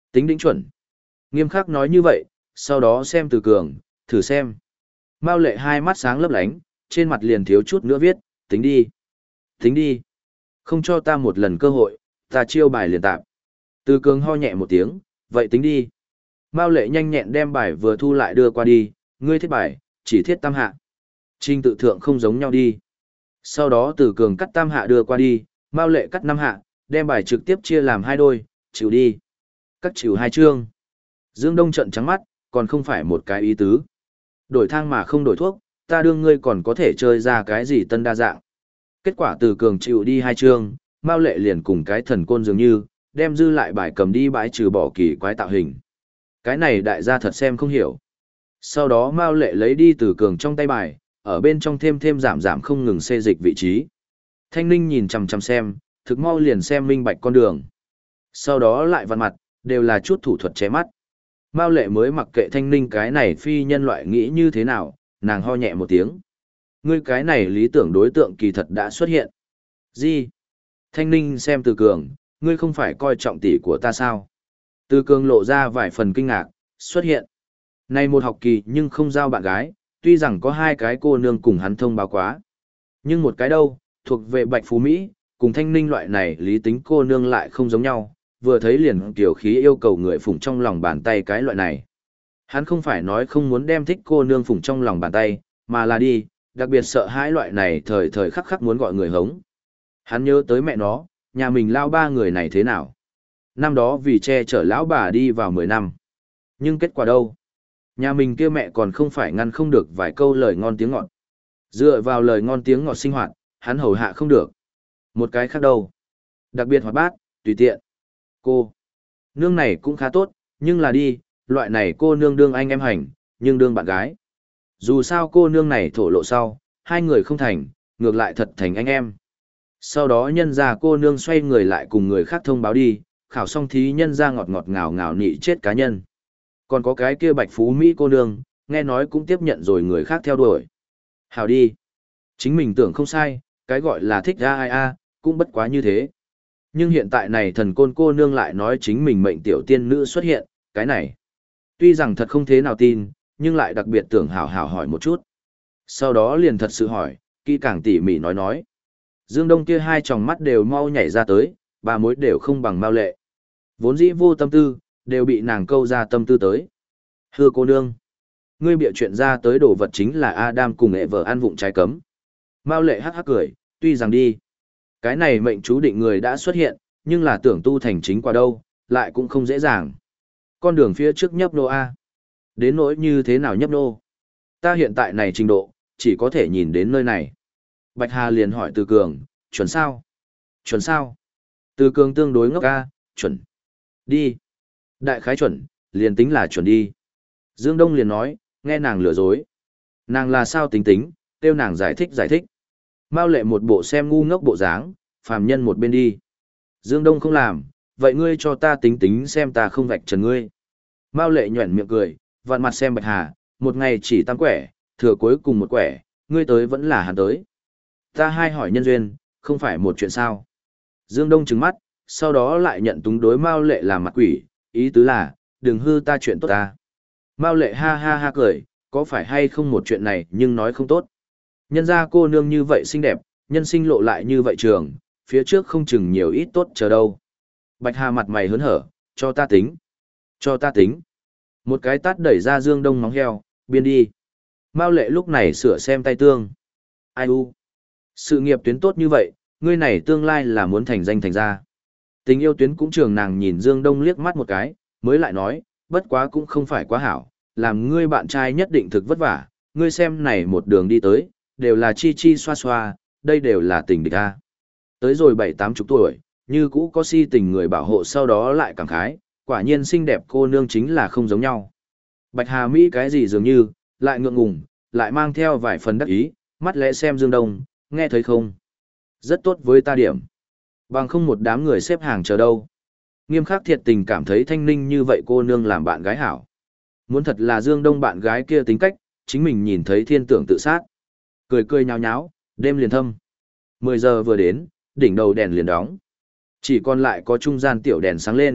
Tính đính chuẩn. Nghiêm khắc nói như vậy, sau đó xem Từ Cường, thử xem. Mao Lệ hai mắt sáng lấp lánh, trên mặt liền thiếu chút nữa viết, tính đi. Tính đi. Không cho ta một lần cơ hội, ta chiêu bài liền tạp. Từ Cường ho nhẹ một tiếng, vậy tính đi. Mao Lệ nhanh nhẹn đem bài vừa thu lại đưa qua đi, ngươi thiết bài, chỉ thiết tam hạ. Trình tự thượng không giống nhau đi. Sau đó Từ Cường cắt tam hạ đưa qua đi, Mao Lệ cắt năm hạ, đem bài trực tiếp chia làm hai đôi, chịu đi. Cắt chịu hai chương. Dương Đông trận trắng mắt, còn không phải một cái ý tứ. Đổi thang mà không đổi thuốc, ta đương ngươi còn có thể chơi ra cái gì tân đa dạng. Kết quả Từ Cường chịu đi hai chương, Mao Lệ liền cùng cái thần côn dường như, đem dư lại bài cầm đi bãi trừ bỏ kỳ quái tạo hình. Cái này đại gia thật xem không hiểu. Sau đó Mao Lệ lấy đi Từ Cường trong tay bài, ở bên trong thêm thêm giảm giảm không ngừng xê dịch vị trí. Thanh Ninh nhìn chằm chằm xem, thực mau liền xem minh bạch con đường. Sau đó lại vặn mặt, đều là chút thủ thuật che mắt. Mao Lệ mới mặc kệ Thanh Ninh cái này phi nhân loại nghĩ như thế nào, nàng ho nhẹ một tiếng. Ngươi cái này lý tưởng đối tượng kỳ thật đã xuất hiện. Gì? Thanh Ninh xem Từ Cường, ngươi không phải coi trọng tỷ của ta sao? Từ Cường lộ ra vài phần kinh ngạc, xuất hiện. Này một học kỳ nhưng không giao bạn gái, tuy rằng có hai cái cô nương cùng hắn thông báo quá. Nhưng một cái đâu, thuộc về Bạch Phú Mỹ, cùng Thanh Ninh loại này lý tính cô nương lại không giống nhau, vừa thấy liền tiểu khí yêu cầu người phụng trong lòng bàn tay cái loại này. Hắn không phải nói không muốn đem thích cô nương phụng trong lòng bàn tay, mà là đi, đặc biệt sợ hãi loại này thời thời khắc khắc muốn gọi người hống. Hắn nhớ tới mẹ nó, nhà mình lao ba người này thế nào. Năm đó vì che chở lão bà đi vào mười năm. Nhưng kết quả đâu? Nhà mình kia mẹ còn không phải ngăn không được vài câu lời ngon tiếng ngọt. Dựa vào lời ngon tiếng ngọt sinh hoạt, hắn hầu hạ không được. Một cái khác đâu? Đặc biệt hoạt bát, tùy tiện. Cô. Nương này cũng khá tốt, nhưng là đi, loại này cô nương đương anh em hành, nhưng đương bạn gái. Dù sao cô nương này thổ lộ sau, hai người không thành, ngược lại thật thành anh em. Sau đó nhân ra cô nương xoay người lại cùng người khác thông báo đi, khảo xong thí nhân ra ngọt ngọt ngào ngào nị chết cá nhân. Còn có cái kia Bạch Phú Mỹ cô nương, nghe nói cũng tiếp nhận rồi người khác theo đuổi. Hào đi. Chính mình tưởng không sai, cái gọi là thích a ai a, cũng bất quá như thế. Nhưng hiện tại này thần côn cô nương lại nói chính mình mệnh tiểu tiên nữ xuất hiện, cái này. Tuy rằng thật không thế nào tin, nhưng lại đặc biệt tưởng hảo hảo hỏi một chút. Sau đó liền thật sự hỏi, kỹ càng tỉ mỉ nói nói. Dương Đông kia hai tròng mắt đều mau nhảy ra tới, ba mối đều không bằng Mao Lệ. Vốn dĩ vô tâm tư, đều bị nàng câu ra tâm tư tới. Hư cô nương. Ngươi bịa chuyện ra tới đồ vật chính là Adam cùng ệ vợ ăn vụng trái cấm. Mao Lệ hắc hắc cười, tuy rằng đi. Cái này mệnh chú định người đã xuất hiện, nhưng là tưởng tu thành chính qua đâu, lại cũng không dễ dàng. Con đường phía trước nhấp nô A. Đến nỗi như thế nào nhấp nô? Ta hiện tại này trình độ, chỉ có thể nhìn đến nơi này. Bạch Hà liền hỏi Từ Cường, chuẩn sao? Chuẩn sao? Từ Cường tương đối ngốc A, chuẩn. Đi. Đại khái chuẩn, liền tính là chuẩn đi. Dương Đông liền nói, nghe nàng lừa dối. Nàng là sao tính tính, kêu nàng giải thích giải thích. Mao Lệ một bộ xem ngu ngốc bộ dáng, phàm nhân một bên đi. Dương Đông không làm, vậy ngươi cho ta tính tính xem ta không vạch trần ngươi. Mao Lệ nhuẩn miệng cười, vặn mặt xem Bạch Hà, một ngày chỉ tam quẻ, thừa cuối cùng một quẻ, ngươi tới vẫn là hắn tới. Ta hai hỏi nhân duyên, không phải một chuyện sao. Dương Đông trừng mắt, sau đó lại nhận túng đối Mao Lệ làm mặt quỷ, ý tứ là, đừng hư ta chuyện tốt ta. Mao Lệ ha ha ha cười, có phải hay không một chuyện này nhưng nói không tốt. Nhân ra cô nương như vậy xinh đẹp, nhân sinh lộ lại như vậy trường, phía trước không chừng nhiều ít tốt chờ đâu. Bạch Hà mặt mày hớn hở, cho ta tính. Cho ta tính. Một cái tát đẩy ra Dương Đông móng heo, biên đi. Mao Lệ lúc này sửa xem tay tương. Ai u. Sự nghiệp tuyến tốt như vậy, ngươi này tương lai là muốn thành danh thành ra. Tình yêu tuyến cũng trường nàng nhìn Dương Đông liếc mắt một cái, mới lại nói, bất quá cũng không phải quá hảo, làm ngươi bạn trai nhất định thực vất vả, ngươi xem này một đường đi tới, đều là chi chi xoa xoa, đây đều là tình địch a. Tới rồi bảy tám chục tuổi, như cũ có si tình người bảo hộ sau đó lại cảm khái, quả nhiên xinh đẹp cô nương chính là không giống nhau. Bạch Hà Mỹ cái gì dường như, lại ngượng ngùng, lại mang theo vài phần đắc ý, mắt lẽ xem Dương Đông, nghe thấy không? Rất tốt với ta điểm. Bằng không một đám người xếp hàng chờ đâu. Nghiêm khắc thiệt tình cảm thấy Thanh Ninh như vậy cô nương làm bạn gái hảo. Muốn thật là Dương Đông bạn gái kia tính cách, chính mình nhìn thấy thiên tưởng tự sát. Cười cười nháo nháo, đêm liền thâm. mười giờ vừa đến, đỉnh đầu đèn liền đóng. Chỉ còn lại có trung gian tiểu đèn sáng lên,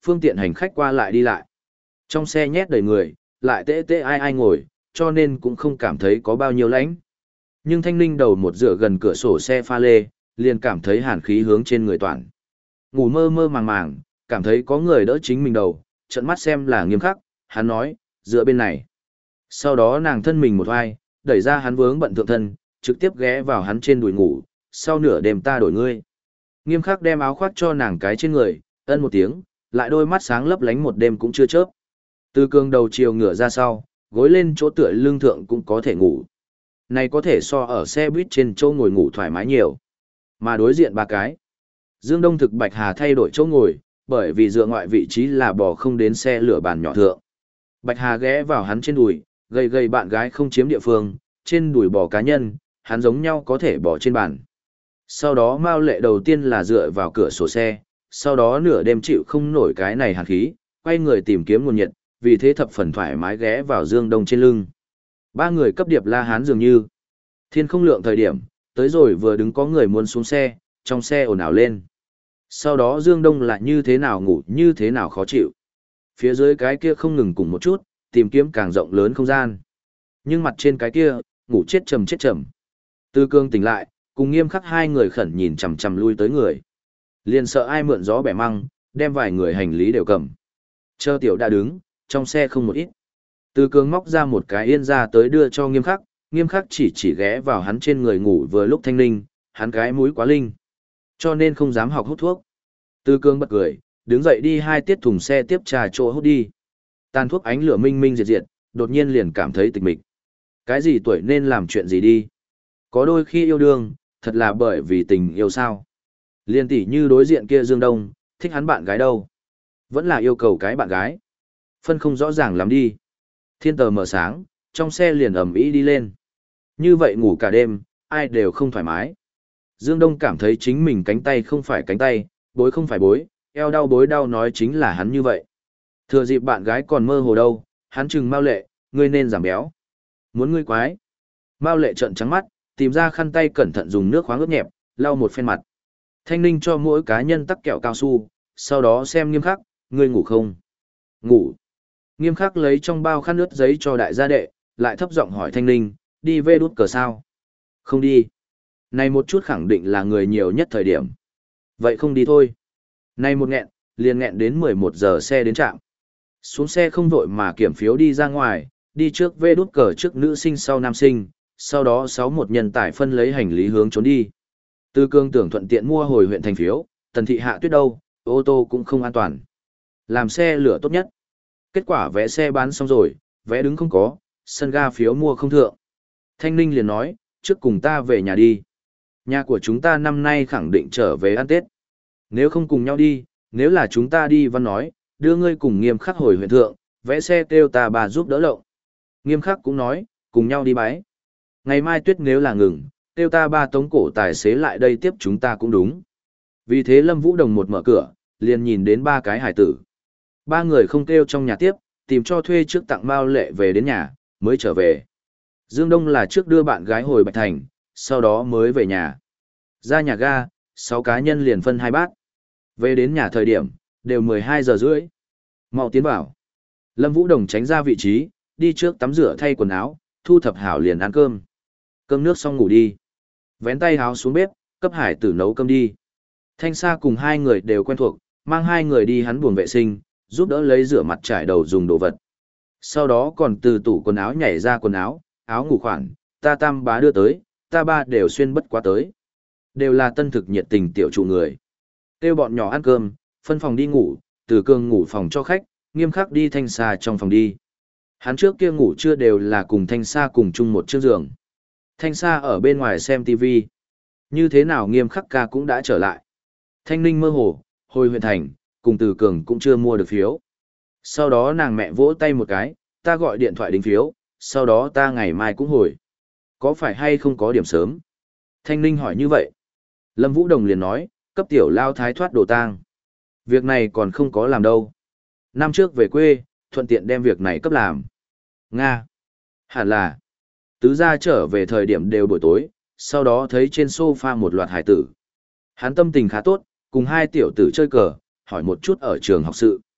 phương tiện hành khách qua lại đi lại. Trong xe nhét đầy người, lại tê tê ai ai ngồi, cho nên cũng không cảm thấy có bao nhiêu lạnh. Nhưng Thanh Ninh đầu một dựa gần cửa sổ xe pha lê, liền cảm thấy hàn khí hướng trên người toàn. Ngủ mơ mơ màng màng, cảm thấy có người đỡ chính mình đầu, trợn mắt xem là Nghiêm Khắc, hắn nói, dựa bên này. Sau đó nàng thân mình một vai, đẩy ra hắn vướng bận thượng thân, trực tiếp ghé vào hắn trên đùi ngủ, sau nửa đêm ta đổi ngươi. Nghiêm Khắc đem áo khoác cho nàng cái trên người, ân một tiếng, lại đôi mắt sáng lấp lánh một đêm cũng chưa chớp. Từ cường đầu chiều ngửa ra sau, gối lên chỗ tựa lưng thượng cũng có thể ngủ. Này có thể so ở xe buýt trên chỗ ngồi ngủ thoải mái nhiều. Mà đối diện ba cái. Dương Đông thực Bạch Hà thay đổi chỗ ngồi, bởi vì dựa ngoại vị trí là bò không đến xe lửa bàn nhỏ thượng. Bạch Hà ghé vào hắn trên đùi, gầy gầy bạn gái không chiếm địa phương, trên đùi bò cá nhân, hắn giống nhau có thể bò trên bàn. Sau đó Mao Lệ đầu tiên là dựa vào cửa sổ xe, sau đó nửa đêm chịu không nổi cái này hàn khí, quay người tìm kiếm nguồn nhiệt, vì thế thập phần thoải mái ghé vào Dương Đông trên lưng. Ba người cấp điệp la hán dường như. Thiên không lượng thời điểm, tới rồi vừa đứng có người muốn xuống xe, trong xe ồn ào lên. Sau đó Dương Đông lại như thế nào ngủ như thế nào khó chịu. Phía dưới cái kia không ngừng cùng một chút, tìm kiếm càng rộng lớn không gian. Nhưng mặt trên cái kia, ngủ chết trầm chết trầm. Tư Cương tỉnh lại, cùng Nghiêm Khắc hai người khẩn nhìn chằm chằm lui tới người. Liền sợ ai mượn gió bẻ măng, đem vài người hành lý đều cầm. Chờ tiểu đã đứng, trong xe không một ít. Tư Cương móc ra một cái yên ra tới đưa cho Nghiêm Khắc, Nghiêm Khắc chỉ chỉ ghé vào hắn trên người ngủ vừa lúc thanh linh, hắn cái mũi quá linh. Cho nên không dám học hút thuốc. Tư Cương bật cười, đứng dậy đi hai tiết thùng xe tiếp trà chỗ hút đi. Tàn thuốc ánh lửa minh minh diệt diệt, đột nhiên liền cảm thấy tịch mịch. Cái gì tuổi nên làm chuyện gì đi? Có đôi khi yêu đương, thật là bởi vì tình yêu sao? Liên tỷ như đối diện kia Dương Đông, thích hắn bạn gái đâu? Vẫn là yêu cầu cái bạn gái. Phân không rõ ràng lắm đi. Thiên tờ mở sáng, trong xe liền ầm ĩ đi lên. Như vậy ngủ cả đêm, ai đều không thoải mái. Dương Đông cảm thấy chính mình cánh tay không phải cánh tay, bối không phải bối, eo đau bối đau nói chính là hắn như vậy. Thừa dịp bạn gái còn mơ hồ đâu, hắn chừng Mao Lệ, ngươi nên giảm béo. Muốn ngươi quái. Mao Lệ trợn trắng mắt, tìm ra khăn tay cẩn thận dùng nước khoáng ướt nhẹp, lau một phen mặt. Thanh Ninh cho mỗi cá nhân tắc kẹo cao su, sau đó xem Nghiêm Khắc, ngươi ngủ không? Ngủ. Nghiêm Khắc lấy trong bao khăn ướt giấy cho đại gia đệ, lại thấp giọng hỏi Thanh Ninh, đi về đút cờ sao? Không đi. Này một chút khẳng định là người nhiều nhất thời điểm. Vậy không đi thôi. Này một nghẹn, liền nghẹn đến mười một giờ xe đến trạm. Xuống xe không vội mà kiểm phiếu đi ra ngoài, đi trước về đút cờ trước nữ sinh sau nam sinh, sau đó sáu một nhân tải phân lấy hành lý hướng trốn đi. Tư Cương tưởng thuận tiện mua hồi huyện thành phiếu, Tần Thị hạ tuyết đâu, ô tô cũng không an toàn. Làm xe lửa tốt nhất. Kết quả vé xe bán xong rồi, vé đứng không có, sân ga phiếu mua không thượng. Thanh Ninh liền nói, trước cùng ta về nhà đi. Nhà của chúng ta năm nay khẳng định trở về ăn Tết. Nếu không cùng nhau đi, nếu là chúng ta đi Văn nói, đưa ngươi cùng Nghiêm Khắc hồi huyện thượng, vẽ xe kêu ta bà giúp đỡ lộng. Nghiêm Khắc cũng nói, cùng nhau đi bái. Ngày mai tuyết nếu là ngừng, kêu ta ba tống cổ tài xế lại đây tiếp chúng ta cũng đúng. Vì thế Lâm Vũ Đồng một mở cửa, liền nhìn đến ba cái hải tử. Ba người không kêu trong nhà tiếp, tìm cho thuê trước tặng Mao Lệ về đến nhà, mới trở về. Dương Đông là trước đưa bạn gái hồi Bạch Thành, sau đó mới về nhà. Ra nhà ga, sáu cá nhân liền phân hai bát. Về đến nhà thời điểm, đều mười hai giờ rưỡi. Mau tiến vào. Lâm Vũ Đồng tránh ra vị trí, đi trước tắm rửa thay quần áo, thu thập hảo liền ăn cơm. Cơm nước xong ngủ đi. Vén tay háo xuống bếp, cấp hải tử nấu cơm đi. Thanh Sa cùng hai người đều quen thuộc, mang hai người đi hắn buồng vệ sinh, giúp đỡ lấy rửa mặt trải đầu dùng đồ vật. Sau đó còn từ tủ quần áo nhảy ra quần áo, áo ngủ khoản, ta tam bá đưa tới, ta ba đều xuyên bất quá tới. Đều là tân thực nhiệt tình tiểu trụ người. Kêu bọn nhỏ ăn cơm, phân phòng đi ngủ, Từ Cương ngủ phòng cho khách, Nghiêm Khắc đi Thanh Sa trong phòng đi. Hắn trước kia ngủ trưa đều là cùng Thanh Sa cùng chung một chiếc giường. Thanh Sa ở bên ngoài xem ti vi. Như thế nào Nghiêm Khắc ca cũng đã trở lại. Thanh Ninh mơ hồ, hồi huyện thành, cùng Từ Cường cũng chưa mua được phiếu. Sau đó nàng mẹ vỗ tay một cái, ta gọi điện thoại đính phiếu, sau đó ta ngày mai cũng hồi. Có phải hay không có điểm sớm? Thanh Ninh hỏi như vậy. Lâm Vũ Đồng liền nói, cấp tiểu lao thái thoát đồ tang. Việc này còn không có làm đâu. Năm trước về quê, thuận tiện đem việc này cấp làm. Nga. Hẳn là. Tứ gia trở về thời điểm đều buổi tối, sau đó thấy trên sofa một loạt hải tử. Hắn tâm tình khá tốt, cùng hai tiểu tử chơi cờ, hỏi một chút ở trường học sự.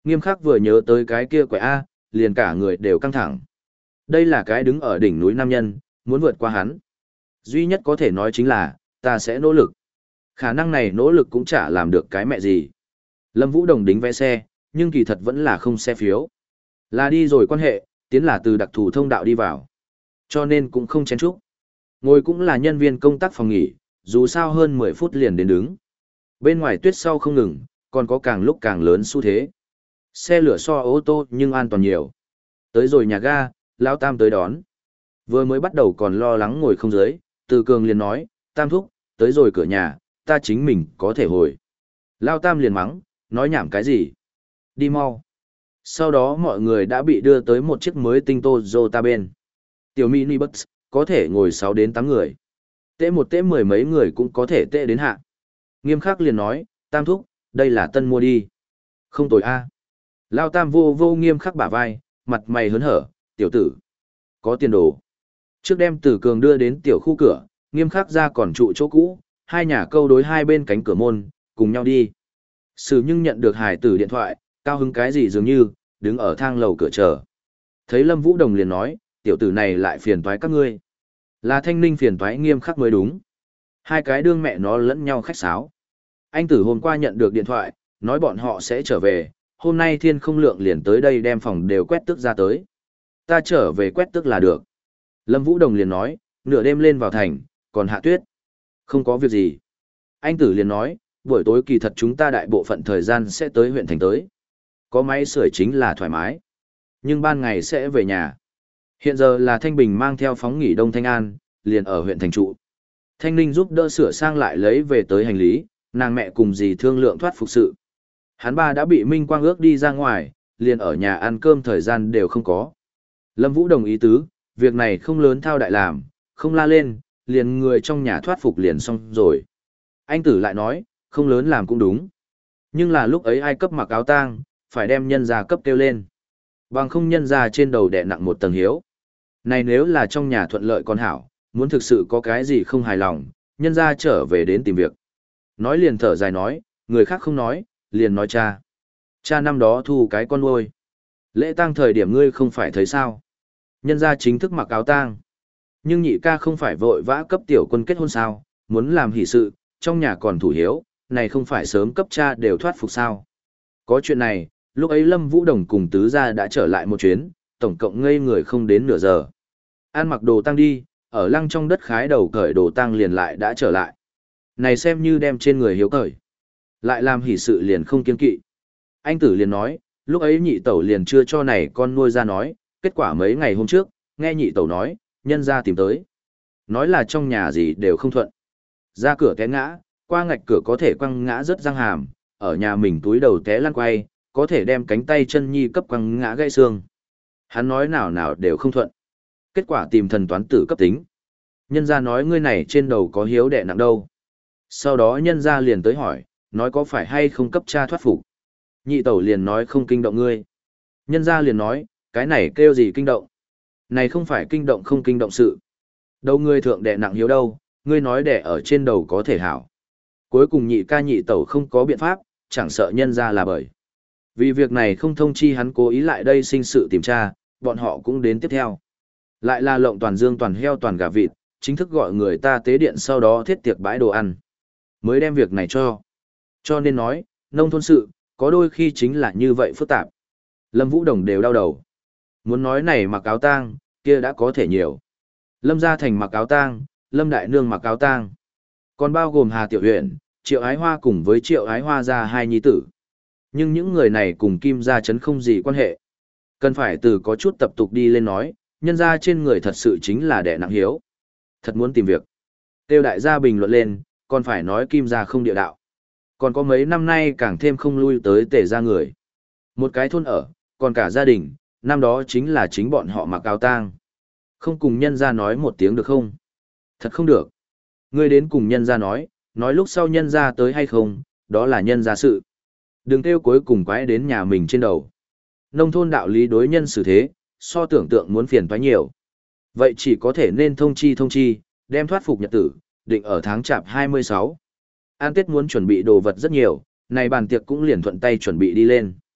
Nghiêm khắc vừa nhớ tới cái kia quẻ A, liền cả người đều căng thẳng. Đây là cái đứng ở đỉnh núi nam nhân, muốn vượt qua hắn. Duy nhất có thể nói chính là, ta sẽ nỗ lực. Khả năng này nỗ lực cũng chả làm được cái mẹ gì. Lâm Vũ Đồng đính vé xe, nhưng kỳ thật vẫn là không xe phiếu. Là đi rồi quan hệ, tiến là từ đặc thù thông đạo đi vào. Cho nên cũng không chen chúc. Ngồi cũng là nhân viên công tác phòng nghỉ, dù sao hơn mười phút liền đến đứng. Bên ngoài tuyết sau không ngừng, còn có càng lúc càng lớn xu thế. Xe lửa so ô tô nhưng an toàn nhiều. Tới rồi nhà ga, Lão Tam tới đón. Vừa mới bắt đầu còn lo lắng ngồi không dưới, Từ Cường liền nói, Tam thúc, tới rồi cửa nhà, ta chính mình có thể hồi. Lão Tam liền mắng, nói nhảm cái gì? Đi mau. Sau đó mọi người đã bị đưa tới một chiếc mới tinh Toyota bên. Tiểu mini bus, có thể ngồi sáu đến tám người. Tễ một tễ mười mấy người cũng có thể tễ đến hạ. Nghiêm khắc liền nói, Tam thúc, đây là tân mua đi. Không tồi a. Lao Tam vô vô nghiêm khắc bả vai, mặt mày hớn hở, tiểu tử. Có tiền đồ. Trước đem Từ Cường đưa đến tiểu khu cửa, nghiêm khắc ra còn trụ chỗ cũ, hai nhà câu đối hai bên cánh cửa môn, cùng nhau đi. Sử nhưng nhận được hải tử điện thoại, cao hứng cái gì dường như, đứng ở thang lầu cửa chờ. Thấy Lâm Vũ Đồng liền nói, tiểu tử này lại phiền toái các ngươi. Là Thanh Ninh phiền toái nghiêm khắc mới đúng. Hai cái đương mẹ nó lẫn nhau khách sáo. Anh tử hôm qua nhận được điện thoại, nói bọn họ sẽ trở về, hôm nay thiên không lượng liền tới đây đem phòng đều quét tước ra tới. Ta trở về quét tước là được. Lâm Vũ Đồng liền nói, nửa đêm lên vào thành, còn hạ tuyết. Không có việc gì. Anh tử liền nói, buổi tối kỳ thật chúng ta đại bộ phận thời gian sẽ tới huyện thành tới. Có máy sưởi chính là thoải mái. Nhưng ban ngày sẽ về nhà. Hiện giờ là Thanh Bình mang theo phóng nghỉ Đông Thanh An, liền ở huyện thành trụ. Thanh Ninh giúp đỡ sửa sang lại lấy về tới hành lý, nàng mẹ cùng dì thương lượng thoát phục sự. Hắn ba đã bị Minh Quang ước đi ra ngoài, liền ở nhà ăn cơm thời gian đều không có. Lâm Vũ đồng ý tứ, việc này không lớn thao đại làm, không la lên, liền người trong nhà thoát phục liền xong rồi. Anh tử lại nói, không lớn làm cũng đúng. Nhưng là lúc ấy ai cấp mặc áo tang, phải đem nhân gia cấp kêu lên. Bằng không nhân gia trên đầu đè nặng một tầng hiếu. Này nếu là trong nhà thuận lợi con hảo, muốn thực sự có cái gì không hài lòng, nhân gia trở về đến tìm việc. Nói liền thở dài nói, người khác không nói, liền nói cha. Cha năm đó thu cái con nuôi. Lễ tang thời điểm ngươi không phải thấy sao. Nhân gia chính thức mặc áo tang. Nhưng nhị ca không phải vội vã cấp tiểu quân kết hôn sao, muốn làm hỷ sự, trong nhà còn thủ hiếu, này không phải sớm cấp cha đều thoát phục sao. Có chuyện này, lúc ấy Lâm Vũ Đồng cùng tứ gia đã trở lại một chuyến, tổng cộng ngây người không đến nửa giờ. An mặc đồ tang đi, ở lăng trong đất khái đầu cởi đồ tang liền lại đã trở lại. Này xem như đem trên người hiếu cởi. Lại làm hỷ sự liền không kiên kỵ. Anh tử liền nói, lúc ấy nhị tẩu liền chưa cho này con nuôi ra nói, kết quả mấy ngày hôm trước, nghe nhị tẩu nói, nhân ra tìm tới. Nói là trong nhà gì đều không thuận. Ra cửa té ngã, qua ngạch cửa có thể quăng ngã rất răng hàm, ở nhà mình túi đầu té lăn quay, có thể đem cánh tay chân nhi cấp quăng ngã gãy xương. Hắn nói nào nào đều không thuận. Kết quả tìm thần toán tử cấp tính. Nhân ra nói ngươi này trên đầu có hiếu đẻ nặng đâu. Sau đó nhân ra liền tới hỏi, nói có phải hay không cấp cha thoát phục. Nhị tẩu liền nói không kinh động ngươi. Nhân ra liền nói, cái này kêu gì kinh động. Này không phải kinh động không kinh động sự. Đâu ngươi thượng đẻ nặng hiếu đâu, ngươi nói đẻ ở trên đầu có thể hảo. Cuối cùng nhị ca nhị tẩu không có biện pháp, chẳng sợ nhân ra là bởi. Vì việc này không thông chi hắn cố ý lại đây sinh sự tìm tra, bọn họ cũng đến tiếp theo. Lại là lộng toàn dương toàn heo toàn gà vịt, chính thức gọi người ta tế điện sau đó thiết tiệc bãi đồ ăn. Mới đem việc này cho. Cho nên nói, nông thôn sự, có đôi khi chính là như vậy phức tạp. Lâm Vũ Đồng đều đau đầu. Muốn nói này mặc áo tang, kia đã có thể nhiều. Lâm Gia Thành mặc áo tang, Lâm Đại Nương mặc áo tang. Còn bao gồm Hà Tiểu Huyền, Triệu Ái Hoa cùng với Triệu Ái Hoa ra hai nhi tử. Nhưng những người này cùng Kim Gia Trấn không gì quan hệ. Cần phải từ có chút tập tục đi lên nói, nhân ra trên người thật sự chính là đẻ nặng hiếu. Thật muốn tìm việc. Tiêu đại gia bình luận lên, còn phải nói Kim Gia không địa đạo. Còn có mấy năm nay càng thêm không lui tới tể ra người. Một cái thôn ở, còn cả gia đình, năm đó chính là chính bọn họ mặc áo tang. Không cùng nhân ra nói một tiếng được không? Thật không được. Ngươi đến cùng nhân ra nói, nói lúc sau nhân ra tới hay không, đó là nhân ra sự. Đừng kêu cuối cùng quái đến nhà mình trên đầu. Nông thôn đạo lý đối nhân xử thế, so tưởng tượng muốn phiền toái nhiều. Vậy chỉ có thể nên thông chi thông chi, đem thoát phục nhật tử, định ở tháng chạp hai mươi sáu. An Tết muốn chuẩn bị đồ vật rất nhiều, này bàn tiệc cũng liền thuận tay chuẩn bị đi lên.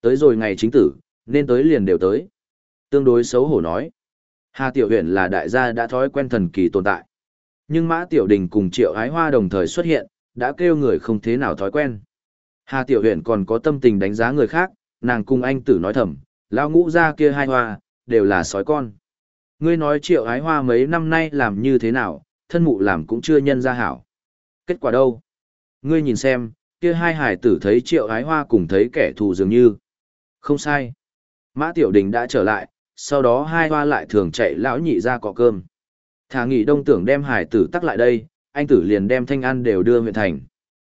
Tới rồi ngày chính tử, nên tới liền đều tới. Tương đối xấu hổ nói. Hà Tiểu Huyền là đại gia đã thói quen thần kỳ tồn tại. Nhưng Mã Tiểu Đình cùng Triệu Ái Hoa đồng thời xuất hiện, đã kêu người không thế nào thói quen. Hà Tiểu Huyền còn có tâm tình đánh giá người khác, nàng cùng anh tử nói thầm, lão ngũ gia kia hai hoa, đều là sói con. Ngươi nói Triệu Ái Hoa mấy năm nay làm như thế nào, thân mụ làm cũng chưa nhân ra hảo. Kết quả đâu? Ngươi nhìn xem, kia hai hải tử thấy Triệu Ái Hoa cùng thấy kẻ thù dường như. Không sai. Mã Tiểu Đình đã trở lại, sau đó hai hoa lại thường chạy lão nhị ra cọ cơm. Thả nghỉ đông tưởng đem hải tử tắc lại đây, anh tử liền đem Thanh An đều đưa huyện thành.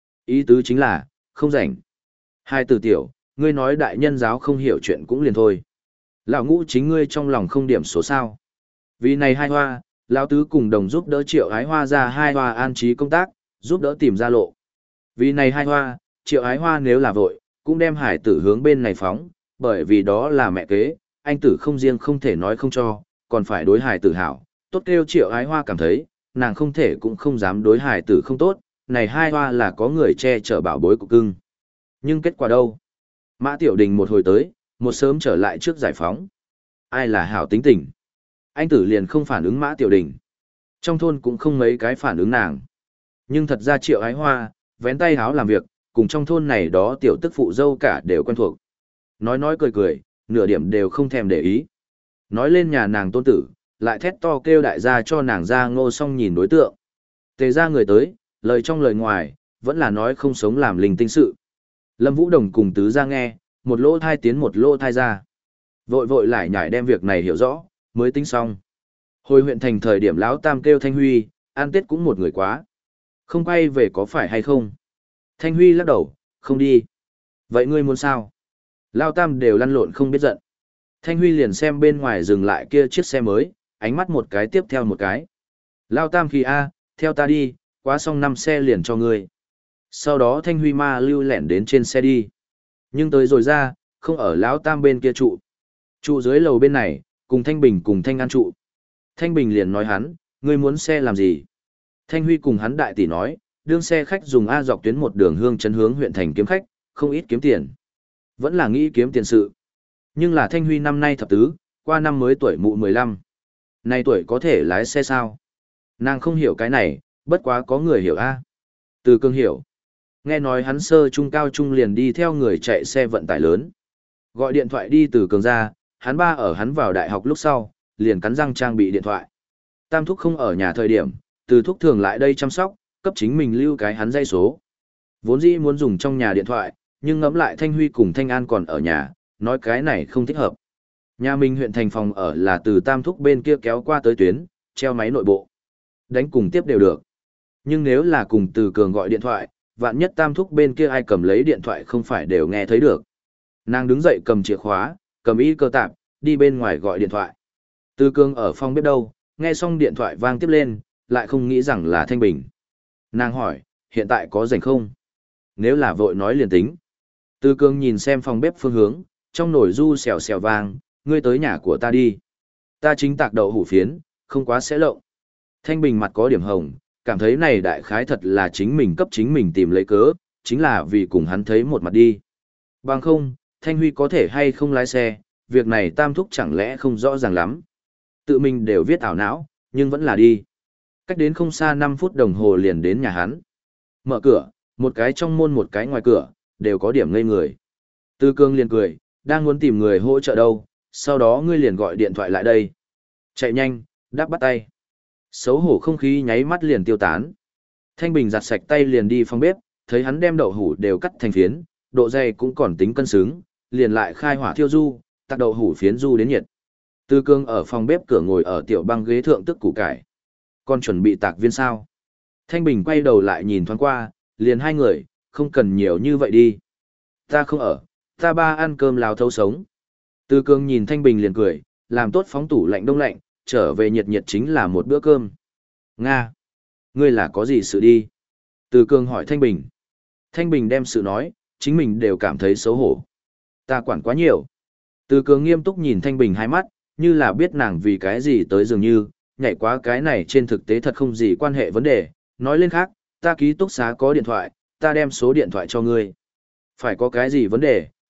Ý tứ chính là, không rảnh. Hai tử tiểu, ngươi nói đại nhân giáo không hiểu chuyện cũng liền thôi. Lão ngũ chính ngươi trong lòng không điểm số sao. Vì này hai hoa, lão tứ cùng đồng giúp đỡ Triệu Ái Hoa ra hai hoa an trí công tác, giúp đỡ tìm ra lộ. Vì này hai hoa, Triệu Ái Hoa nếu là vội, cũng đem hải tử hướng bên này phóng, bởi vì đó là mẹ kế, anh tử không riêng không thể nói không cho, còn phải đối hải tử hảo. Tốt kêu Triệu Ái Hoa cảm thấy, nàng không thể cũng không dám đối hải tử không tốt, này hai hoa là có người che chở bảo bối của cưng. Nhưng kết quả đâu? Mã Tiểu Đình một hồi tới, một sớm trở lại trước giải phóng. Ai là hảo tính tình? Anh tử liền không phản ứng Mã Tiểu Đình. Trong thôn cũng không mấy cái phản ứng nàng. Nhưng thật ra Triệu Ái Hoa, vén tay háo làm việc, cùng trong thôn này đó tiểu tức phụ dâu cả đều quen thuộc. Nói nói cười cười, nửa điểm đều không thèm để ý. Nói lên nhà nàng tôn tử, lại thét to kêu đại gia cho nàng ra ngô xong nhìn đối tượng. Tề ra người tới, lời trong lời ngoài, vẫn là nói không sống làm linh tinh sự. Lâm Vũ Đồng cùng tứ ra nghe, một lỗ thai tiến một lỗ thai ra. Vội vội lại nhảy đem việc này hiểu rõ, mới tính xong. Hồi huyện thành thời điểm lão tam kêu Thanh Huy, ăn tết cũng một người quá. Không quay về có phải hay không? Thanh Huy lắc đầu, không đi. Vậy ngươi muốn sao? Lão tam đều lăn lộn không biết giận. Thanh Huy liền xem bên ngoài dừng lại kia chiếc xe mới, ánh mắt một cái tiếp theo một cái. Lão tam khi A, theo ta đi, quá xong năm xe liền cho ngươi. Sau đó Thanh Huy ma lưu lẻn đến trên xe đi. Nhưng tới rồi ra, không ở lão tam bên kia trụ. Trụ dưới lầu bên này, cùng Thanh Bình cùng Thanh An trụ. Thanh Bình liền nói hắn, ngươi muốn xe làm gì? Thanh Huy cùng hắn đại tỷ nói, đương xe khách dùng A dọc tuyến một đường hương chấn hướng huyện thành kiếm khách, không ít kiếm tiền. Vẫn là nghĩ kiếm tiền sự. Nhưng là Thanh Huy năm nay thập tứ, qua năm mới tuổi mụ mười lăm. Này tuổi có thể lái xe sao? Nàng không hiểu cái này, bất quá có người hiểu A. Từ cương hiểu. Nghe nói hắn sơ trung cao trung liền đi theo người chạy xe vận tải lớn. Gọi điện thoại đi từ cường ra, hắn ba ở hắn vào đại học lúc sau, liền cắn răng trang bị điện thoại. Tam thúc không ở nhà thời điểm, từ thúc thường lại đây chăm sóc, cấp chính mình lưu cái hắn dây số. Vốn dĩ muốn dùng trong nhà điện thoại, nhưng ngẫm lại Thanh Huy cùng Thanh An còn ở nhà, nói cái này không thích hợp. Nhà mình huyện thành phòng ở là từ tam thúc bên kia kéo qua tới tuyến, treo máy nội bộ. Đánh cùng tiếp đều được. Nhưng nếu là cùng từ cường gọi điện thoại, vạn nhất tam thúc bên kia ai cầm lấy điện thoại không phải đều nghe thấy được. Nàng đứng dậy cầm chìa khóa, cầm y cơ tạp, đi bên ngoài gọi điện thoại. Từ cường ở phòng bếp đâu, nghe xong điện thoại vang tiếp lên, lại không nghĩ rằng là Thanh Bình. Nàng hỏi, hiện tại có rảnh không? Nếu là vội nói liền tính. Từ cường nhìn xem phòng bếp phương hướng, trong nồi ru xèo xèo vang, ngươi tới nhà của ta đi. Ta chính tạc đậu hủ phiến, không quá sẽ lộng. Thanh Bình mặt có điểm hồng, cảm thấy này đại khái thật là chính mình cấp chính mình tìm lấy cớ, chính là vì cùng hắn thấy một mặt đi. Bằng không, Thanh Huy có thể hay không lái xe, việc này tam thúc chẳng lẽ không rõ ràng lắm. Tự mình đều viết ảo não, nhưng vẫn là đi. Cách đến không xa năm phút đồng hồ liền đến nhà hắn. Mở cửa, một cái trong môn một cái ngoài cửa, đều có điểm ngây người. Tư Cương liền cười, đang muốn tìm người hỗ trợ đâu, sau đó ngươi liền gọi điện thoại lại đây. Chạy nhanh, đáp bắt tay. Xấu hổ không khí nháy mắt liền tiêu tán. Thanh Bình giặt sạch tay liền đi phòng bếp, thấy hắn đem đậu hủ đều cắt thành phiến, độ dày cũng còn tính cân xứng, liền lại khai hỏa thiêu du, tạc đậu hủ phiến du đến nhiệt. Tư Cương ở phòng bếp cửa ngồi ở tiểu băng ghế thượng tức củ cải. Con chuẩn bị tạc viên sao? Thanh Bình quay đầu lại nhìn thoáng qua, liền hai người, không cần nhiều như vậy đi. Ta không ở, ta ba ăn cơm lào thấu sống. Tư Cương nhìn Thanh Bình liền cười, làm tốt phóng tủ lạnh đông lạnh, trở về nhiệt nhiệt chính là một bữa cơm. Nga! Ngươi là có gì sự đi? Tư Cương hỏi Thanh Bình. Thanh Bình đem sự nói, chính mình đều cảm thấy xấu hổ. Ta quản quá nhiều. Tư Cương nghiêm túc nhìn Thanh Bình hai mắt, như là biết nàng vì cái gì tới dường như, nhảy quá cái này trên thực tế thật không gì quan hệ vấn đề. Nói lên khác, ta ký túc xá có điện thoại, ta đem số điện thoại cho ngươi. Phải có cái gì vấn đề,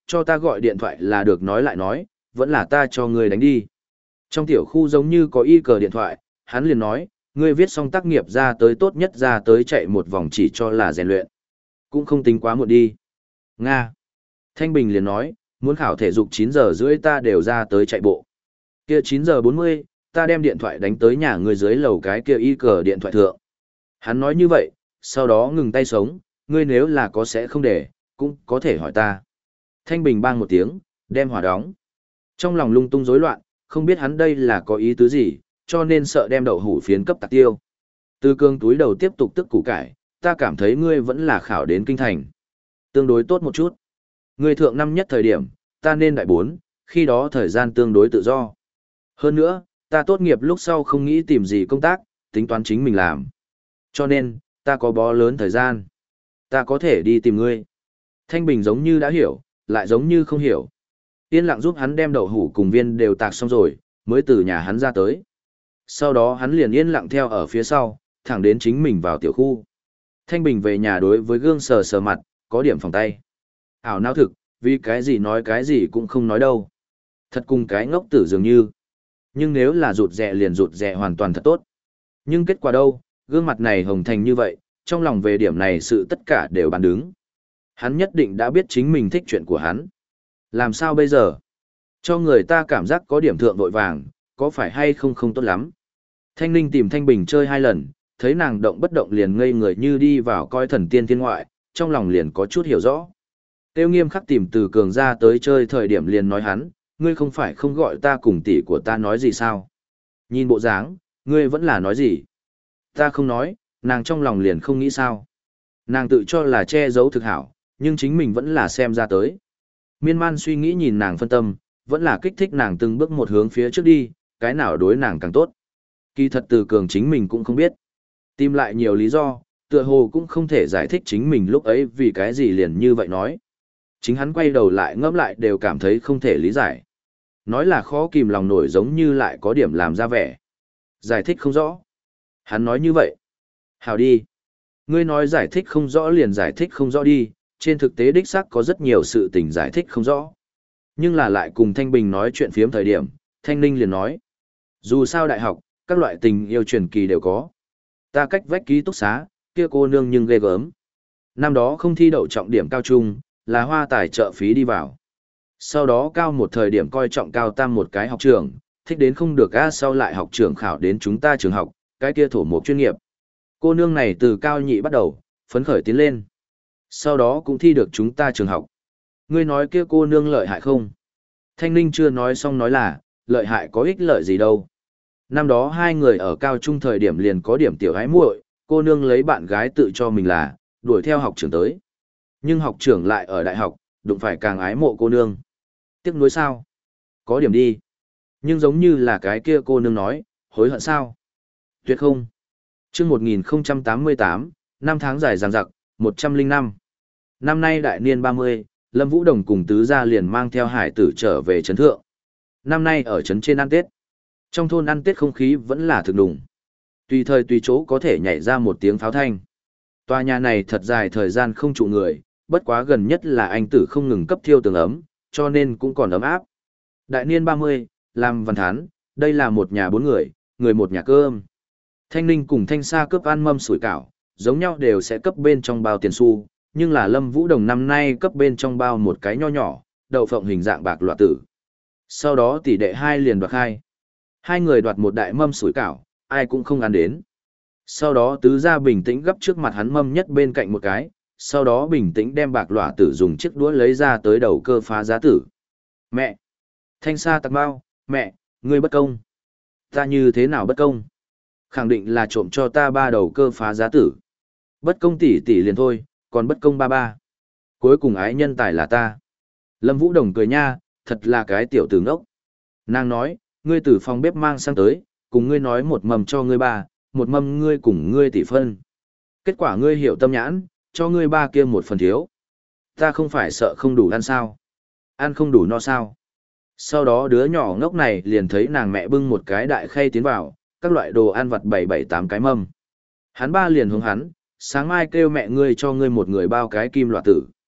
cho ta gọi điện thoại là được nói lại nói, vẫn là ta cho ngươi đánh đi. Trong tiểu khu giống như có y cờ điện thoại, hắn liền nói, ngươi viết xong tác nghiệp ra tới tốt nhất ra tới chạy một vòng chỉ cho là rèn luyện. Cũng không tính quá muộn đi. Nga. Thanh Bình liền nói, muốn khảo thể dục chín giờ rưỡi ta đều ra tới chạy bộ. Kia chín giờ bốn mươi, ta đem điện thoại đánh tới nhà ngươi dưới lầu cái kia y cờ điện thoại thượng. Hắn nói như vậy, sau đó ngừng tay sống, ngươi nếu là có sẽ không để, cũng có thể hỏi ta. Thanh Bình bang một tiếng, đem hỏa đóng. Trong lòng lung tung rối loạn, không biết hắn đây là có ý tứ gì, cho nên sợ đem đậu hủ phiến cấp tạc tiêu. Từ cương túi đầu tiếp tục tức củ cải, ta cảm thấy ngươi vẫn là khảo đến kinh thành. Tương đối tốt một chút. Ngươi thượng năm nhất thời điểm, ta nên đại bốn, khi đó thời gian tương đối tự do. Hơn nữa, ta tốt nghiệp lúc sau không nghĩ tìm gì công tác, tính toán chính mình làm. Cho nên, ta có bó lớn thời gian. Ta có thể đi tìm ngươi. Thanh Bình giống như đã hiểu, lại giống như không hiểu. Yên lặng giúp hắn đem đậu hủ cùng viên đều tạc xong rồi, mới từ nhà hắn ra tới. Sau đó hắn liền yên lặng theo ở phía sau, thẳng đến chính mình vào tiểu khu. Thanh Bình về nhà đối với gương sờ sờ mặt, có điểm phòng tay. Ảo não thực, vì cái gì nói cái gì cũng không nói đâu. Thật cùng cái ngốc tử dường như. Nhưng nếu là rụt rè liền rụt rè hoàn toàn thật tốt. Nhưng kết quả đâu, gương mặt này hồng thành như vậy, trong lòng về điểm này sự tất cả đều bàn đứng. Hắn nhất định đã biết chính mình thích chuyện của hắn. Làm sao bây giờ? Cho người ta cảm giác có điểm thượng vội vàng, có phải hay không không tốt lắm. Thanh Ninh tìm Thanh Bình chơi hai lần, thấy nàng động bất động liền ngây người như đi vào coi thần tiên thiên ngoại, trong lòng liền có chút hiểu rõ. Tiêu Nghiêm khắc tìm Từ Cường ra tới chơi thời điểm liền nói hắn, ngươi không phải không gọi ta cùng tỷ của ta nói gì sao? Nhìn bộ dáng, ngươi vẫn là nói gì? Ta không nói, nàng trong lòng liền không nghĩ sao. Nàng tự cho là che giấu thực hảo, nhưng chính mình vẫn là xem ra tới. Miên man suy nghĩ nhìn nàng phân tâm, vẫn là kích thích nàng từng bước một hướng phía trước đi, cái nào đối nàng càng tốt. Kỳ thật Từ Cường chính mình cũng không biết. Tìm lại nhiều lý do, tựa hồ cũng không thể giải thích chính mình lúc ấy vì cái gì liền như vậy nói. Chính hắn quay đầu lại ngẫm lại đều cảm thấy không thể lý giải. Nói là khó kìm lòng nổi giống như lại có điểm làm ra vẻ. Giải thích không rõ. Hắn nói như vậy. Hào đi. Ngươi nói giải thích không rõ liền giải thích không rõ đi, trên thực tế đích xác có rất nhiều sự tình giải thích không rõ. Nhưng là lại cùng Thanh Bình nói chuyện phiếm thời điểm, Thanh Ninh liền nói. Dù sao đại học, các loại tình yêu truyền kỳ đều có. Ta cách vách ký túc xá, kia cô nương nhưng ghê gớm. Năm đó không thi đậu trọng điểm cao trung, là hoa tài trợ phí đi vào. Sau đó cao một thời điểm coi trọng cao tam một cái học trường, thích đến không được a sau lại học trường khảo đến chúng ta trường học, cái kia thổ một chuyên nghiệp. Cô nương này từ cao nhị bắt đầu, phấn khởi tiến lên. Sau đó cũng thi được chúng ta trường học. Ngươi nói kia cô nương lợi hại không? Thanh Ninh chưa nói xong nói là, lợi hại có ích lợi gì đâu. Năm đó hai người ở cao trung thời điểm liền có điểm tiểu ái muội, cô nương lấy bạn gái tự cho mình là, đuổi theo học trưởng tới. Nhưng học trưởng lại ở đại học, đụng phải càng ái mộ cô nương. Tiếc nuối sao? Có điểm đi. Nhưng giống như là cái kia cô nương nói, hối hận sao? Tuyệt không. Trước một nghìn không trăm tám mươi tám, năm tháng dài dằng dặc, một trăm linh năm. Năm nay đại niên ba mươi, Lâm Vũ Đồng cùng tứ gia liền mang theo hải tử trở về trấn thượng. Năm nay ở trấn trên ăn Tết. Trong thôn ăn Tết không khí vẫn là thực đùng. Tùy thời tùy chỗ có thể nhảy ra một tiếng pháo thanh. Tòa nhà này thật dài thời gian không trụ người, bất quá gần nhất là anh tử không ngừng cấp thiêu tường ấm, cho nên cũng còn ấm áp. Đại niên ba mươi, làm văn thán, đây là một nhà bốn người, người một nhà cơm. Thanh Ninh cùng Thanh Sa cướp ăn mâm sủi cảo, giống nhau đều sẽ cấp bên trong bao tiền xu, nhưng là Lâm Vũ Đồng năm nay cấp bên trong bao một cái nho nhỏ, đậu phộng hình dạng bạc loạ tử. Sau đó tỷ đệ hai liền đoạt hai. Hai người đoạt một đại mâm sủi cảo, ai cũng không ăn đến. Sau đó tứ gia bình tĩnh gấp trước mặt hắn mâm nhất bên cạnh một cái, sau đó bình tĩnh đem bạc loạ tử dùng chiếc đũa lấy ra tới đầu cơ phá giá tử. Mẹ! Thanh Sa tặc bao, mẹ, ngươi bất công. Ta như thế nào bất công? Khẳng định là trộm cho ta ba đầu cơ phá giá tử. Bất công tỷ tỷ liền thôi, còn bất công ba ba. Cuối cùng ái nhân tài là ta. Lâm Vũ Đồng cười nha, thật là cái tiểu tử ngốc. Nàng nói, ngươi từ phòng bếp mang sang tới, cùng ngươi nói một mầm cho ngươi ba, một mâm ngươi cùng ngươi tỷ phân. Kết quả ngươi hiểu tâm nhãn, cho ngươi ba kia một phần thiếu. Ta không phải sợ không đủ ăn sao? Ăn không đủ no sao? Sau đó đứa nhỏ ngốc này liền thấy nàng mẹ bưng một cái đại khay tiến vào, các loại đồ ăn vặt bảy bảy tám cái mâm. Hắn ba liền hướng hắn, sáng mai kêu mẹ ngươi cho ngươi một người bao cái kim loại tử.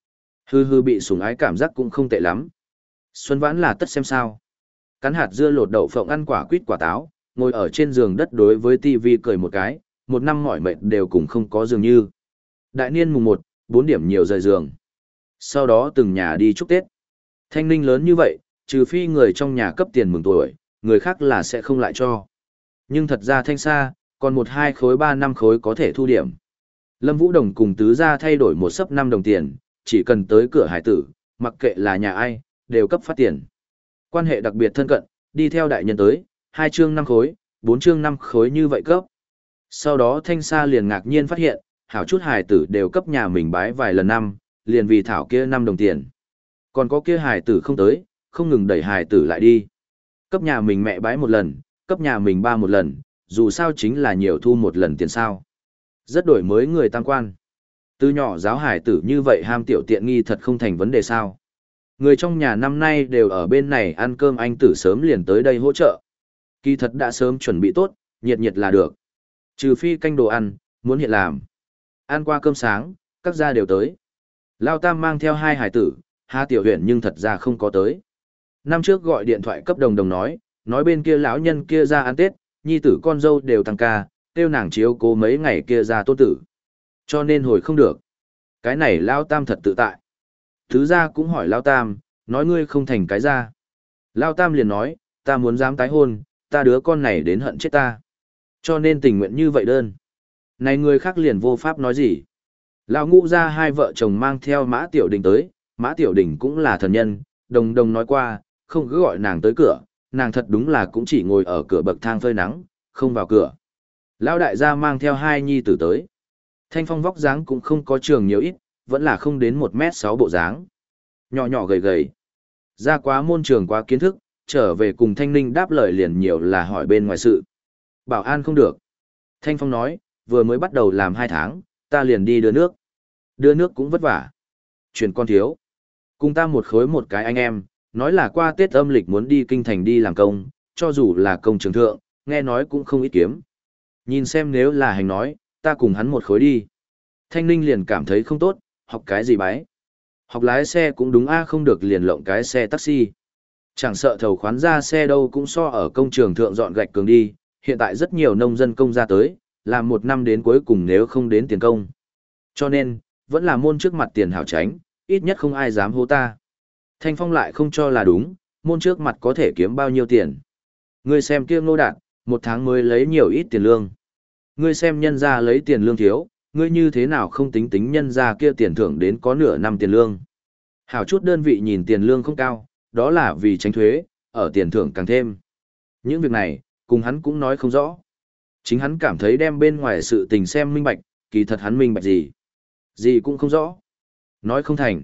Hư hư bị sủng ái cảm giác cũng không tệ lắm. Xuân Vãn là tất xem sao. Cắn hạt dưa lột đậu phộng ăn quả quýt quả táo, ngồi ở trên giường đất đối với tivi cười một cái, một năm mỏi mệt đều cùng không có dường như. Đại niên mùng một, bốn điểm nhiều rời giường. Sau đó từng nhà đi chúc Tết. Thanh Ninh lớn như vậy, trừ phi người trong nhà cấp tiền mừng tuổi, người khác là sẽ không lại cho. Nhưng thật ra Thanh xa, còn một hai khối ba năm khối có thể thu điểm. Lâm Vũ Đồng cùng tứ gia thay đổi một sấp năm đồng tiền, chỉ cần tới cửa hải tử, mặc kệ là nhà ai, đều cấp phát tiền. Quan hệ đặc biệt thân cận, đi theo đại nhân tới, hai chương năm khối, bốn chương năm khối như vậy cấp. Sau đó Thanh Sa liền ngạc nhiên phát hiện, hảo chút hải tử đều cấp nhà mình bái vài lần năm, liền vì thảo kia năm đồng tiền. Còn có kia hải tử không tới, không ngừng đẩy hải tử lại đi. Cấp nhà mình mẹ bái một lần, cấp nhà mình ba một lần, dù sao chính là nhiều thu một lần tiền sao. Rất đổi mới người tăng quan. Từ nhỏ giáo hải tử như vậy ham tiểu tiện nghi thật không thành vấn đề sao. Người trong nhà năm nay đều ở bên này ăn cơm, anh tử sớm liền tới đây hỗ trợ. Kỳ thật đã sớm chuẩn bị tốt, nhiệt nhiệt là được. Trừ phi canh đồ ăn, muốn hiện làm. Ăn qua cơm sáng, các gia đều tới. Lao Tam mang theo hai hải tử, Hà Tiểu Huyền nhưng thật ra không có tới. Năm trước gọi điện thoại cấp đồng đồng nói, nói bên kia lão nhân kia ra ăn Tết, nhi tử con dâu đều tăng ca, tiêu nàng chiếu cố mấy ngày kia ra tốt tử. Cho nên hồi không được. Cái này Lao Tam thật tự tại. Thứ gia cũng hỏi Lao Tam, nói ngươi không thành cái ra. Lao Tam liền nói, ta muốn dám tái hôn, ta đứa con này đến hận chết ta. Cho nên tình nguyện như vậy đơn. Này người khác liền vô pháp nói gì. Lão Ngũ ra hai vợ chồng mang theo Mã Tiểu Đình tới, Mã Tiểu Đình cũng là thần nhân, đồng đồng nói qua, không cứ gọi nàng tới cửa, nàng thật đúng là cũng chỉ ngồi ở cửa bậc thang phơi nắng, không vào cửa. Lão đại gia mang theo hai nhi tử tới. Thanh Phong vóc dáng cũng không có trường nhiều ít, vẫn là không đến một mét sáu bộ dáng. Nhỏ nhỏ gầy gầy. Ra quá môn trường quá kiến thức, trở về cùng Thanh Ninh đáp lời liền nhiều là hỏi bên ngoài sự. Bảo an không được. Thanh Phong nói, vừa mới bắt đầu làm hai tháng, ta liền đi đưa nước. Đưa nước cũng vất vả. Chuyển con thiếu. Cùng ta một khối một cái anh em, nói là qua Tết âm lịch muốn đi kinh thành đi làm công, cho dù là công trường thượng, nghe nói cũng không ít kiếm. Nhìn xem nếu là hành nói, ta cùng hắn một khối đi. Thanh Ninh liền cảm thấy không tốt, học cái gì bái. Học lái xe cũng đúng a, không được liền lộng cái xe taxi. Chẳng sợ thầu khoán ra xe đâu cũng so ở công trường thượng dọn gạch cường đi, hiện tại rất nhiều nông dân công ra tới, làm một năm đến cuối cùng nếu không đến tiền công. Cho nên, vẫn là môn trước mặt tiền hảo tránh, ít nhất không ai dám hô ta. Thanh Phong lại không cho là đúng, môn trước mặt có thể kiếm bao nhiêu tiền. Ngươi xem kia Ngô Đạt, một tháng mới lấy nhiều ít tiền lương. Ngươi xem nhân ra lấy tiền lương thiếu, ngươi như thế nào không tính tính nhân ra kia tiền thưởng đến có nửa năm tiền lương. Hảo chút đơn vị nhìn tiền lương không cao, đó là vì tránh thuế, ở tiền thưởng càng thêm. Những việc này, cùng hắn cũng nói không rõ. Chính hắn cảm thấy đem bên ngoài sự tình xem minh bạch, kỳ thật hắn minh bạch gì. Gì cũng không rõ. Nói không thành.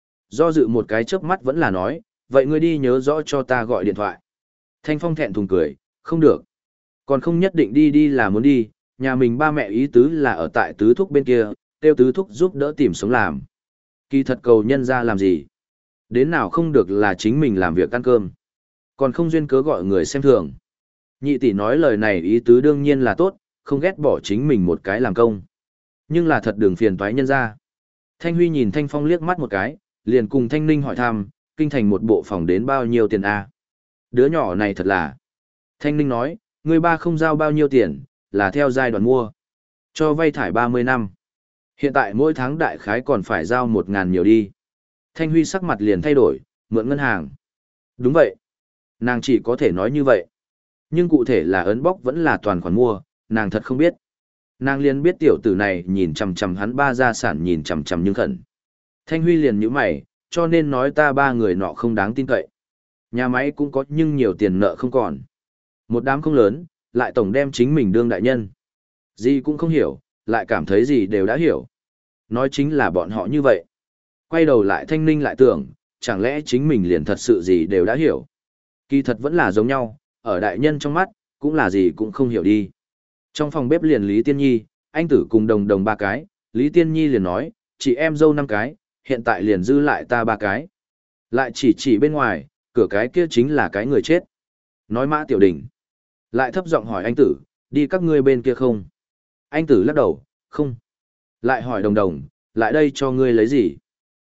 Do dự một cái chớp mắt vẫn là nói, vậy ngươi đi nhớ rõ cho ta gọi điện thoại. Thanh Phong thẹn thùng cười, không được. Còn không nhất định đi đi là muốn đi, nhà mình ba mẹ ý tứ là ở tại tứ thúc bên kia, tiêu tứ thúc giúp đỡ tìm sống làm. Kỳ thật cầu nhân ra làm gì. Đến nào không được là chính mình làm việc ăn cơm. Còn không duyên cớ gọi người xem thường. Nhị tỷ nói lời này ý tứ đương nhiên là tốt, không ghét bỏ chính mình một cái làm công. Nhưng là thật đường phiền toái nhân ra. Thanh Huy nhìn Thanh Phong liếc mắt một cái, liền cùng Thanh Ninh hỏi thăm, kinh thành một bộ phòng đến bao nhiêu tiền a? Đứa nhỏ này thật là. Thanh Ninh nói, người ba không giao bao nhiêu tiền, là theo giai đoạn mua. Cho vay thải ba mươi năm. Hiện tại mỗi tháng đại khái còn phải giao một ngàn nhiều đi. Thanh Huy sắc mặt liền thay đổi, mượn ngân hàng. Đúng vậy. Nàng chỉ có thể nói như vậy. Nhưng cụ thể là ấn bóc vẫn là toàn khoản mua, nàng thật không biết. Nàng liền biết tiểu tử này nhìn chằm chằm hắn ba gia sản nhìn chằm chằm nhưng khẩn. Thanh Huy liền nhíu mày, cho nên nói ta ba người nọ không đáng tin cậy. Nhà máy cũng có nhưng nhiều tiền nợ không còn. Một đám không lớn, lại tổng đem chính mình đương đại nhân. Gì cũng không hiểu, lại cảm thấy gì đều đã hiểu. Nói chính là bọn họ như vậy. Quay đầu lại Thanh Ninh lại tưởng, chẳng lẽ chính mình liền thật sự gì đều đã hiểu. Kỳ thật vẫn là giống nhau, ở đại nhân trong mắt, cũng là gì cũng không hiểu đi. Trong phòng bếp liền Lý Tiên Nhi, anh tử cùng đồng đồng ba cái, Lý Tiên Nhi liền nói, chị em dâu năm cái, hiện tại liền dư lại ta ba cái. Lại chỉ chỉ bên ngoài, cửa cái kia chính là cái người chết. Nói Mã Tiểu Đình. Lại thấp giọng hỏi anh tử, đi các ngươi bên kia không? Anh tử lắc đầu, không. Lại hỏi đồng đồng, lại đây cho ngươi lấy gì?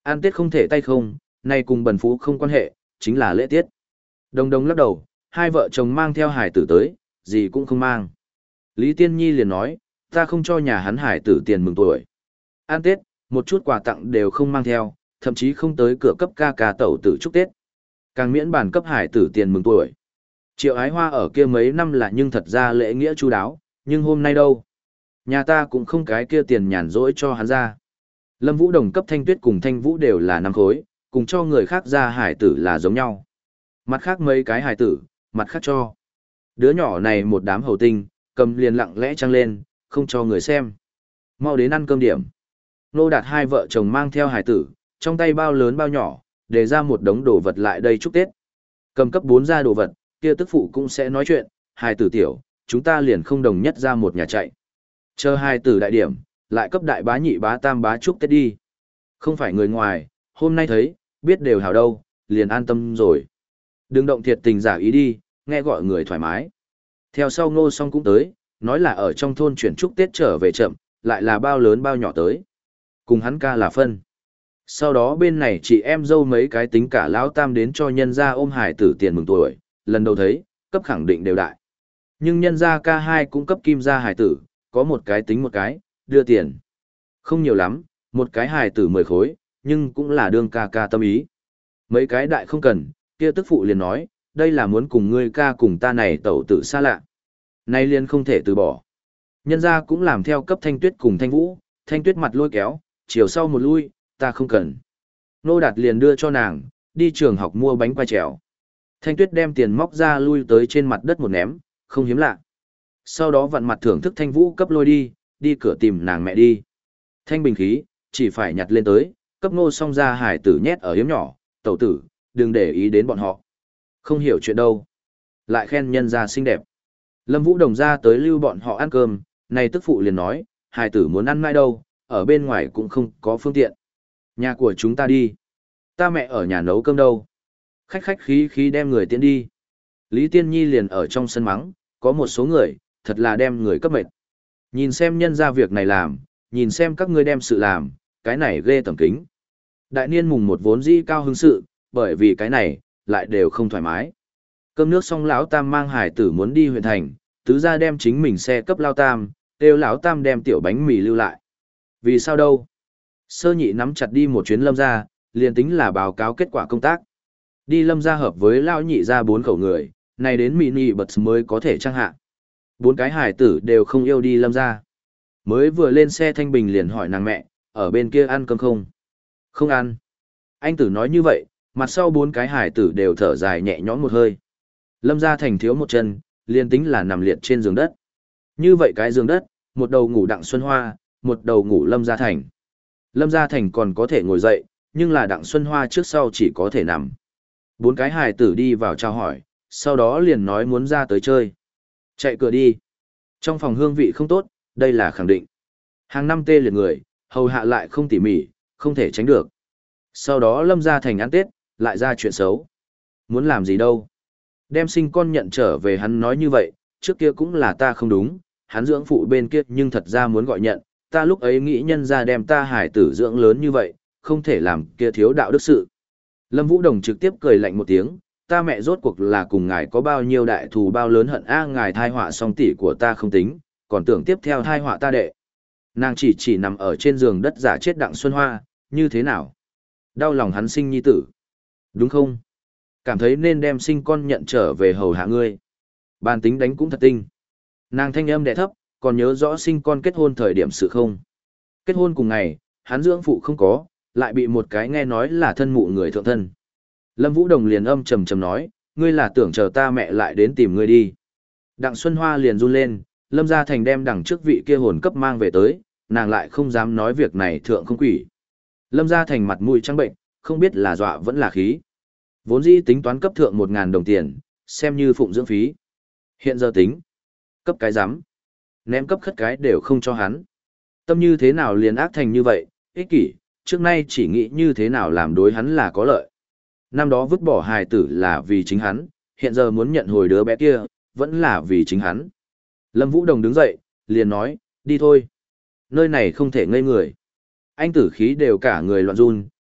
Ăn Tết không thể tay không, nay cùng bần phú không quan hệ, chính là lễ tiết. Đồng đồng lắc đầu, hai vợ chồng mang theo hải tử tới, gì cũng không mang. Lý Tiên Nhi liền nói, ta không cho nhà hắn hải tử tiền mừng tuổi. Ăn Tết, một chút quà tặng đều không mang theo, thậm chí không tới cửa cấp ca ca tẩu tử chúc Tết. Càng miễn bản cấp hải tử tiền mừng tuổi. Triệu Ái Hoa ở kia mấy năm là nhưng thật ra lễ nghĩa chu đáo, nhưng hôm nay đâu? Nhà ta cũng không cái kia tiền nhàn rỗi cho hắn ra. Lâm Vũ Đồng cấp Thanh Tuyết cùng Thanh Vũ đều là năm khối, cùng cho người khác ra hải tử là giống nhau. Mặt khác mấy cái hải tử, mặt khác cho. Đứa nhỏ này một đám hầu tinh, cầm liền lặng lẽ trăng lên, không cho người xem. Mau đến ăn cơm điểm. Nô Đạt hai vợ chồng mang theo hải tử, trong tay bao lớn bao nhỏ, để ra một đống đồ vật lại đây chúc Tết. Cầm cấp bốn ra đồ vật, kia tức phụ cũng sẽ nói chuyện, hải tử tiểu, chúng ta liền không đồng nhất ra một nhà chạy. Chờ hải tử đại điểm, lại cấp đại bá nhị bá tam bá chúc Tết đi. Không phải người ngoài, hôm nay thấy, biết đều hảo đâu, liền an tâm rồi. Đừng động thiệt tình giả ý đi, nghe gọi người thoải mái. Theo sau Ngô Song cũng tới, nói là ở trong thôn chuyển chúc Tết trở về chậm, lại là bao lớn bao nhỏ tới. Cùng hắn ca là phân. Sau đó bên này chị em dâu mấy cái tính cả lão tam đến cho nhân gia ôm hải tử tiền mừng tuổi, lần đầu thấy, cấp khẳng định đều đại. Nhưng nhân gia ca hai cũng cấp kim gia hải tử, có một cái tính một cái, đưa tiền. Không nhiều lắm, một cái hải tử mười khối, nhưng cũng là đương ca ca tâm ý. Mấy cái đại không cần, kia tức phụ liền nói, đây là muốn cùng ngươi ca cùng ta này tẩu tử xa lạ. Nay liền không thể từ bỏ. Nhân gia cũng làm theo cấp Thanh Tuyết cùng Thanh Vũ, Thanh Tuyết mặt lôi kéo, chiều sau một lui, ta không cần. Nô Đạt liền đưa cho nàng, đi trường học mua bánh quai trèo. Thanh Tuyết đem tiền móc ra lui tới trên mặt đất một ném, không hiếm lạ. Sau đó vặn mặt thưởng thức Thanh Vũ cấp lôi đi, đi cửa tìm nàng mẹ đi. Thanh bình khí, chỉ phải nhặt lên tới, cấp Ngô Song ra hải tử nhét ở hiếm nhỏ, tẩu tử, đừng để ý đến bọn họ. Không hiểu chuyện đâu. Lại khen nhân gia xinh đẹp. Lâm Vũ Đồng ra tới lưu bọn họ ăn cơm, này tức phụ liền nói, hải tử muốn ăn mai đâu, ở bên ngoài cũng không có phương tiện. Nhà của chúng ta đi. Ta mẹ ở nhà nấu cơm đâu. Khách khách khí khí đem người tiến đi. Lý Tiên Nhi liền ở trong sân mắng, có một số người, thật là đem người cấp mệt. Nhìn xem nhân ra việc này làm, nhìn xem các ngươi đem sự làm, cái này ghê tầm kính. Đại niên mùng một vốn dĩ cao hứng sự, bởi vì cái này, lại đều không thoải mái. Cơm nước xong lão tam mang hải tử muốn đi huyện thành, tứ gia đem chính mình xe cấp lao tam, kêu lão tam đem tiểu bánh mì lưu lại. Vì sao đâu? Sơ nhị nắm chặt đi một chuyến lâm gia, liền tính là báo cáo kết quả công tác. Đi lâm gia hợp với lão nhị ra bốn khẩu người, này đến mini bật mới có thể trang hạ. Bốn cái hải tử đều không yêu đi lâm gia. Mới vừa lên xe Thanh Bình liền hỏi nàng mẹ, ở bên kia ăn cơm không? Không ăn. Anh tử nói như vậy, mặt sau bốn cái hải tử đều thở dài nhẹ nhõm một hơi. Lâm gia thành thiếu một chân, liền tính là nằm liệt trên giường đất. Như vậy cái giường đất, một đầu ngủ Đặng Xuân Hoa, một đầu ngủ Lâm gia thành. Lâm gia thành còn có thể ngồi dậy, nhưng là Đặng Xuân Hoa trước sau chỉ có thể nằm. Bốn cái hải tử đi vào chào hỏi, sau đó liền nói muốn ra tới chơi. Chạy cửa đi. Trong phòng hương vị không tốt, đây là khẳng định. Hàng năm tê liệt người, hầu hạ lại không tỉ mỉ, không thể tránh được. Sau đó Lâm gia thành ăn Tết, lại ra chuyện xấu. Muốn làm gì đâu. Đem sinh con nhận trở về hắn nói như vậy, trước kia cũng là ta không đúng, hắn dưỡng phụ bên kia nhưng thật ra muốn gọi nhận, ta lúc ấy nghĩ nhân ra đem ta hải tử dưỡng lớn như vậy, không thể làm kia thiếu đạo đức sự. Lâm Vũ Đồng trực tiếp cười lạnh một tiếng, ta mẹ rốt cuộc là cùng ngài có bao nhiêu đại thù bao lớn hận a ngài thai họa song tỷ của ta không tính, còn tưởng tiếp theo thai họa ta đệ. Nàng chỉ chỉ nằm ở trên giường đất giả chết Đặng Xuân Hoa, như thế nào? Đau lòng hắn sinh nhi tử. Đúng không? Cảm thấy nên đem sinh con nhận trở về hầu hạ ngươi. Bàn tính đánh cũng thật tinh. Nàng thanh âm đẻ thấp, còn nhớ rõ sinh con kết hôn thời điểm sự không? Kết hôn cùng ngày, hắn dưỡng phụ không có, lại bị một cái nghe nói là thân mụ người thượng thân. Lâm Vũ Đồng liền âm trầm trầm nói, ngươi là tưởng chờ ta mẹ lại đến tìm ngươi đi. Đặng Xuân Hoa liền run lên, Lâm Gia Thành đem đằng trước vị kia hồn cấp mang về tới, nàng lại không dám nói việc này thượng không quỷ. Lâm Gia Thành mặt mũi trắng bệnh, không biết là dọa vẫn là khí. Vốn dĩ tính toán cấp thượng một ngàn đồng tiền, xem như phụng dưỡng phí. Hiện giờ tính, cấp cái giám, ném cấp khất cái đều không cho hắn. Tâm như thế nào liền ác thành như vậy, ích kỷ, trước nay chỉ nghĩ như thế nào làm đối hắn là có lợi. Năm đó vứt bỏ hài tử là vì chính hắn, hiện giờ muốn nhận hồi đứa bé kia, vẫn là vì chính hắn. Lâm Vũ Đồng đứng dậy, liền nói, đi thôi. Nơi này không thể ngây người. Anh tử khí đều cả người loạn run,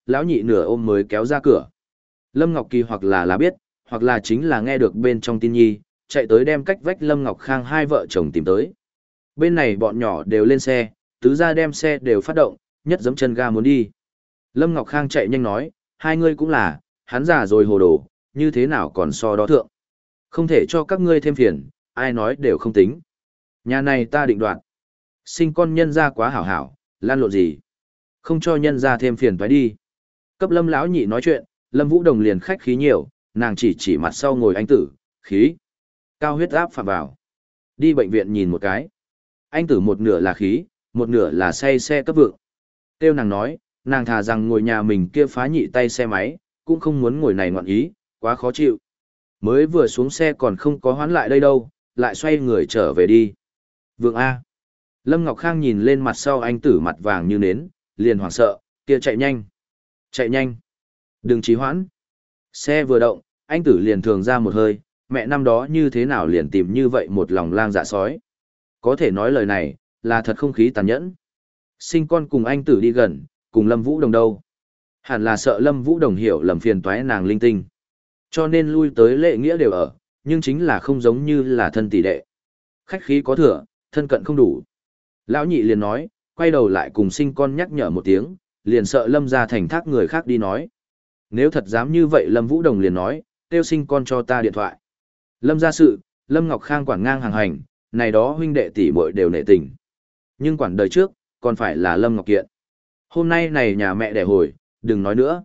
lão nhị nửa ôm mới kéo ra cửa. Lâm Ngọc Kỳ hoặc là là biết, hoặc là chính là nghe được bên trong tin nhi, chạy tới đem cách vách Lâm Ngọc Khang hai vợ chồng tìm tới. Bên này bọn nhỏ đều lên xe, tứ gia đem xe đều phát động, nhất giẫm chân ga muốn đi. Lâm Ngọc Khang chạy nhanh nói, hai ngươi cũng là, hắn già rồi hồ đồ, như thế nào còn so đó thượng. Không thể cho các ngươi thêm phiền, ai nói đều không tính. Nhà này ta định đoạt. Sinh con nhân ra quá hảo hảo, lan lộn gì. Không cho nhân ra thêm phiền phải đi. Cấp Lâm lão nhị nói chuyện, Lâm Vũ Đồng liền khách khí nhiều, nàng chỉ chỉ mặt sau ngồi anh tử, khí. Cao huyết áp phạm vào. Đi bệnh viện nhìn một cái. Anh tử một nửa là khí, một nửa là say xe cấp vượng. Tiêu nàng nói, nàng thà rằng ngồi nhà mình kia phá nhị tay xe máy, cũng không muốn ngồi này ngoạn ý, quá khó chịu. Mới vừa xuống xe còn không có hoán lại đây đâu, lại xoay người trở về đi. Vượng A. Lâm Ngọc Khang nhìn lên mặt sau anh tử mặt vàng như nến, liền hoảng sợ, kia chạy nhanh. Chạy nhanh. Đừng trì hoãn. Xe vừa động, anh tử liền thường ra một hơi, mẹ năm đó như thế nào liền tìm như vậy một lòng lang dạ sói. Có thể nói lời này, là thật không khí tàn nhẫn. Sinh con cùng anh tử đi gần, cùng Lâm Vũ Đồng đâu. Hẳn là sợ Lâm Vũ Đồng hiểu lầm phiền toái nàng linh tinh. Cho nên lui tới lệ nghĩa đều ở, nhưng chính là không giống như là thân tỷ đệ. Khách khí có thừa, thân cận không đủ. Lão nhị liền nói, quay đầu lại cùng sinh con nhắc nhở một tiếng, liền sợ Lâm ra thành thác người khác đi nói. Nếu thật dám như vậy Lâm Vũ Đồng liền nói, kêu sinh con cho ta điện thoại. Lâm ra sự, Lâm Ngọc Khang quản ngang hàng hành, này đó huynh đệ tỷ muội đều nể tình. Nhưng quản đời trước, còn phải là Lâm Ngọc Kiện. Hôm nay này nhà mẹ đẻ hồi, đừng nói nữa.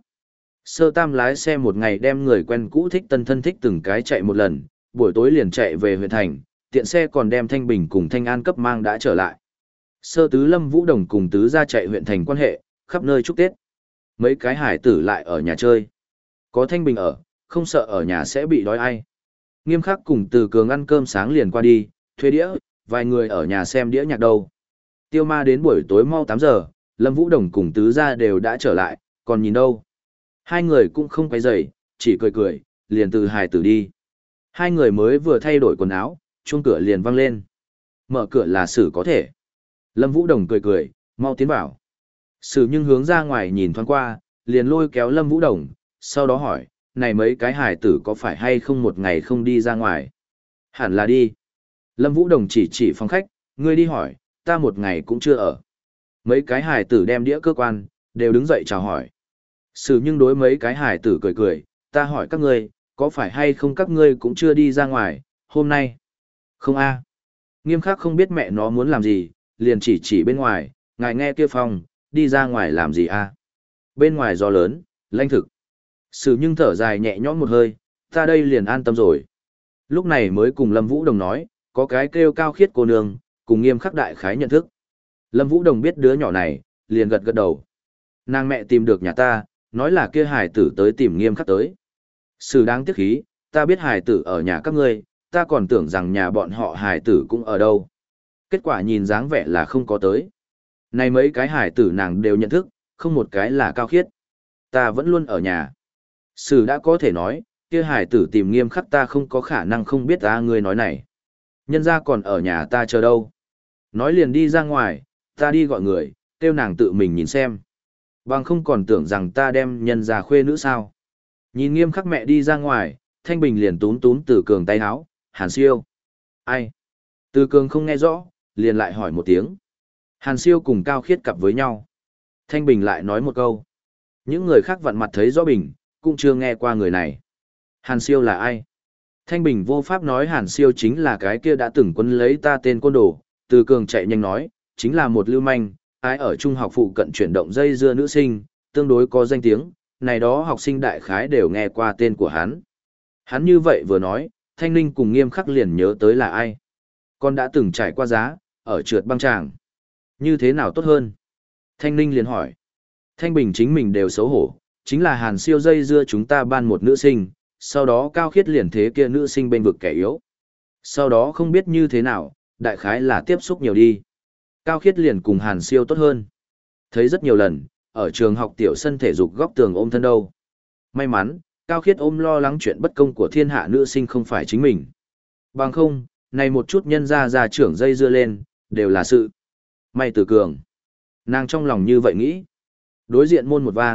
Sơ Tam lái xe một ngày đem người quen cũ thích tân thân thích từng cái chạy một lần, buổi tối liền chạy về huyện thành, tiện xe còn đem Thanh Bình cùng Thanh An cấp mang đã trở lại. Sơ Tứ Lâm Vũ Đồng cùng Tứ ra chạy huyện thành quan hệ, khắp nơi chúc Tết. Mấy cái hải tử lại ở nhà chơi. Có Thanh Bình ở, không sợ ở nhà sẽ bị đói ai. Nghiêm Khắc cùng Từ Cường ăn cơm sáng liền qua đi, thuê đĩa, vài người ở nhà xem đĩa nhạc đâu. Tiêu Ma đến buổi tối mau tám giờ, Lâm Vũ Đồng cùng Tứ gia đều đã trở lại, còn nhìn đâu. Hai người cũng không quay rầy, chỉ cười cười, liền từ hài tử đi. Hai người mới vừa thay đổi quần áo, chuông cửa liền vang lên. Mở cửa là Sử có thể. Lâm Vũ Đồng cười cười, mau tiến vào. Sử nhưng hướng ra ngoài nhìn thoáng qua, liền lôi kéo Lâm Vũ Đồng, sau đó hỏi, này mấy cái hài tử có phải hay không một ngày không đi ra ngoài? Hẳn là đi. Lâm Vũ Đồng chỉ chỉ phòng khách, ngươi đi hỏi, ta một ngày cũng chưa ở. Mấy cái hài tử đem đĩa cơ quan, đều đứng dậy chào hỏi. Sử nhưng đối mấy cái hài tử cười cười, ta hỏi các ngươi, có phải hay không các ngươi cũng chưa đi ra ngoài, hôm nay? Không a. Nghiêm Khắc không biết mẹ nó muốn làm gì, liền chỉ chỉ bên ngoài, ngài nghe kia phòng, đi ra ngoài làm gì a? Bên ngoài gió lớn, lạnh thực. Sử nhưng thở dài nhẹ nhõm một hơi, ta đây liền an tâm rồi. Lúc này mới cùng Lâm Vũ Đồng nói, có cái kêu Cao Khiết cô nương, cùng Nghiêm Khắc đại khái nhận thức. Lâm Vũ Đồng biết đứa nhỏ này, liền gật gật đầu. Nàng mẹ tìm được nhà ta, nói là kia hải tử tới tìm Nghiêm Khắc tới. Sử đáng tiếc khí, ta biết hải tử ở nhà các ngươi, ta còn tưởng rằng nhà bọn họ hải tử cũng ở đâu. Kết quả nhìn dáng vẻ là không có tới. Này mấy cái hải tử nàng đều nhận thức, không một cái là Cao Khiết. Ta vẫn luôn ở nhà. Sử đã có thể nói, kia hải tử tìm Nghiêm Khắc ta không có khả năng không biết ta ngươi nói này. Nhân ra còn ở nhà ta chờ đâu. Nói liền đi ra ngoài, ta đi gọi người, kêu nàng tự mình nhìn xem. Bằng không còn tưởng rằng ta đem nhân ra khuê nữ sao. Nhìn Nghiêm Khắc mẹ đi ra ngoài, Thanh Bình liền túm túm Từ Cường tay áo, Hàn Siêu. Ai? Từ Cường không nghe rõ, liền lại hỏi một tiếng. Hàn Siêu cùng Cao Khiết cặp với nhau. Thanh Bình lại nói một câu. Những người khác vặn mặt thấy rõ Bình, cũng chưa nghe qua người này. Hàn Siêu là ai? Thanh Bình vô pháp nói Hàn Siêu chính là cái kia đã từng quân lấy ta tên côn đồ. Từ Cường chạy nhanh nói, chính là một lưu manh, ai ở trung học phụ cận chuyển động dây dưa nữ sinh, tương đối có danh tiếng, này đó học sinh đại khái đều nghe qua tên của hắn. Hắn như vậy vừa nói, Thanh Ninh cùng Nghiêm Khắc liền nhớ tới là ai. Con đã từng trải qua giá, ở trượt băng tràng. Như thế nào tốt hơn? Thanh Ninh liền hỏi. Thanh Bình chính mình đều xấu hổ, chính là Hàn Siêu dây dưa chúng ta ban một nữ sinh, sau đó Cao Khiết liền thế kia nữ sinh bên vực kẻ yếu. Sau đó không biết như thế nào, đại khái là tiếp xúc nhiều đi. Cao Khiết liền cùng Hàn Siêu tốt hơn. Thấy rất nhiều lần, ở trường học tiểu sân thể dục góc tường ôm thân đâu. May mắn, Cao Khiết ôm lo lắng chuyện bất công của thiên hạ nữ sinh không phải chính mình. Bằng không, này một chút nhân ra ra trưởng dây dưa lên, đều là sự. May Từ Cường. Nàng trong lòng như vậy nghĩ. Đối diện môn một vang,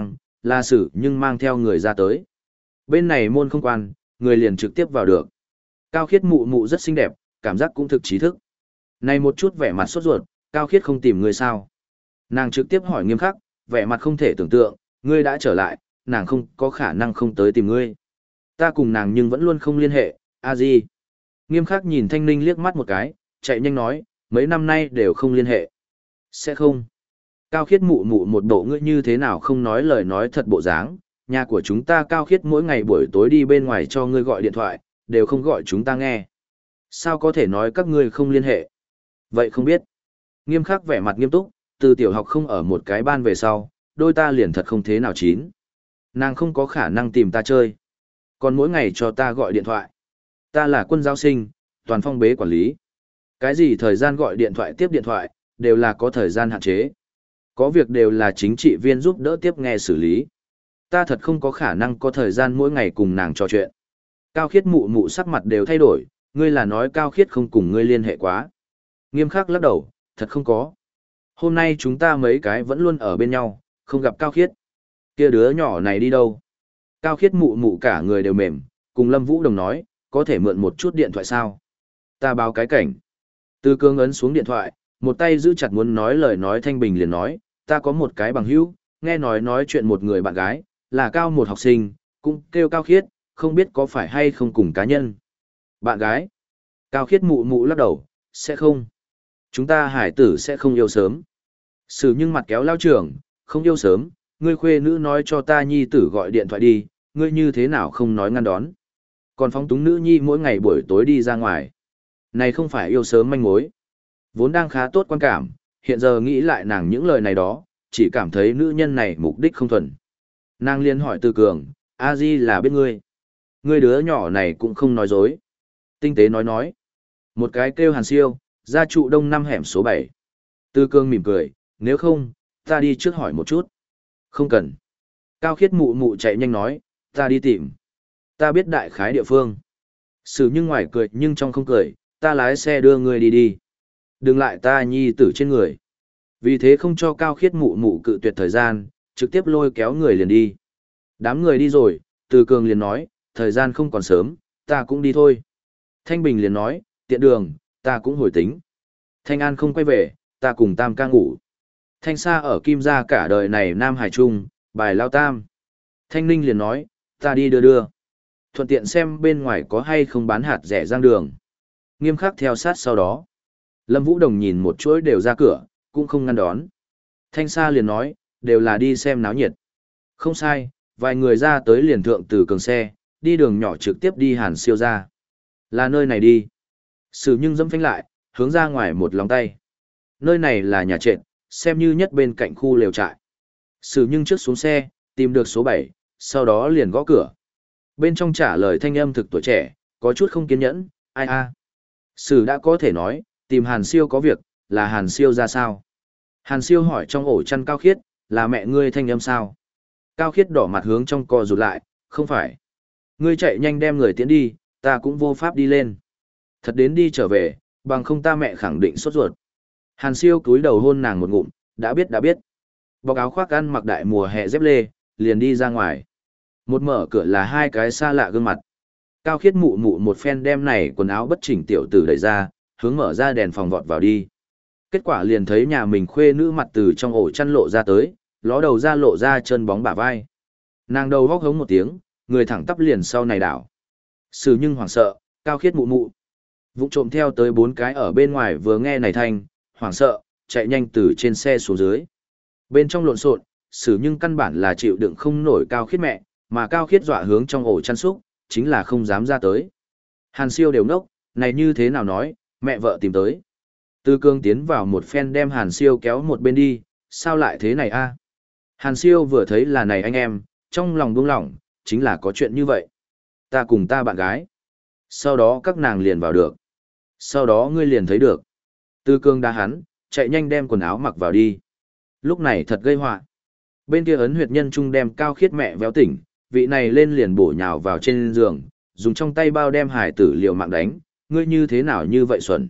là Sử nhưng mang theo người ra tới. Bên này môn không quan, người liền trực tiếp vào được. Cao Khiết mụ mụ rất xinh đẹp, cảm giác cũng thực trí thức. Này một chút vẻ mặt sốt ruột, Cao Khiết không tìm người sao? Nàng trực tiếp hỏi Nghiêm Khắc, vẻ mặt không thể tưởng tượng, ngươi đã trở lại, nàng không có khả năng không tới tìm ngươi. Ta cùng nàng nhưng vẫn luôn không liên hệ, a di. Nghiêm Khắc nhìn Thanh Ninh liếc mắt một cái, chạy nhanh nói, mấy năm nay đều không liên hệ. Sẽ không. Cao Khiết mụ mụ một bộ ngươi như thế nào không nói lời nói thật bộ dáng, nhà của chúng ta Cao Khiết mỗi ngày buổi tối đi bên ngoài cho ngươi gọi điện thoại, đều không gọi chúng ta nghe. Sao có thể nói các ngươi không liên hệ? Vậy không biết. Nghiêm Khắc vẻ mặt nghiêm túc, từ tiểu học không ở một cái ban về sau, đôi ta liền thật không thế nào chín. Nàng không có khả năng tìm ta chơi. Còn mỗi ngày cho ta gọi điện thoại. Ta là quân giáo sinh, toàn phong bế quản lý. Cái gì thời gian gọi điện thoại tiếp điện thoại, đều là có thời gian hạn chế. Có việc đều là chính trị viên giúp đỡ tiếp nghe xử lý. Ta thật không có khả năng có thời gian mỗi ngày cùng nàng trò chuyện. Cao Khiết mụ mụ sắc mặt đều thay đổi, ngươi là nói Cao Khiết không cùng ngươi liên hệ quá. Nghiêm Khắc lắc đầu, thật không có. Hôm nay chúng ta mấy cái vẫn luôn ở bên nhau, không gặp Cao Khiết. Kia đứa nhỏ này đi đâu? Cao Khiết mụ mụ cả người đều mềm, cùng Lâm Vũ Đồng nói, có thể mượn một chút điện thoại sao? Ta báo cái cảnh. Từ Cương ấn xuống điện thoại, một tay giữ chặt muốn nói lời nói Thanh Bình liền nói, ta có một cái bằng hữu, nghe nói nói chuyện một người bạn gái, là cao một học sinh, cũng kêu Cao Khiết, không biết có phải hay không cùng cá nhân. Bạn gái? Cao Khiết mụ mụ lắc đầu, sẽ không. Chúng ta hải tử sẽ không yêu sớm. Sử nhưng mặt kéo lao trưởng, không yêu sớm, ngươi khuê nữ nói cho ta nhi tử gọi điện thoại đi, ngươi như thế nào không nói ngăn đón. Còn phóng túng nữ nhi mỗi ngày buổi tối đi ra ngoài. Này không phải yêu sớm manh mối. Vốn đang khá tốt quan cảm, hiện giờ nghĩ lại nàng những lời này đó, chỉ cảm thấy nữ nhân này mục đích không thuần. Nàng liên hỏi Từ Cường, a di là biết ngươi. Ngươi đứa nhỏ này cũng không nói dối. Tinh tế nói nói. Một cái kêu Hàn Siêu, gia trụ đông năm hẻm số bảy. Từ Cường mỉm cười, nếu không, ta đi trước hỏi một chút. Không cần. Cao Khiết mụ mụ chạy nhanh nói, ta đi tìm. Ta biết đại khái địa phương. Sử nhưng ngoài cười nhưng trong không cười, ta lái xe đưa ngươi đi đi. Đừng lại ta nhi tử trên người. Vì thế không cho Cao Khiết mụ mụ cự tuyệt thời gian, trực tiếp lôi kéo người liền đi. Đám người đi rồi, Từ Cường liền nói, thời gian không còn sớm, ta cũng đi thôi. Thanh Bình liền nói, tiện đường, ta cũng hồi tính. Thanh An không quay về, ta cùng Tam ca ngủ. Thanh Sa ở Kim Gia cả đời này Nam Hải Trung, bài lao Tam. Thanh Ninh liền nói, ta đi đưa đưa. Thuận tiện xem bên ngoài có hay không bán hạt rẻ rang đường. Nghiêm Khắc theo sát sau đó. Lâm Vũ Đồng nhìn một chuỗi đều ra cửa, cũng không ngăn đón. Thanh Sa liền nói, đều là đi xem náo nhiệt. Không sai, vài người ra tới liền thượng từ cường xe, đi đường nhỏ trực tiếp đi Hàn Siêu ra. Là nơi này đi. Sử nhưng dẫm phanh lại, hướng ra ngoài một lòng tay. Nơi này là nhà trệt, xem như nhất bên cạnh khu lều trại. Sử nhưng trước xuống xe, tìm được số bảy, sau đó liền gõ cửa. Bên trong trả lời thanh âm thực tuổi trẻ, có chút không kiên nhẫn, ai a. Sử đã có thể nói, tìm Hàn Siêu có việc, là Hàn Siêu ra sao? Hàn Siêu hỏi trong ổ chăn Cao Khiết, là mẹ ngươi thanh âm sao? Cao Khiết đỏ mặt hướng trong co rụt lại, không phải. Ngươi chạy nhanh đem người tiến đi, ta cũng vô pháp đi lên. Thật đến đi trở về, bằng không ta mẹ khẳng định sốt ruột. Hàn Siêu cúi đầu hôn nàng một ngụm, đã biết đã biết. Bọc áo khoác ăn mặc đại mùa hè dép lê, liền đi ra ngoài. Một mở cửa là hai cái xa lạ gương mặt. Cao Khiết mụ mụ một phen đem này quần áo bất chỉnh tiểu tử đẩy ra, hướng mở ra đèn phòng vọt vào đi. Kết quả liền thấy nhà mình khuê nữ mặt từ trong ổ chăn lộ ra tới, ló đầu ra lộ ra chân bóng bả vai. Nàng đầu vóc hống một tiếng, người thẳng tắp liền sau này đảo. Sử nhưng hoảng sợ, Cao Khiết mụ mụ. Vụng trộm theo tới bốn cái ở bên ngoài vừa nghe này thanh, hoảng sợ, chạy nhanh từ trên xe xuống dưới. Bên trong lộn xộn, Sử nhưng căn bản là chịu đựng không nổi Cao Khiết mẹ, mà Cao Khiết dọa hướng trong ổ chăn xúc, chính là không dám ra tới. Hàn Siêu đều ngốc, này như thế nào nói, mẹ vợ tìm tới. Tư Cương tiến vào một phen đem Hàn Siêu kéo một bên đi, sao lại thế này a? Hàn Siêu vừa thấy là này anh em, trong lòng buông lỏng, chính là có chuyện như vậy. Ta cùng ta bạn gái. Sau đó các nàng liền vào được. Sau đó ngươi liền thấy được. Tư Cương đá hắn, chạy nhanh đem quần áo mặc vào đi. Lúc này thật gây họa. Bên kia ấn huyệt nhân trung đem Cao Khiết mẹ véo tỉnh, vị này lên liền bổ nhào vào trên giường, dùng trong tay bao đem hải tử liều mạng đánh, ngươi như thế nào như vậy xuẩn.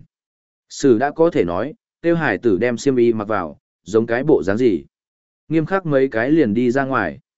Sử đã có thể nói, tiêu hải tử đem xiêm y mặc vào, giống cái bộ dáng gì. Nghiêm Khắc mấy cái liền đi ra ngoài.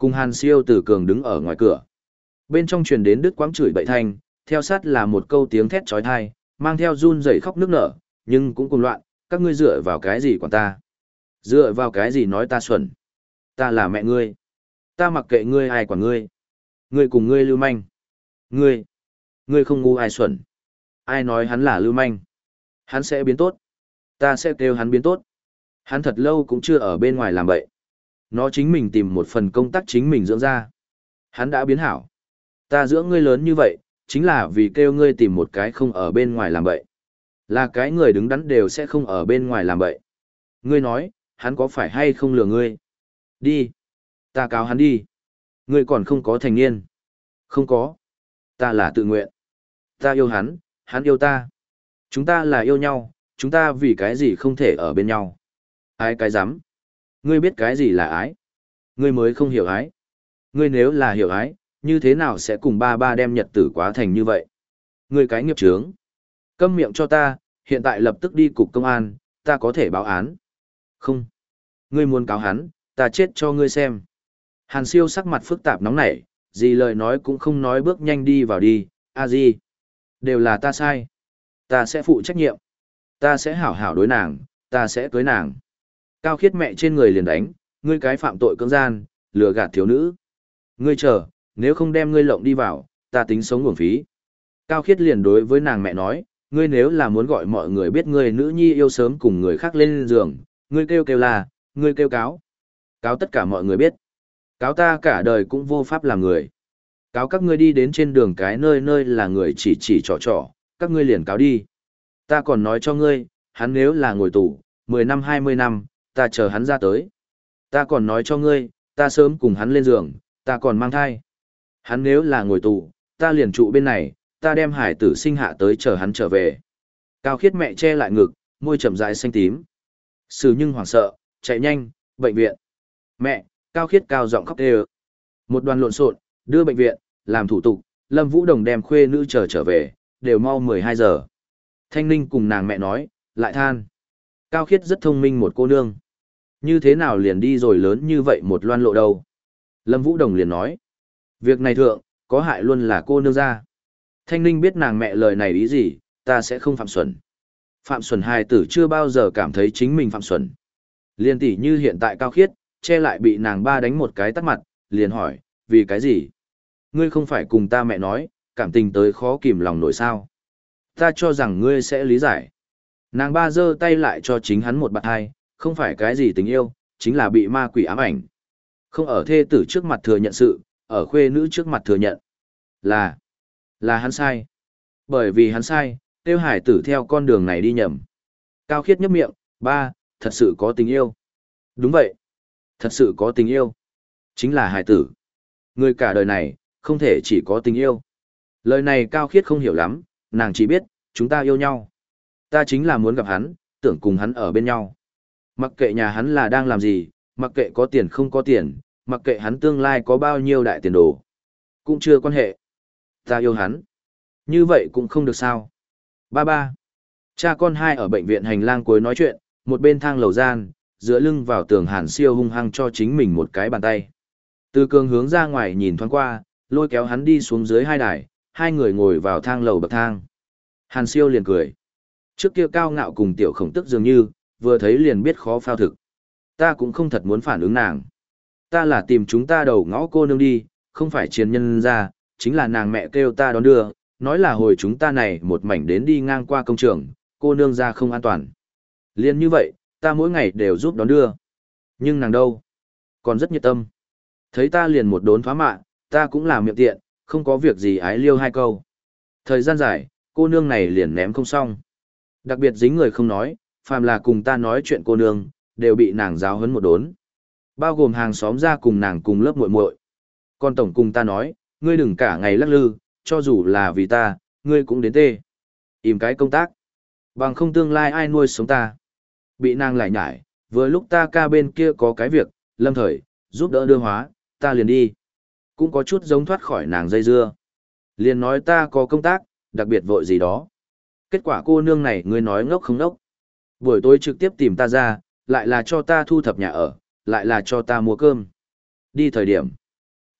Cùng Hàn Siêu Từ Cường đứng ở ngoài cửa. Bên trong truyền đến đứt quãng chửi bậy thanh, theo sát là một câu tiếng thét chói tai, mang theo run rẩy khóc nức nở, nhưng cũng cùng loạn, các ngươi dựa vào cái gì quản ta? Dựa vào cái gì nói ta xuẩn? Ta là mẹ ngươi. Ta mặc kệ ngươi ai quản ngươi. Ngươi cùng ngươi lưu manh. Ngươi, ngươi không ngu ai xuẩn. Ai nói hắn là lưu manh? Hắn sẽ biến tốt. Ta sẽ kêu hắn biến tốt. Hắn thật lâu cũng chưa ở bên ngoài làm bậy. Nó chính mình tìm một phần công tác chính mình dưỡng ra. Hắn đã biến hảo. Ta dưỡng ngươi lớn như vậy, chính là vì kêu ngươi tìm một cái không ở bên ngoài làm bậy. Là cái người đứng đắn đều sẽ không ở bên ngoài làm bậy. Ngươi nói, hắn có phải hay không lừa ngươi? Đi. Ta cáo hắn đi. Ngươi còn không có thành niên. Không có. Ta là tự nguyện. Ta yêu hắn, hắn yêu ta. Chúng ta là yêu nhau, chúng ta vì cái gì không thể ở bên nhau. Ái cái rắm. Ngươi biết cái gì là ái? Ngươi mới không hiểu ái. Ngươi nếu là hiểu ái, như thế nào sẽ cùng ba ba đem nhật tử quá thành như vậy? Ngươi cái nghiệp chướng. Câm miệng cho ta, hiện tại lập tức đi cục công an, ta có thể báo án. Không. Ngươi muốn cáo hắn, ta chết cho ngươi xem. Hàn Siêu sắc mặt phức tạp nóng nảy, gì lời nói cũng không nói, bước nhanh đi vào đi. A Di, đều là ta sai. Ta sẽ phụ trách nhiệm. Ta sẽ hảo hảo đối nàng, ta sẽ cưới nàng. Cao Khiết mẹ trên người liền đánh, ngươi cái phạm tội cưỡng gian, lừa gạt thiếu nữ. Ngươi chờ, nếu không đem ngươi lộng đi vào, ta tính sống uổng phí. Cao Khiết liền đối với nàng mẹ nói, ngươi nếu là muốn gọi mọi người biết ngươi nữ nhi yêu sớm cùng người khác lên giường, ngươi kêu kêu là, ngươi kêu cáo. Cáo tất cả mọi người biết. Cáo ta cả đời cũng vô pháp làm người. Cáo các ngươi đi đến trên đường cái nơi nơi là người chỉ chỉ trò trò, các ngươi liền cáo đi. Ta còn nói cho ngươi, hắn nếu là ngồi tù, mười năm hai mươi năm, ta chờ hắn ra tới. Ta còn nói cho ngươi, ta sớm cùng hắn lên giường, ta còn mang thai. Hắn nếu là ngồi tù, ta liền trụ bên này, ta đem hải tử sinh hạ tới chờ hắn trở về. Cao Khiết mẹ che lại ngực, môi chậm rãi xanh tím. Sử nhưng hoảng sợ, chạy nhanh, bệnh viện. Mẹ, Cao Khiết cao giọng khóc thê. Một đoàn lộn xộn, đưa bệnh viện, làm thủ tục, Lâm Vũ Đồng đem khuê nữ chờ trở về, đều mau mười hai giờ. Thanh Ninh cùng nàng mẹ nói, lại than. Cao Khiết rất thông minh một cô nương. Như thế nào liền đi rồi lớn như vậy một loan lộ đâu. Lâm Vũ Đồng liền nói. Việc này thượng, có hại luôn là cô nương ra. Thanh Ninh biết nàng mẹ lời này ý gì, ta sẽ không phạm xuẩn. Phạm xuẩn hài tử chưa bao giờ cảm thấy chính mình phạm xuẩn. Liên tỷ như hiện tại Cao Khiết, che lại bị nàng ba đánh một cái tắt mặt, liền hỏi, vì cái gì? Ngươi không phải cùng ta mẹ nói, cảm tình tới khó kìm lòng nổi sao. Ta cho rằng ngươi sẽ lý giải. Nàng ba giơ tay lại cho chính hắn một bạt hai, không phải cái gì tình yêu, chính là bị ma quỷ ám ảnh. Không ở thê tử trước mặt thừa nhận sự, ở khuê nữ trước mặt thừa nhận. Là, là hắn sai. Bởi vì hắn sai, tiêu hải tử theo con đường này đi nhầm. Cao Khiết nhấp miệng, ba, thật sự có tình yêu. Đúng vậy. Thật sự có tình yêu. Chính là hải tử. Người cả đời này, không thể chỉ có tình yêu. Lời này Cao Khiết không hiểu lắm, nàng chỉ biết, chúng ta yêu nhau. Ta chính là muốn gặp hắn, tưởng cùng hắn ở bên nhau. Mặc kệ nhà hắn là đang làm gì, mặc kệ có tiền không có tiền, mặc kệ hắn tương lai có bao nhiêu đại tiền đồ. Cũng chưa quan hệ. Ta yêu hắn. Như vậy cũng không được sao. Ba ba. Cha con hai ở bệnh viện hành lang cuối nói chuyện, một bên thang lầu gian, dựa lưng vào tường Hàn Siêu hung hăng cho chính mình một cái bàn tay. Từ Cường hướng ra ngoài nhìn thoáng qua, lôi kéo hắn đi xuống dưới hai đài, hai người ngồi vào thang lầu bậc thang. Hàn Siêu liền cười. Trước kia cao ngạo cùng tiểu khổng tức dường như, vừa thấy liền biết khó phao thực. Ta cũng không thật muốn phản ứng nàng. Ta là tìm chúng ta đầu ngõ cô nương đi, không phải chiến nhân ra, chính là nàng mẹ kêu ta đón đưa, nói là hồi chúng ta này một mảnh đến đi ngang qua công trường, cô nương ra không an toàn. Liên như vậy, ta mỗi ngày đều giúp đón đưa. Nhưng nàng đâu? Còn rất nhiệt tâm. Thấy ta liền một đốn phá mạ, ta cũng làm miệng tiện, không có việc gì ái liêu hai câu. Thời gian dài, cô nương này liền ném không xong. Đặc biệt dính người không nói, phàm là cùng ta nói chuyện cô nương, đều bị nàng giáo huấn một đốn. Bao gồm hàng xóm ra cùng nàng cùng lớp muội muội. Còn tổng cùng ta nói, ngươi đừng cả ngày lắc lư, cho dù là vì ta, ngươi cũng đến tê. Im cái công tác. Bằng không tương lai ai nuôi sống ta. Bị nàng lại nhải, vừa lúc ta ca bên kia có cái việc, lâm thời, giúp đỡ đưa hóa, ta liền đi. Cũng có chút giống thoát khỏi nàng dây dưa. Liền nói ta có công tác, đặc biệt vội gì đó. Kết quả cô nương này ngươi nói ngốc không ngốc. Buổi tối trực tiếp tìm ta ra, lại là cho ta thu thập nhà ở, lại là cho ta mua cơm. Đi thời điểm,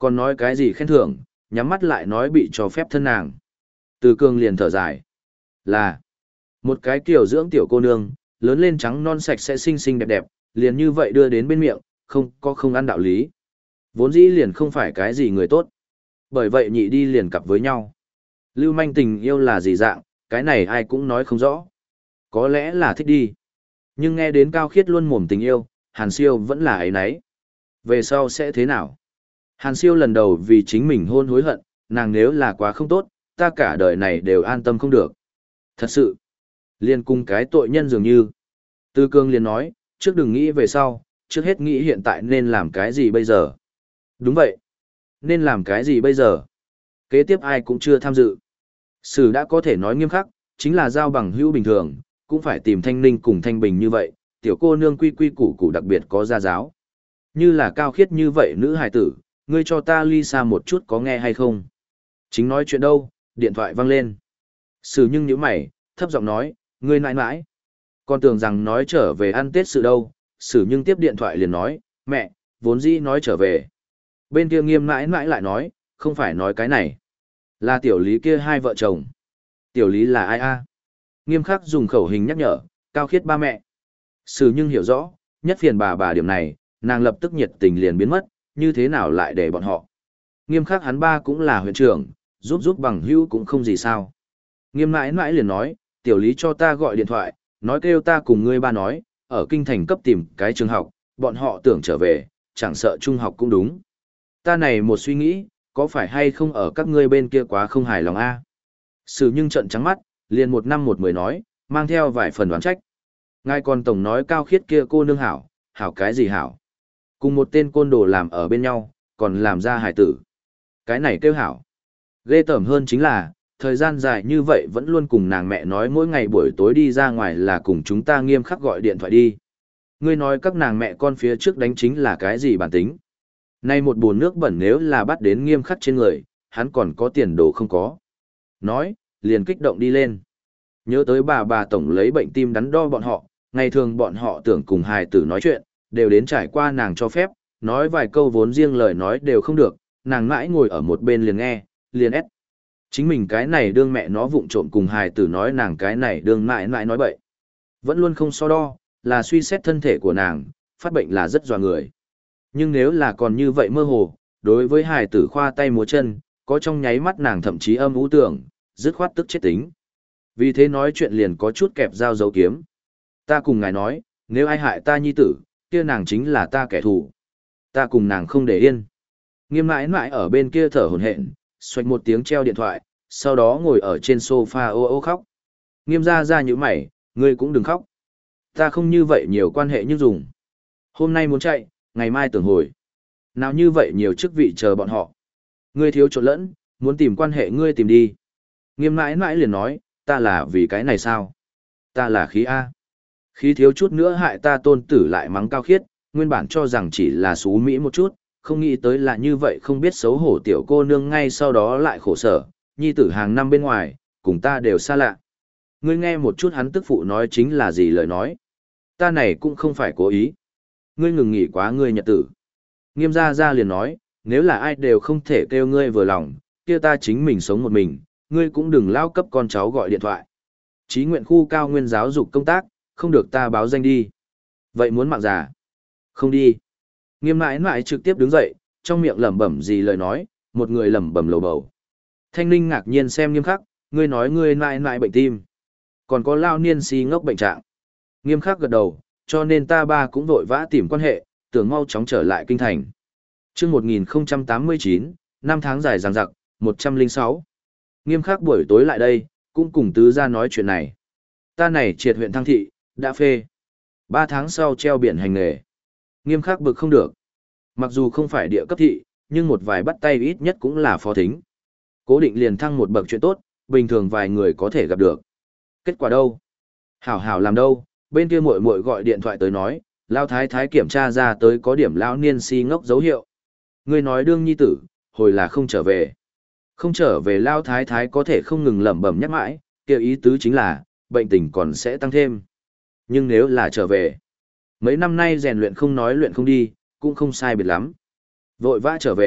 Còn nói cái gì khen thưởng, nhắm mắt lại nói bị cho phép thân nàng. Từ Cương liền thở dài. Là một cái kiểu dưỡng tiểu cô nương, lớn lên trắng non sạch sẽ xinh xinh đẹp đẹp, liền như vậy đưa đến bên miệng, không có không ăn đạo lý. Vốn dĩ liền không phải cái gì người tốt. Bởi vậy nhị đi liền cặp với nhau. Lưu manh tình yêu là gì dạng, cái này ai cũng nói không rõ. Có lẽ là thích đi. Nhưng nghe đến Cao Khiết luôn mồm tình yêu, Hàn Siêu vẫn là ấy nấy. Về sau sẽ thế nào? Hàn Siêu lần đầu vì chính mình hôn hối hận, nàng nếu là quá không tốt, ta cả đời này đều an tâm không được. Thật sự, liên cung cái tội nhân dường như. Tư Cương liền nói, trước đừng nghĩ về sau, trước hết nghĩ hiện tại nên làm cái gì bây giờ. Đúng vậy. Nên làm cái gì bây giờ? Kế tiếp ai cũng chưa tham dự. Sử đã có thể nói nghiêm khắc, chính là giao bằng hữu bình thường, cũng phải tìm Thanh Ninh cùng Thanh Bình như vậy, tiểu cô nương quy quy củ củ đặc biệt có gia giáo. Như là Cao Khiết như vậy nữ hài tử, ngươi cho ta ly xa một chút có nghe hay không? Chính nói chuyện đâu, điện thoại vang lên. Sử nhưng nhíu mày, thấp giọng nói, ngươi nãi nãi. Con tưởng rằng nói trở về ăn Tết sự đâu, Sử nhưng tiếp điện thoại liền nói, mẹ, vốn dĩ nói trở về. Bên kia Nghiêm nãi nãi lại nói, không phải nói cái này. Là tiểu lý kia hai vợ chồng. Tiểu lý là ai a? Nghiêm khắc dùng khẩu hình nhắc nhở, Cao Khiết ba mẹ. Sử nhưng hiểu rõ, nhất phiền bà bà điểm này, nàng lập tức nhiệt tình liền biến mất, như thế nào lại để bọn họ. Nghiêm khắc hắn ba cũng là huyện trưởng, giúp giúp bằng hữu cũng không gì sao. Nghiêm mãi mãi liền nói, tiểu lý cho ta gọi điện thoại, nói kêu ta cùng ngươi ba nói, ở kinh thành cấp tìm cái trường học, bọn họ tưởng trở về, chẳng sợ trung học cũng đúng. Ta này một suy nghĩ, có phải hay không ở các ngươi bên kia quá không hài lòng a? Sử nhưng trận trắng mắt, liền một năm một mười nói, mang theo vài phần đoán trách. Ngài còn tổng nói Cao Khiết kia cô nương hảo, hảo cái gì hảo? Cùng một tên côn đồ làm ở bên nhau, còn làm ra hài tử. Cái này kêu hảo. Ghê tởm hơn chính là, thời gian dài như vậy vẫn luôn cùng nàng mẹ nói mỗi ngày buổi tối đi ra ngoài là cùng chúng ta nghiêm khắc gọi điện thoại đi. Ngươi nói các nàng mẹ con phía trước đánh chính là cái gì bản tính. Nay một bồn nước bẩn nếu là bắt đến nghiêm khắc trên người, hắn còn có tiền đồ không có. Nói, liền kích động đi lên. Nhớ tới bà bà tổng lấy bệnh tim đắn đo bọn họ, ngày thường bọn họ tưởng cùng hài tử nói chuyện, đều đến trải qua nàng cho phép, nói vài câu vốn riêng lời nói đều không được, nàng mãi ngồi ở một bên liền nghe, liền ép. Chính mình cái này đương mẹ nó vụng trộm cùng hài tử nói nàng cái này đương mãi mãi nói bậy. Vẫn luôn không so đo, là suy xét thân thể của nàng, phát bệnh là rất dọa người. Nhưng nếu là còn như vậy mơ hồ, đối với hài tử khoa tay múa chân, có trong nháy mắt nàng thậm chí âm ú tưởng, dứt khoát tức chết tính. Vì thế nói chuyện liền có chút kẹp dao dấu kiếm. Ta cùng ngài nói, nếu ai hại ta nhi tử, kia nàng chính là ta kẻ thù. Ta cùng nàng không để yên. Nghiêm mãi mãi ở bên kia thở hổn hển, xoạch một tiếng treo điện thoại, sau đó ngồi ở trên sofa ô ô khóc. Nghiêm ra ra như mày, ngươi cũng đừng khóc. Ta không như vậy nhiều quan hệ như dùng. Hôm nay muốn chạy, ngày mai tưởng hồi. Nào như vậy nhiều chức vị chờ bọn họ. Ngươi thiếu trộn lẫn, muốn tìm quan hệ ngươi tìm đi. Nghiêm mãi mãi liền nói, ta là vì cái này sao? Ta là khí A. Khí thiếu chút nữa hại ta tôn tử lại mắng Cao Khiết, nguyên bản cho rằng chỉ là xú mỹ một chút, không nghĩ tới là như vậy không biết xấu hổ tiểu cô nương ngay sau đó lại khổ sở, nhi tử hàng năm bên ngoài, cùng ta đều xa lạ. Ngươi nghe một chút hắn tức phụ nói chính là gì lời nói. Ta này cũng không phải cố ý. Ngươi ngừng nghỉ quá ngươi nhật tử. Nghiêm gia gia liền nói, nếu là ai đều không thể kêu ngươi vừa lòng, kia ta chính mình sống một mình, ngươi cũng đừng lao cấp con cháu gọi điện thoại. Chí nguyện khu cao nguyên giáo dục công tác, không được ta báo danh đi. Vậy muốn mạng già? Không đi. Nghiêm mãi mãi trực tiếp đứng dậy, trong miệng lẩm bẩm gì lời nói, một người lẩm bẩm lầu bầu. Thanh Ninh ngạc nhiên xem Nghiêm khắc, ngươi nói ngươi mãi mãi bệnh tim. Còn có lao niên si ngốc bệnh trạng. Nghiêm khắc gật đầu, cho nên ta ba cũng vội vã tìm quan hệ, tưởng mau chóng trở lại kinh thành. Trước một nghìn không trăm tám mươi chín, năm tháng dài dằng dặc, một trăm lẻ sáu. Nghiêm khắc buổi tối lại đây, cũng cùng tứ gia nói chuyện này. Ta này triệt huyện Thăng Thị, đã phê. Ba tháng sau treo biển hành nghề. Nghiêm khắc bực không được. Mặc dù không phải địa cấp thị, nhưng một vài bắt tay ít nhất cũng là phó thính. Cố định liền thăng một bậc chuyện tốt, bình thường vài người có thể gặp được. Kết quả đâu? Hảo hảo làm đâu? Bên kia muội muội gọi điện thoại tới nói, Lao Thái Thái kiểm tra ra tới có điểm lão niên si ngốc dấu hiệu. Người nói đương nhi tử, hồi là không trở về. Không trở về Lao Thái Thái có thể không ngừng lẩm bẩm nhắc mãi, kêu ý tứ chính là, bệnh tình còn sẽ tăng thêm. Nhưng nếu là trở về, mấy năm nay rèn luyện không nói luyện không đi, cũng không sai biệt lắm. Vội vã trở về,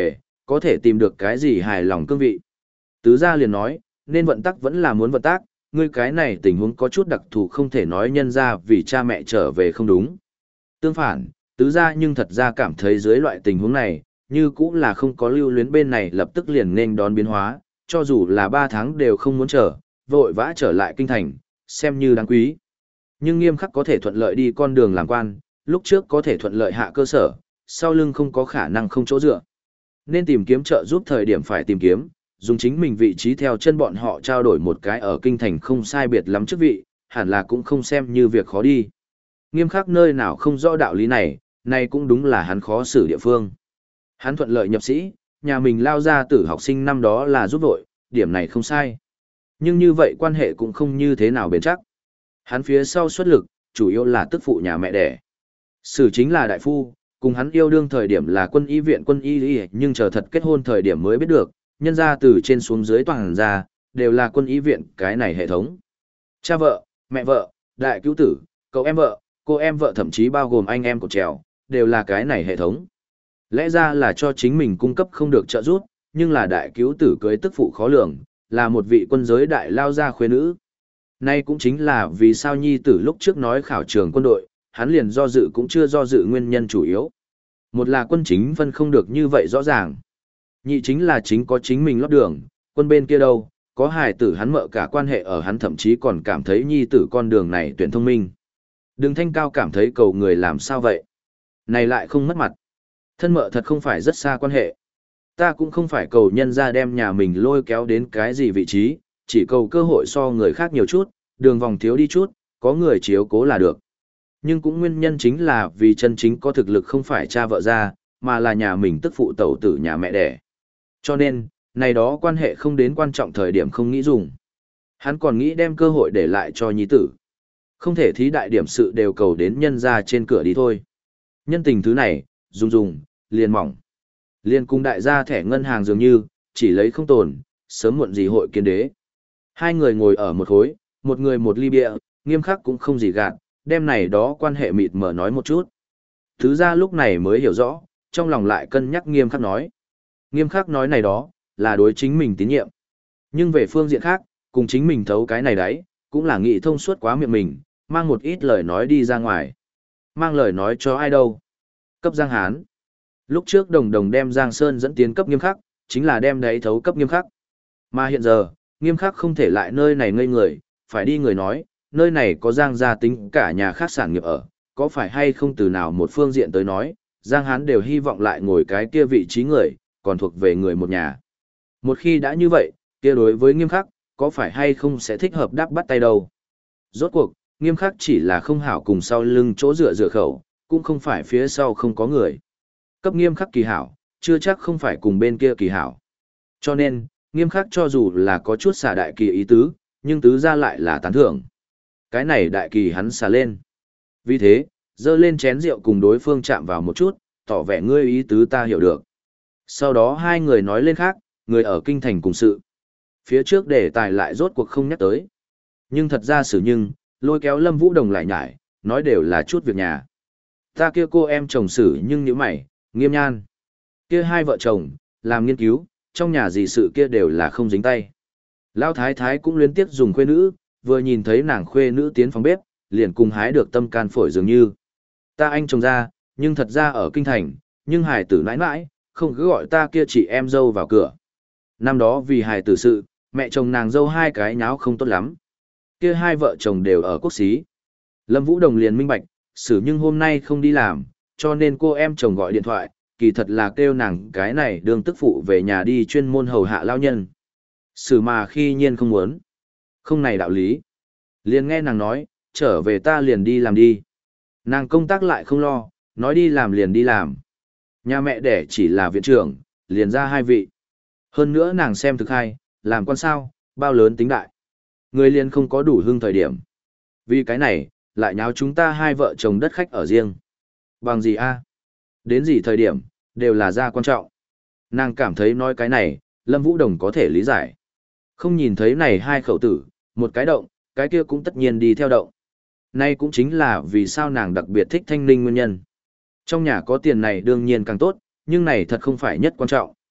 có thể tìm được cái gì hài lòng cương vị. Tứ gia liền nói, nên vận tắc vẫn là muốn vận tác, ngươi cái này tình huống có chút đặc thù không thể nói nhân ra vì cha mẹ trở về không đúng. Tương phản, tứ gia nhưng thật ra cảm thấy dưới loại tình huống này, như cũng là không có lưu luyến bên này lập tức liền nên đón biến hóa, cho dù là ba tháng đều không muốn chờ, vội vã trở lại kinh thành, xem như đáng quý. Nhưng nghiêm khắc có thể thuận lợi đi con đường làm quan, lúc trước có thể thuận lợi hạ cơ sở, sau lưng không có khả năng không chỗ dựa. Nên tìm kiếm trợ giúp thời điểm phải tìm kiếm, dùng chính mình vị trí theo chân bọn họ trao đổi một cái ở kinh thành không sai biệt lắm chức vị, hẳn là cũng không xem như việc khó đi. Nghiêm khắc nơi nào không rõ đạo lý này, này cũng đúng là hắn khó xử địa phương. Hắn thuận lợi nhập sĩ, nhà mình lao ra tử học sinh năm đó là giúp vội, điểm này không sai. Nhưng như vậy quan hệ cũng không như thế nào bền chắc. Hắn phía sau xuất lực, chủ yếu là tức phụ nhà mẹ đẻ. Sử chính là đại phu, cùng hắn yêu đương thời điểm là quân y viện quân y lý, nhưng chờ thật kết hôn thời điểm mới biết được, nhân ra từ trên xuống dưới toàn ra, đều là quân y viện cái này hệ thống. Cha vợ, mẹ vợ, đại cứu tử, cậu em vợ, cô em vợ thậm chí bao gồm anh em của trèo, đều là cái này hệ thống. Lẽ ra là cho chính mình cung cấp không được trợ giúp, nhưng là đại cứu tử cưới tức phụ khó lường, là một vị quân giới đại lao gia khuê nữ. Nay cũng chính là vì sao nhi tử lúc trước nói khảo trường quân đội, hắn liền do dự cũng chưa do dự nguyên nhân chủ yếu. Một là quân chính phân không được như vậy rõ ràng. Nhị chính là chính có chính mình lót đường, quân bên kia đâu, có hài tử hắn mợ cả quan hệ ở hắn thậm chí còn cảm thấy nhi tử con đường này tuyển thông minh. Đừng thanh cao cảm thấy cầu người làm sao vậy. Này lại không mất mặt. Thân mợ thật không phải rất xa quan hệ. Ta cũng không phải cầu nhân ra đem nhà mình lôi kéo đến cái gì vị trí, chỉ cầu cơ hội so người khác nhiều chút, đường vòng thiếu đi chút, có người chiếu cố là được. Nhưng cũng nguyên nhân chính là vì chân chính có thực lực không phải cha vợ ra, mà là nhà mình tức phụ tẩu tử nhà mẹ đẻ. Cho nên, này đó quan hệ không đến quan trọng thời điểm không nghĩ dùng. Hắn còn nghĩ đem cơ hội để lại cho nhi tử. Không thể thí đại điểm sự đều cầu đến nhân ra trên cửa đi thôi. Nhân tình thứ này, dùng dùng, liền mỏng. Liền cùng đại gia thẻ ngân hàng dường như, chỉ lấy không tồn, sớm muộn gì hội kiến đế. Hai người ngồi ở một khối, một người một ly bia, nghiêm khắc cũng không gì gạt, đem này đó quan hệ mịt mờ nói một chút. Thứ ra lúc này mới hiểu rõ, trong lòng lại cân nhắc nghiêm khắc nói. Nghiêm khắc nói này đó, là đối chính mình tín nhiệm. Nhưng về phương diện khác, cùng chính mình thấu cái này đấy, cũng là nghĩ thông suốt quá miệng mình, mang một ít lời nói đi ra ngoài. Mang lời nói cho ai đâu? Cấp Giang Hán. Lúc trước đồng đồng đem Giang Sơn dẫn tiến cấp nghiêm khắc, chính là đem đấy thấu cấp nghiêm khắc. Mà hiện giờ, nghiêm khắc không thể lại nơi này ngây người, phải đi người nói, nơi này có Giang gia tính cả nhà khác sản nghiệp ở, có phải hay không từ nào một phương diện tới nói, Giang Hán đều hy vọng lại ngồi cái kia vị trí người, còn thuộc về người một nhà. Một khi đã như vậy, kia đối với nghiêm khắc, có phải hay không sẽ thích hợp đáp bắt tay đâu. Rốt cuộc, nghiêm khắc chỉ là không hảo cùng sau lưng chỗ dựa dựa khẩu, cũng không phải phía sau không có người. Cấp nghiêm khắc kỳ hảo, chưa chắc không phải cùng bên kia kỳ hảo. Cho nên, nghiêm khắc cho dù là có chút xả đại kỳ ý tứ, nhưng tứ ra lại là tán thưởng. Cái này đại kỳ hắn xả lên. Vì thế, dơ lên chén rượu cùng đối phương chạm vào một chút, tỏ vẻ ngươi ý tứ ta hiểu được. Sau đó hai người nói lên khác, người ở kinh thành cùng sự. Phía trước đề tài lại rốt cuộc không nhắc tới. Nhưng thật ra xử nhưng, lôi kéo Lâm Vũ Đồng lại nhải, nói đều là chút việc nhà. Ta kia cô em chồng xử nhưng như mày, nghiêm nhan. Kia hai vợ chồng, làm nghiên cứu, trong nhà gì sự kia đều là không dính tay. Lão thái thái cũng liên tiếp dùng khuê nữ, vừa nhìn thấy nàng khuê nữ tiến phòng bếp, liền cùng hái được tâm can phổi dường như. Ta anh chồng ra, nhưng thật ra ở kinh thành, nhưng hài tử nãi nãi, không cứ gọi ta kia chị em dâu vào cửa. Năm đó vì hài tử sự, mẹ chồng nàng dâu hai cái nháo không tốt lắm. Kia hai vợ chồng đều ở quốc xí. Lâm Vũ Đồng liền minh bạch, xử nhưng hôm nay không đi làm, cho nên cô em chồng gọi điện thoại, kỳ thật là kêu nàng cái này đường tức phụ về nhà đi chuyên môn hầu hạ lao nhân. Xử mà khi nhiên không muốn. Không này đạo lý. Liền nghe nàng nói, trở về ta liền đi làm đi. Nàng công tác lại không lo, nói đi làm liền đi làm. Nhà mẹ đẻ chỉ là viện trưởng, liền ra hai vị. Hơn nữa nàng xem thực hay, làm quan sao, bao lớn tính đại. Người liền không có đủ hưng thời điểm. Vì cái này, lại nháo chúng ta hai vợ chồng đất khách ở riêng. Bằng gì a? Đến gì thời điểm, đều là ra quan trọng. Nàng cảm thấy nói cái này, Lâm Vũ Đồng có thể lý giải. Không nhìn thấy này hai khẩu tử, một cái động, cái kia cũng tất nhiên đi theo động. Nay cũng chính là vì sao nàng đặc biệt thích Thanh Ninh nguyên nhân. Trong nhà có tiền này đương nhiên càng tốt, nhưng này thật không phải nhất quan trọng.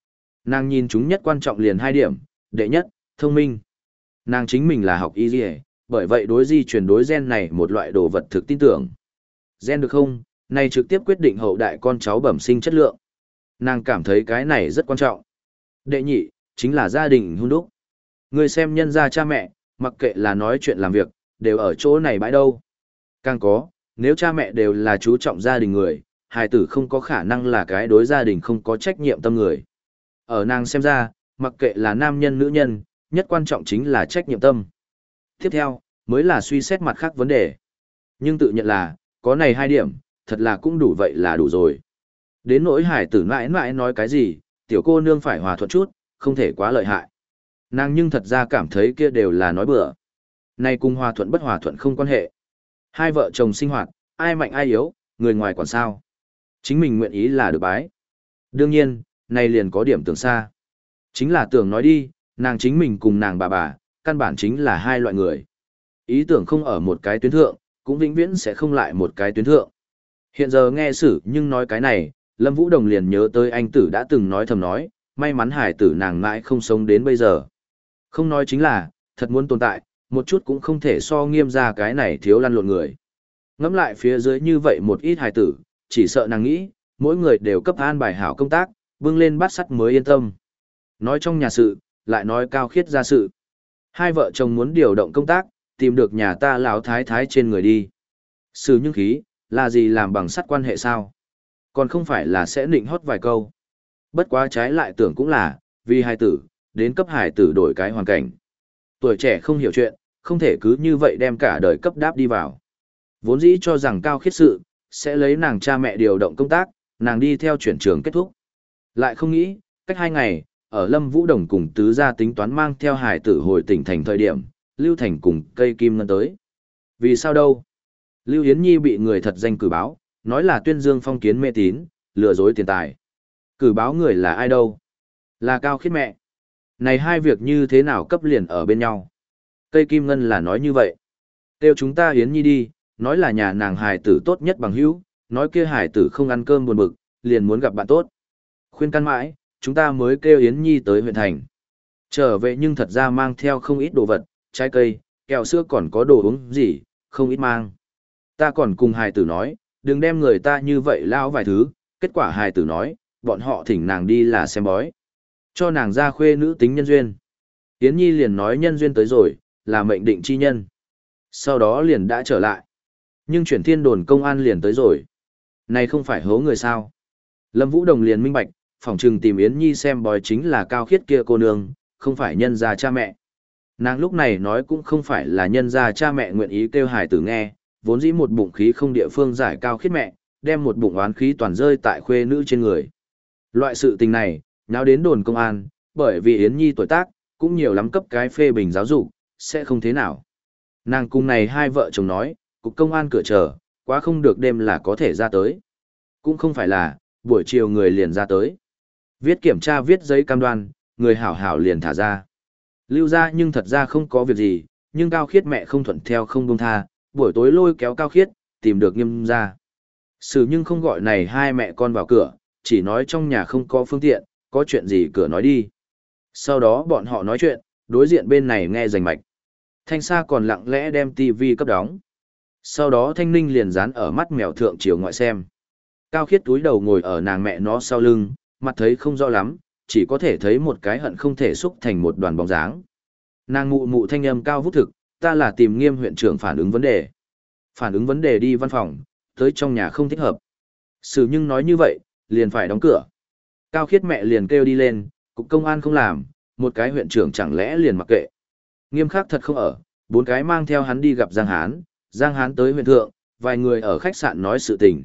Nàng nhìn chúng nhất quan trọng liền hai điểm, đệ nhất, thông minh. Nàng chính mình là học y dì bởi vậy đối di chuyển đối gen này một loại đồ vật thực tin tưởng. Gen được không, này trực tiếp quyết định hậu đại con cháu bẩm sinh chất lượng. Nàng cảm thấy cái này rất quan trọng. Đệ nhị, chính là gia đình hôn đúc. Người xem nhân gia cha mẹ, mặc kệ là nói chuyện làm việc, đều ở chỗ này bãi đâu. Càng có, nếu cha mẹ đều là chú trọng gia đình người, hài tử không có khả năng là cái đối gia đình không có trách nhiệm tâm người. Ở nàng xem ra, mặc kệ là nam nhân nữ nhân, nhất quan trọng chính là trách nhiệm tâm. Tiếp theo, mới là suy xét mặt khác vấn đề. Nhưng tự nhận là, có này hai điểm, thật là cũng đủ vậy là đủ rồi. Đến nỗi hải tử mãi mãi nói cái gì, tiểu cô nương phải hòa thuận chút, không thể quá lợi hại. Nàng nhưng thật ra cảm thấy kia đều là nói bừa. Này cùng hòa thuận bất hòa thuận không quan hệ. Hai vợ chồng sinh hoạt, ai mạnh ai yếu, người ngoài quản sao. Chính mình nguyện ý là được bái. Đương nhiên, này liền có điểm tưởng xa. Chính là tưởng nói đi, nàng chính mình cùng nàng bà bà, căn bản chính là hai loại người. Ý tưởng không ở một cái tuyến thượng, cũng vĩnh viễn sẽ không lại một cái tuyến thượng. Hiện giờ nghe sử nhưng nói cái này, Lâm Vũ Đồng liền nhớ tới anh tử đã từng nói thầm nói, may mắn hải tử nàng mãi không sống đến bây giờ. Không nói chính là, thật muốn tồn tại, một chút cũng không thể so nghiêm ra cái này thiếu lăn lộn người. Ngẫm lại phía dưới như vậy một ít hải tử, chỉ sợ nàng nghĩ, mỗi người đều cấp an bài hảo công tác, bưng lên bát sắt mới yên tâm. Nói trong nhà sự, lại nói cao khiết ra sự. Hai vợ chồng muốn điều động công tác, tìm được nhà ta lão thái thái trên người đi. Sử nhưng khí, là gì làm bằng sắt quan hệ sao? Còn không phải là sẽ nịnh hót vài câu. Bất quá trái lại tưởng cũng là, vì hài tử, đến cấp hài tử đổi cái hoàn cảnh. Tuổi trẻ không hiểu chuyện, không thể cứ như vậy đem cả đời cấp đáp đi vào. Vốn dĩ cho rằng cao khiết sự, sẽ lấy nàng cha mẹ điều động công tác, nàng đi theo chuyển trường kết thúc. Lại không nghĩ, cách hai ngày, ở Lâm Vũ Đồng cùng tứ gia tính toán mang theo hài tử hồi tỉnh thành thời điểm, Lưu Thành cùng cây kim ngân tới. Vì sao đâu? Lưu Yến Nhi bị người thật danh cử báo, nói là tuyên dương phong kiến mê tín, lừa dối tiền tài. Cử báo người là ai đâu? Là Cao Khiết mẹ. Này hai việc như thế nào cấp liền ở bên nhau? Cây kim ngân là nói như vậy. Kêu chúng ta Yến Nhi đi, nói là nhà nàng hài tử tốt nhất bằng hữu, nói kia hài tử không ăn cơm buồn bực, liền muốn gặp bạn tốt. Khuyên can mãi, chúng ta mới kêu Yến Nhi tới huyện thành. Trở về nhưng thật ra mang theo không ít đồ vật, trái cây, kẹo sữa còn có đồ uống gì, không ít mang. Ta còn cùng hài tử nói, đừng đem người ta như vậy lao vài thứ, kết quả hài tử nói, bọn họ thỉnh nàng đi là xem bói. Cho nàng ra khuê nữ tính nhân duyên. Yến Nhi liền nói nhân duyên tới rồi, là mệnh định chi nhân. Sau đó liền đã trở lại. Nhưng chuyển thiên đồn công an liền tới rồi. Này không phải hố người sao. Lâm Vũ Đồng liền minh bạch, phỏng trừng tìm Yến Nhi xem bói chính là Cao Khiết kia cô nương, không phải nhân gia cha mẹ. Nàng lúc này nói cũng không phải là nhân gia cha mẹ nguyện ý kêu hài tử nghe, vốn dĩ một bụng khí không địa phương giải Cao Khiết mẹ, đem một bụng oán khí toàn rơi tại khuê nữ trên người. Loại sự tình này, nháo đến đồn công an, bởi vì Yến Nhi tuổi tác, cũng nhiều lắm cấp cái phê bình giáo dục, sẽ không thế nào. Nàng cùng này hai vợ chồng nói, cục công an cửa chờ, quá không được đêm là có thể ra tới. Cũng không phải là, buổi chiều người liền ra tới. Viết kiểm tra viết giấy cam đoan, người hảo hảo liền thả ra. Lưu ra nhưng thật ra không có việc gì, nhưng Cao Khiết mẹ không thuận theo không buông tha, buổi tối lôi kéo Cao Khiết, tìm được Nghiêm ra. Sử nhưng không gọi này hai mẹ con vào cửa, chỉ nói trong nhà không có phương tiện, có chuyện gì cửa nói đi. Sau đó bọn họ nói chuyện, đối diện bên này nghe rành mạch. Thanh Sa còn lặng lẽ đem tivi cấp đóng. Sau đó Thanh Ninh liền dán ở mắt mèo thượng chiều ngoại xem. Cao Khiết túi đầu ngồi ở nàng mẹ nó sau lưng, mặt thấy không rõ lắm, chỉ có thể thấy một cái hận không thể xúc thành một đoàn bóng dáng. Nàng mụ mụ thanh âm cao vút thực, ta là tìm Nghiêm huyện trưởng phản ứng vấn đề. Phản ứng vấn đề đi văn phòng, tới trong nhà không thích hợp. Sử nhưng nói như vậy, liền phải đóng cửa. Cao Khiết mẹ liền kêu đi lên, cục công an không làm, một cái huyện trưởng chẳng lẽ liền mặc kệ. Nghiêm khắc thật không ở, bốn cái mang theo hắn đi gặp Giang Hán, Giang Hán tới huyện thượng, vài người ở khách sạn nói sự tình.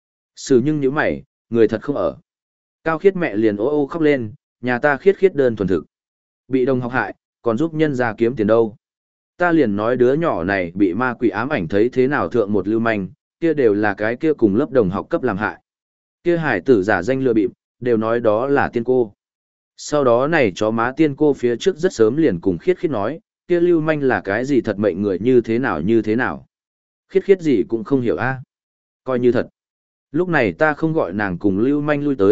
Sử nhưng nhíu mày, người thật không ở. Cao Khiết mẹ liền ô ô khóc lên, nhà ta khiết khiết đơn thuần thực. Bị đồng học hại, còn giúp nhân ra kiếm tiền đâu. Ta liền nói đứa nhỏ này bị ma quỷ ám ảnh thấy thế nào thượng một lưu manh, kia đều là cái kia cùng lớp đồng học cấp làm hại. Kia hải tử giả danh lừa bịp, đều nói đó là tiên cô. Sau đó này chó má tiên cô phía trước rất sớm liền cùng khiết khiết nói, kia lưu manh là cái gì thật mệnh người như thế nào như thế nào. Khiết khiết gì cũng không hiểu a, coi như thật. Lúc này ta không gọi nàng cùng lưu manh lui tới,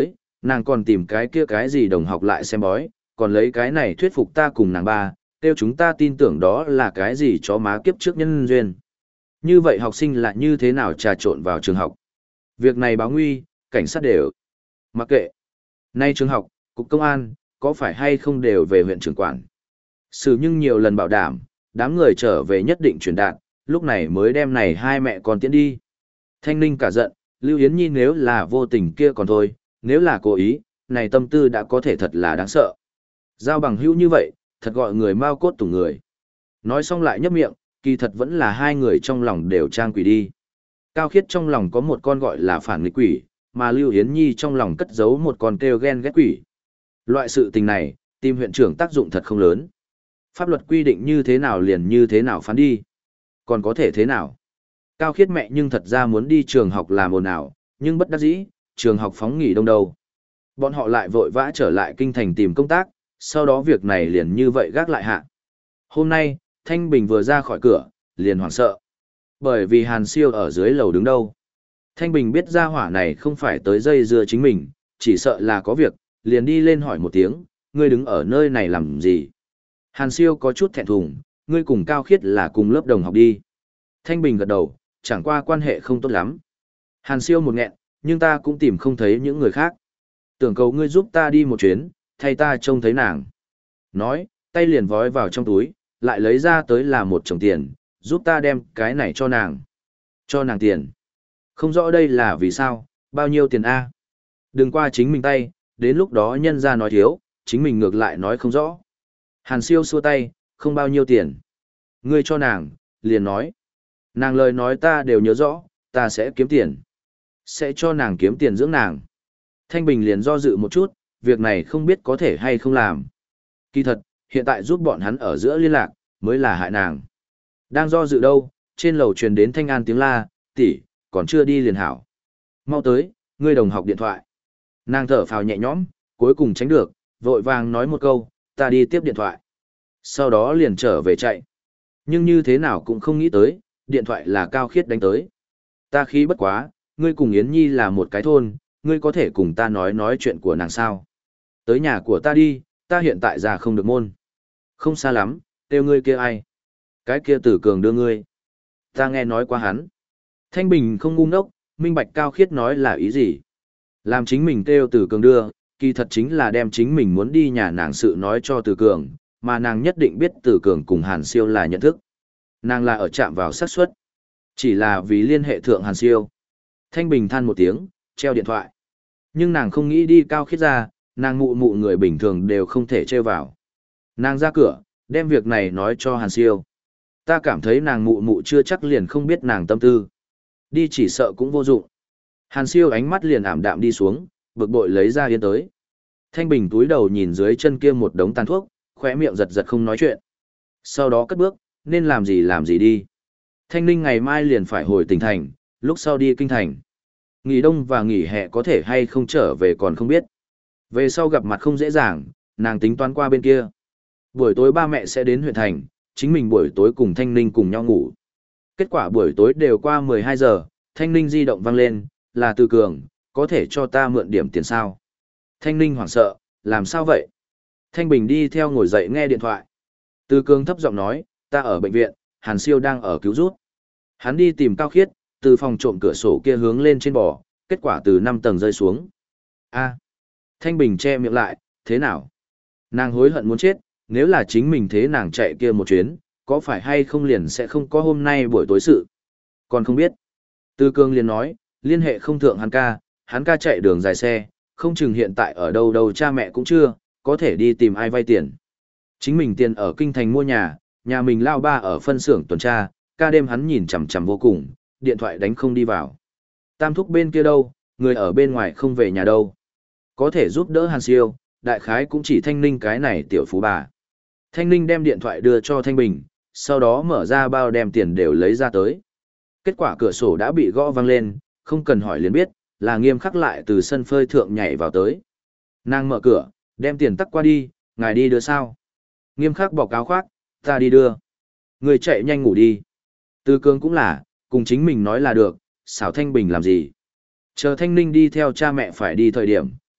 Nàng còn tìm cái kia cái gì đồng học lại xem bói, còn lấy cái này thuyết phục ta cùng nàng ba, kêu chúng ta tin tưởng đó là cái gì chó má kiếp trước nhân duyên. Như vậy học sinh lại như thế nào trà trộn vào trường học? Việc này báo nguy, cảnh sát đều mặc kệ. Nay trường học, cục công an, có phải hay không đều về huyện trưởng quản. Xử nhưng nhiều lần bảo đảm, đám người trở về nhất định truyền đạt, lúc này mới đem này hai mẹ con tiễn đi. Thanh Ninh cả giận, Lưu Yến Nhi nếu là vô tình kia còn thôi, nếu là cố ý, này tâm tư đã có thể thật là đáng sợ. Giao bằng hữu như vậy, thật gọi người mau cốt tủng người. Nói xong lại nhấp miệng, kỳ thật vẫn là hai người trong lòng đều trang quỷ đi. Cao Khiết trong lòng có một con gọi là phản nghịch quỷ, mà Lưu Yến Nhi trong lòng cất giấu một con kêu ghen ghét quỷ. Loại sự tình này, tìm huyện trưởng tác dụng thật không lớn. Pháp luật quy định như thế nào liền như thế nào phán đi. Còn có thể thế nào? Cao Khiết mẹ nhưng thật ra muốn đi trường học làm ồn ào, nhưng bất đắc dĩ, trường học phóng nghỉ đông đâu. Bọn họ lại vội vã trở lại kinh thành tìm công tác, sau đó việc này liền như vậy gác lại hạ. Hôm nay, Thanh Bình vừa ra khỏi cửa, liền hoảng sợ. Bởi vì Hàn Siêu ở dưới lầu đứng đâu. Thanh Bình biết ra hỏa này không phải tới dây dưa chính mình, chỉ sợ là có việc, liền đi lên hỏi một tiếng, ngươi đứng ở nơi này làm gì? Hàn Siêu có chút thẹn thùng, ngươi cùng Cao Khiết là cùng lớp đồng học đi. Thanh Bình gật đầu, chẳng qua quan hệ không tốt lắm. Hàn Siêu một nghẹn, nhưng ta cũng tìm không thấy những người khác. Tưởng cầu ngươi giúp ta đi một chuyến, thay ta trông thấy nàng. Nói, tay liền vói vào trong túi, lại lấy ra tới là một chồng tiền, giúp ta đem cái này cho nàng. Cho nàng tiền. Không rõ đây là vì sao, bao nhiêu tiền A. Đừng qua chính mình tay, đến lúc đó nhân ra nói thiếu, chính mình ngược lại nói không rõ. Hàn Siêu xua tay, không bao nhiêu tiền. Ngươi cho nàng, liền nói. Nàng lời nói ta đều nhớ rõ, ta sẽ kiếm tiền. Sẽ cho nàng kiếm tiền dưỡng nàng. Thanh Bình liền do dự một chút, việc này không biết có thể hay không làm. Kỳ thật, hiện tại giúp bọn hắn ở giữa liên lạc, mới là hại nàng. Đang do dự đâu, trên lầu truyền đến Thanh An tiếng la, tỷ, còn chưa đi liền hảo. Mau tới, ngươi đồng học điện thoại. Nàng thở phào nhẹ nhõm, cuối cùng tránh được, vội vàng nói một câu, ta đi tiếp điện thoại. Sau đó liền trở về chạy. Nhưng như thế nào cũng không nghĩ tới, điện thoại là Cao Khiết đánh tới. Ta khí bất quá, ngươi cùng Yến Nhi là một cái thôn, ngươi có thể cùng ta nói nói chuyện của nàng sao. Tới nhà của ta đi, ta hiện tại ra không được môn. Không xa lắm, kêu ngươi kia ai. Cái kia Tử Cường đưa ngươi. Ta nghe nói qua hắn. Thanh Bình không ngu ngốc, minh bạch Cao Khiết nói là ý gì. Làm chính mình kêu Tử Cường đưa, kỳ thật chính là đem chính mình muốn đi nhà nàng sự nói cho Tử Cường, mà nàng nhất định biết Tử Cường cùng Hàn Siêu là nhận thức. Nàng là ở chạm vào xác suất, chỉ là vì liên hệ thượng Hàn Siêu. Thanh Bình than một tiếng, treo điện thoại. Nhưng nàng không nghĩ đi Cao Khiết ra, nàng mụ mụ người bình thường đều không thể treo vào. Nàng ra cửa, đem việc này nói cho Hàn Siêu. Ta cảm thấy nàng mụ mụ chưa chắc liền không biết nàng tâm tư. Đi chỉ sợ cũng vô dụng. Hàn Siêu ánh mắt liền ảm đạm đi xuống, bực bội lấy ra yên tới. Thanh Bình túi đầu nhìn dưới chân kia một đống tàn thuốc, khóe miệng giật giật không nói chuyện. Sau đó cất bước, nên làm gì làm gì đi. Thanh Ninh ngày mai liền phải hồi tỉnh thành, lúc sau đi kinh thành. Nghỉ đông và nghỉ hè có thể hay không trở về còn không biết. Về sau gặp mặt không dễ dàng, nàng tính toán qua bên kia. Buổi tối ba mẹ sẽ đến huyện thành, chính mình buổi tối cùng Thanh Ninh cùng nhau ngủ. Kết quả buổi tối đều qua mười hai giờ, Thanh Ninh di động vang lên, là Từ Cường, có thể cho ta mượn điểm tiền sao. Thanh Ninh hoảng sợ, làm sao vậy? Thanh Bình đi theo ngồi dậy nghe điện thoại. Từ Cường thấp giọng nói, ta ở bệnh viện, Hàn Siêu đang ở cứu rút. Hắn đi tìm Cao Khiết, từ phòng trộm cửa sổ kia hướng lên trên bò, kết quả từ năm tầng rơi xuống. A. Thanh Bình che miệng lại, thế nào? Nàng hối hận muốn chết, nếu là chính mình thế nàng chạy kia một chuyến, có phải hay không liền sẽ không có hôm nay buổi tối sự. Còn không biết. Từ Cường liền nói, liên hệ không thượng hắn ca, hắn ca chạy đường dài xe, không chừng hiện tại ở đâu đâu cha mẹ cũng chưa, có thể đi tìm ai vay tiền. Chính mình tiền ở kinh thành mua nhà, nhà mình lao ba ở phân xưởng tuần tra, ca đêm hắn nhìn chằm chằm vô cùng, điện thoại đánh không đi vào. Tam thúc bên kia đâu, người ở bên ngoài không về nhà đâu. Có thể giúp đỡ Hàn Siêu, đại khái cũng chỉ Thanh Ninh cái này tiểu phú bà. Thanh Ninh đem điện thoại đưa cho Thanh Bình, sau đó mở ra bao đem tiền đều lấy ra tới. Kết quả cửa sổ đã bị gõ vang lên, không cần hỏi liền biết, là Nghiêm Khắc lại từ sân phơi thượng nhảy vào tới. Nàng mở cửa, đem tiền tắc qua đi, ngài đi đưa sao? Nghiêm Khắc bọc áo khoác, ta đi đưa. Người chạy nhanh ngủ đi. Từ Cường cũng là, cùng chính mình nói là được, xảo Thanh Bình làm gì. Chờ Thanh Ninh đi theo cha mẹ phải đi thời điểm,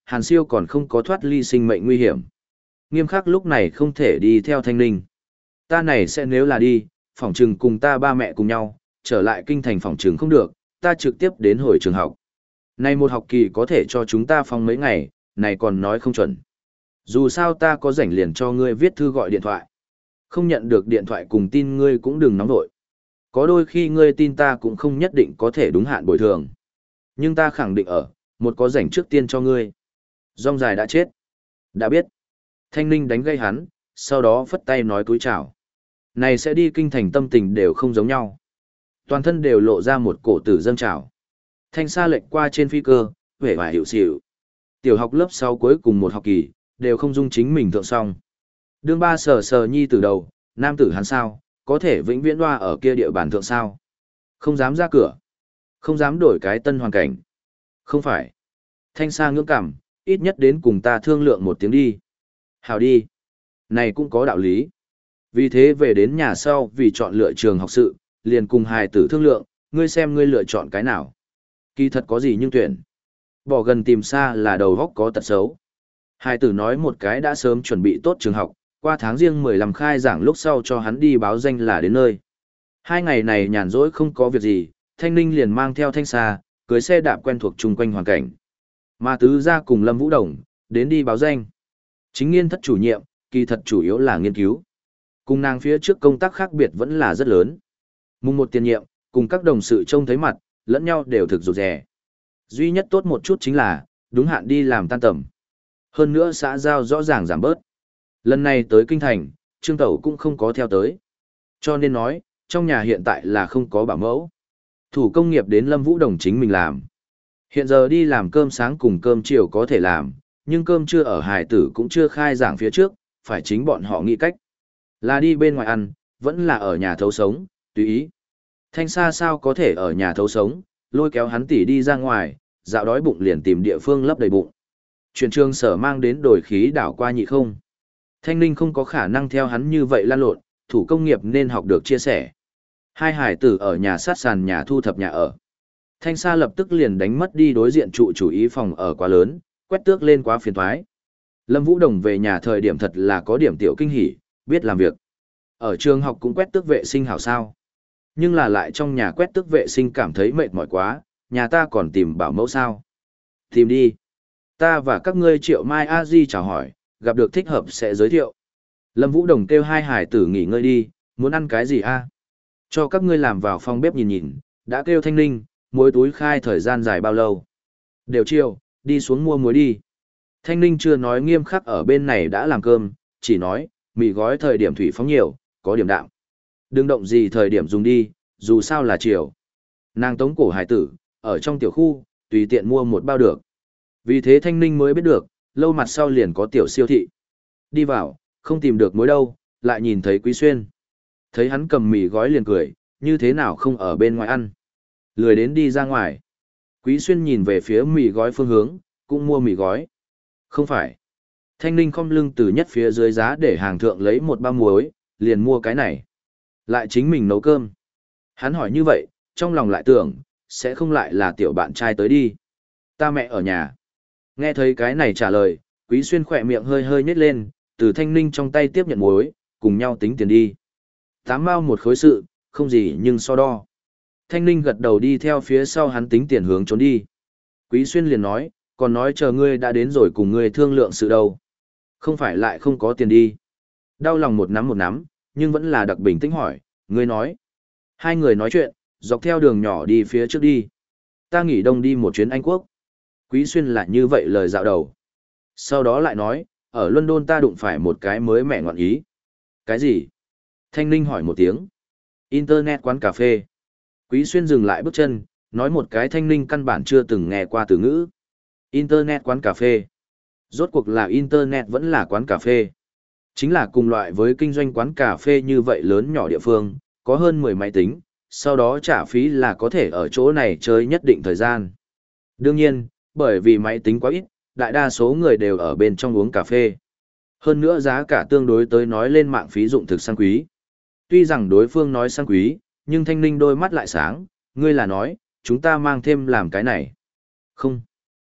Hàn Siêu còn không có thoát ly sinh mệnh nguy hiểm. Nghiêm khắc lúc này không thể đi theo Thanh Ninh. Ta này sẽ nếu là đi, phỏng trừng cùng ta ba mẹ cùng nhau, trở lại kinh thành phỏng trừng không được, ta trực tiếp đến hồi trường học. Này một học kỳ có thể cho chúng ta phong mấy ngày, này còn nói không chuẩn. Dù sao ta có rảnh liền cho ngươi viết thư gọi điện thoại. Không nhận được điện thoại cùng tin ngươi cũng đừng nóng vội. Có đôi khi ngươi tin ta cũng không nhất định có thể đúng hạn bồi thường. Nhưng ta khẳng định ở, một có rảnh trước tiên cho ngươi. Rong dài đã chết. Đã biết. Thanh Ninh đánh gây hắn, sau đó phất tay nói cúi chào. Này sẽ đi kinh thành tâm tình đều không giống nhau. Toàn thân đều lộ ra một cổ tử dâng trào. Thanh Sa lệnh qua trên phi cơ, vẻ vải hiệu xỉu. Tiểu học lớp sáu cuối cùng một học kỳ, đều không dung chính mình thượng song. Đương ba sờ sờ nhi từ đầu, nam tử hắn sao, có thể vĩnh viễn đoa ở kia địa bàn thượng sao. Không dám ra cửa. Không dám đổi cái tân hoàn cảnh. Không phải. Thanh Sa ngưỡng cảm, ít nhất đến cùng ta thương lượng một tiếng đi. Hào đi. Này cũng có đạo lý. Vì thế về đến nhà sau vì chọn lựa trường học sự, liền cùng hài tử thương lượng, ngươi xem ngươi lựa chọn cái nào. Kỳ thật có gì nhưng tuyển. Bỏ gần tìm xa là đầu góc có tật xấu. Hài tử nói một cái đã sớm chuẩn bị tốt trường học, qua tháng riêng mười lăm khai giảng lúc sau cho hắn đi báo danh là đến nơi. Hai ngày này nhàn rỗi không có việc gì, Thanh Ninh liền mang theo Thanh Sa, cưới xe đạp quen thuộc chung quanh hoàn cảnh. Mà tứ ra cùng Lâm Vũ Đồng, đến đi báo danh. Chính nghiên thất chủ nhiệm, kỳ thật chủ yếu là nghiên cứu. Cùng nàng phía trước công tác khác biệt vẫn là rất lớn. Mùng một tiền nhiệm, cùng các đồng sự trông thấy mặt, lẫn nhau đều thực rụt rè. Duy nhất tốt một chút chính là, đúng hạn đi làm tan tầm. Hơn nữa xã giao rõ ràng giảm bớt. Lần này tới kinh thành, Trương Tẩu cũng không có theo tới. Cho nên nói, trong nhà hiện tại là không có bảo mẫu. Thủ công nghiệp đến Lâm Vũ Đồng chính mình làm. Hiện giờ đi làm cơm sáng cùng cơm chiều có thể làm, nhưng cơm trưa ở hải tử cũng chưa khai giảng phía trước, phải chính bọn họ nghĩ cách. Là đi bên ngoài ăn, vẫn là ở nhà thấu sống, tùy ý. Thanh Sa sao có thể ở nhà thấu sống, lôi kéo hắn tỉ đi ra ngoài, dạo đói bụng liền tìm địa phương lấp đầy bụng. Chuyển trường sở mang đến đổi khí đảo qua nhị không. Thanh Ninh không có khả năng theo hắn như vậy lan lộn, thủ công nghiệp nên học được chia sẻ. Hai hải tử ở nhà sát sàn nhà thu thập nhà ở. Thanh Sa lập tức liền đánh mất đi đối diện trụ chủ ý phòng ở quá lớn, quét tước lên quá phiền thoái. Lâm Vũ Đồng về nhà thời điểm thật là có điểm tiểu kinh hỉ, biết làm việc. Ở trường học cũng quét tước vệ sinh hảo sao. Nhưng là lại trong nhà quét tước vệ sinh cảm thấy mệt mỏi quá, nhà ta còn tìm bảo mẫu sao. Tìm đi. Ta và các ngươi Triệu Mai A Di chào hỏi, gặp được thích hợp sẽ giới thiệu. Lâm Vũ Đồng kêu hai hải tử nghỉ ngơi đi, muốn ăn cái gì a? Cho các ngươi làm vào phòng bếp nhìn nhìn, đã kêu Thanh Ninh, muối túi khai thời gian dài bao lâu. Đều chiều, đi xuống mua muối đi. Thanh Ninh chưa nói nghiêm khắc ở bên này đã làm cơm, chỉ nói, mì gói thời điểm thủy phóng nhiều, có điểm đạm. Đừng động gì thời điểm dùng đi, dù sao là chiều. Nàng tống cổ hải tử, ở trong tiểu khu, tùy tiện mua một bao được. Vì thế Thanh Ninh mới biết được, lâu mặt sau liền có tiểu siêu thị. Đi vào, không tìm được muối đâu, lại nhìn thấy Quý Xuyên. Thấy hắn cầm mì gói liền cười, như thế nào không ở bên ngoài ăn. Lười đến đi ra ngoài. Quý Xuyên nhìn về phía mì gói phương hướng, cũng mua mì gói. Không phải. Thanh Ninh khom lưng từ nhất phía dưới giá để hàng thượng lấy một bao muối, liền mua cái này. Lại chính mình nấu cơm. Hắn hỏi như vậy, trong lòng lại tưởng, sẽ không lại là tiểu bạn trai tới đi. Ta mẹ ở nhà. Nghe thấy cái này trả lời, Quý Xuyên khỏe miệng hơi hơi nhếch lên, từ Thanh Ninh trong tay tiếp nhận muối, cùng nhau tính tiền đi. Tám mao một khối sự, không gì nhưng so đo. Thanh Ninh gật đầu đi theo phía sau hắn tính tiền hướng trốn đi. Quý Xuyên liền nói, còn nói chờ ngươi đã đến rồi cùng ngươi thương lượng sự đâu. Không phải lại không có tiền đi. Đau lòng một nắm một nắm, nhưng vẫn là đặc bình tĩnh hỏi, ngươi nói. Hai người nói chuyện, dọc theo đường nhỏ đi phía trước đi. Ta nghỉ đông đi một chuyến Anh Quốc. Quý Xuyên lại như vậy lời dạo đầu. Sau đó lại nói, ở London ta đụng phải một cái mới mẹ ngọn ý. Cái gì? Thanh Ninh hỏi một tiếng. Internet quán cà phê. Quý Xuyên dừng lại bước chân, nói một cái Thanh Ninh căn bản chưa từng nghe qua từ ngữ. Internet quán cà phê. Rốt cuộc là Internet vẫn là quán cà phê. Chính là cùng loại với kinh doanh quán cà phê như vậy lớn nhỏ địa phương, có hơn mười máy tính, sau đó trả phí là có thể ở chỗ này chơi nhất định thời gian. Đương nhiên, bởi vì máy tính quá ít, đại đa số người đều ở bên trong uống cà phê. Hơn nữa giá cả tương đối tới nói lên mạng phí dụng thực sang quý. Tuy rằng đối phương nói sang quý, nhưng Thanh Ninh đôi mắt lại sáng, ngươi là nói, chúng ta mang thêm làm cái này. Không.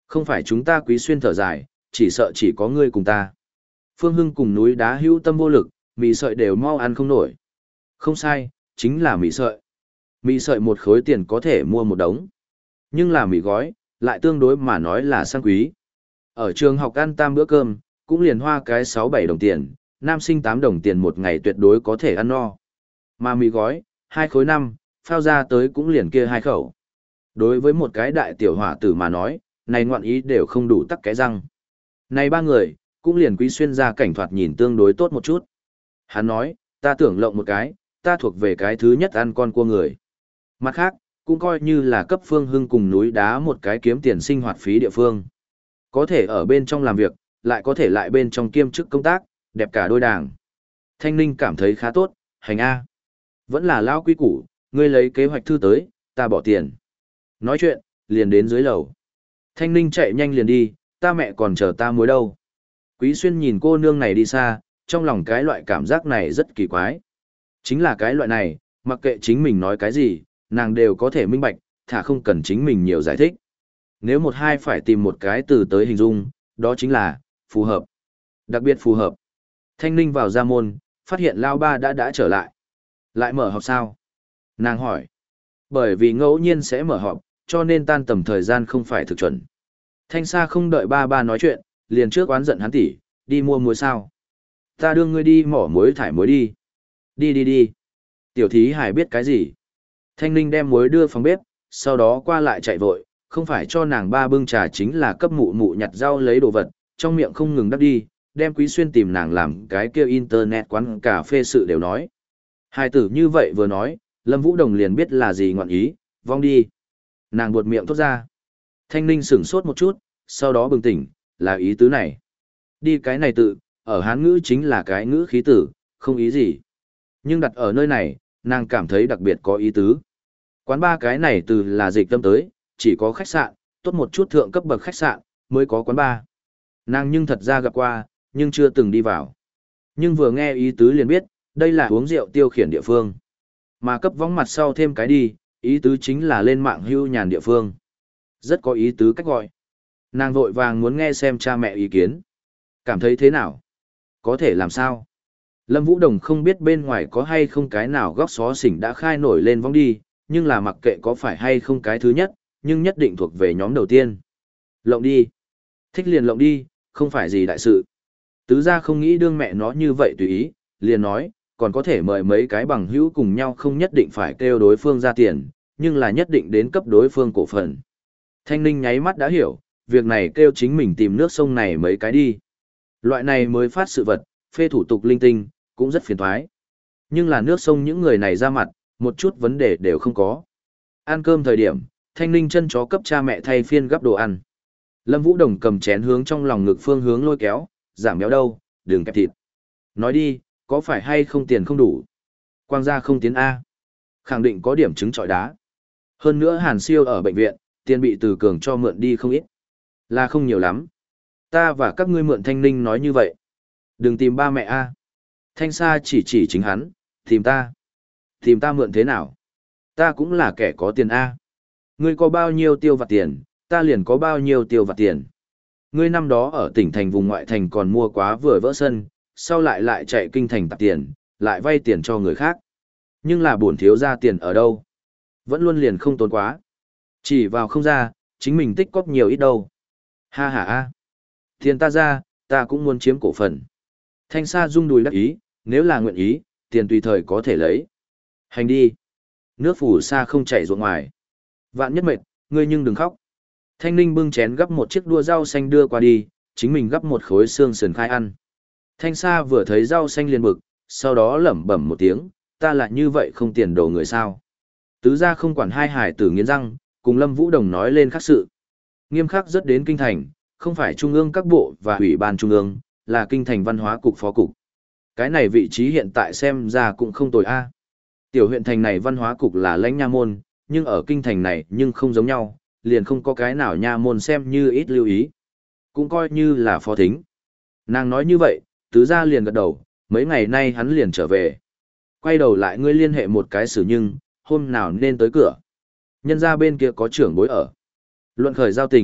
Không phải chúng ta Quý Xuyên thở dài, chỉ sợ chỉ có ngươi cùng ta. Phương Hưng cùng núi đá hữu tâm vô lực, mì sợi đều mau ăn không nổi. Không sai, chính là mì sợi. Mì sợi một khối tiền có thể mua một đống. Nhưng là mì gói, lại tương đối mà nói là sang quý. Ở trường học ăn tam bữa cơm, cũng liền hoa cái sáu bảy đồng tiền, nam sinh tám đồng tiền một ngày tuyệt đối có thể ăn no. Mà mì gói, hai khối năm, phao ra tới cũng liền kia hai khẩu. Đối với một cái đại tiểu hỏa tử mà nói, này ngoạn ý đều không đủ tắc cái răng. Này ba người, cũng liền Quý Xuyên ra cảnh thoạt nhìn tương đối tốt một chút. Hắn nói, ta tưởng lộng một cái, ta thuộc về cái thứ nhất ăn con cua người. Mặt khác, cũng coi như là cấp Phương Hưng cùng núi đá một cái kiếm tiền sinh hoạt phí địa phương. Có thể ở bên trong làm việc, lại có thể lại bên trong kiêm chức công tác, đẹp cả đôi đảng. Thanh Ninh cảm thấy khá tốt, hành A. Vẫn là lão quý củ, ngươi lấy kế hoạch thư tới, ta bỏ tiền. Nói chuyện, liền đến dưới lầu. Thanh Ninh chạy nhanh liền đi, ta mẹ còn chờ ta muối đâu. Quý Xuyên nhìn cô nương này đi xa, trong lòng cái loại cảm giác này rất kỳ quái. Chính là cái loại này, mặc kệ chính mình nói cái gì, nàng đều có thể minh bạch, thả không cần chính mình nhiều giải thích. Nếu một hai phải tìm một cái từ tới hình dung, đó chính là, phù hợp. Đặc biệt phù hợp. Thanh Ninh vào ra môn, phát hiện Lao Ba đã đã trở lại. Lại mở họp sao? Nàng hỏi. Bởi vì ngẫu nhiên sẽ mở họp, cho nên tan tầm thời gian không phải thực chuẩn. Thanh Sa không đợi ba ba nói chuyện, liền trước oán giận hắn tỉ, đi mua muối sao. Ta đưa ngươi đi mỏ muối thải muối đi. Đi đi đi. Tiểu thí hải biết cái gì? Thanh Ninh đem muối đưa phòng bếp, sau đó qua lại chạy vội, không phải cho nàng ba bưng trà chính là cấp mụ mụ nhặt rau lấy đồ vật, trong miệng không ngừng đắp đi, đem Quý Xuyên tìm nàng làm cái kia internet quán cà phê sự đều nói. Hai tử như vậy vừa nói, Lâm Vũ Đồng liền biết là gì ngọn ý, vong đi. Nàng buột miệng thốt ra. Thanh Ninh sửng sốt một chút, sau đó bừng tỉnh, là ý tứ này. Đi cái này tự, ở Hán ngữ chính là cái ngữ khí tử, không ý gì. Nhưng đặt ở nơi này, nàng cảm thấy đặc biệt có ý tứ. Quán ba cái này từ là dịch tâm tới, chỉ có khách sạn, tốt một chút thượng cấp bậc khách sạn, mới có quán ba. Nàng nhưng thật ra gặp qua, nhưng chưa từng đi vào. Nhưng vừa nghe ý tứ liền biết, đây là uống rượu tiêu khiển địa phương. Mà cấp võng mặt sau thêm cái đi, ý tứ chính là lên mạng hưu nhàn địa phương. Rất có ý tứ cách gọi. Nàng vội vàng muốn nghe xem cha mẹ ý kiến. Cảm thấy thế nào? Có thể làm sao? Lâm Vũ Đồng không biết bên ngoài có hay không cái nào góc xó xỉnh đã khai nổi lên vong đi, nhưng là mặc kệ có phải hay không cái thứ nhất, nhưng nhất định thuộc về nhóm đầu tiên. Lộng đi. Thích liền lộng đi, không phải gì đại sự. Tứ gia không nghĩ đương mẹ nó như vậy tùy ý, liền nói, còn có thể mời mấy cái bằng hữu cùng nhau không nhất định phải kêu đối phương ra tiền, nhưng là nhất định đến cấp đối phương cổ phần. Thanh Ninh nháy mắt đã hiểu, việc này kêu chính mình tìm nước sông này mấy cái đi. Loại này mới phát sự vật, phê thủ tục linh tinh, cũng rất phiền thoái. Nhưng là nước sông những người này ra mặt, một chút vấn đề đều không có. Ăn cơm thời điểm, Thanh Ninh chân chó cấp cha mẹ thay phiên gắp đồ ăn. Lâm Vũ Đồng cầm chén hướng trong lòng ngực phương hướng lôi kéo, giảm béo đâu, đừng kẹp thịt. Nói đi, có phải hay không tiền không đủ? Quang gia không tiến A. Khẳng định có điểm chứng trọi đá. Hơn nữa Hàn Siêu ở bệnh viện, tiền bị Từ Cường cho mượn đi không ít. Là không nhiều lắm. Ta và các ngươi mượn Thanh Ninh nói như vậy. Đừng tìm ba mẹ A. Thanh Sa chỉ chỉ chính hắn, tìm ta. Tìm ta mượn thế nào? Ta cũng là kẻ có tiền A. Ngươi có bao nhiêu tiêu vặt tiền, ta liền có bao nhiêu tiêu vặt tiền. Ngươi năm đó ở tỉnh thành vùng ngoại thành còn mua quá vừa vỡ sân, sau lại lại chạy kinh thành tạp tiền, lại vay tiền cho người khác. Nhưng là bổn thiếu ra tiền ở đâu? Vẫn luôn liền không tốn quá. Chỉ vào không ra, chính mình tích cóp nhiều ít đâu. Ha ha ha. Tiền ta ra, ta cũng muốn chiếm cổ phần. Thanh Sa rung đùi đắc ý, nếu là nguyện ý, tiền tùy thời có thể lấy. Hành đi. Nước phủ sa không chảy ruộng ngoài. Vạn nhất mệt, ngươi nhưng đừng khóc. Thanh Ninh bưng chén gắp một chiếc đua rau xanh đưa qua đi, chính mình gắp một khối xương sườn khai ăn. Thanh Sa vừa thấy rau xanh liền bực, sau đó lẩm bẩm một tiếng, ta lại như vậy không tiền đồ người sao. Tứ gia không quản hai hải tử nghiến răng, cùng Lâm Vũ Đồng nói lên khác sự. Nghiêm khắc rất đến kinh thành, không phải trung ương các bộ và ủy ban trung ương, là kinh thành văn hóa cục phó cục. Cái này vị trí hiện tại xem ra cũng không tồi a. Tiểu huyện thành này văn hóa cục là lãnh nha môn, nhưng ở kinh thành này nhưng không giống nhau, liền không có cái nào nha môn xem như ít lưu ý. Cũng coi như là phó thính. Nàng nói như vậy, tứ gia liền gật đầu, mấy ngày nay hắn liền trở về. Quay đầu lại ngươi liên hệ một cái xử nhưng, hôm nào nên tới cửa. Nhân ra bên kia có trưởng bối ở. Luận khởi giao tình,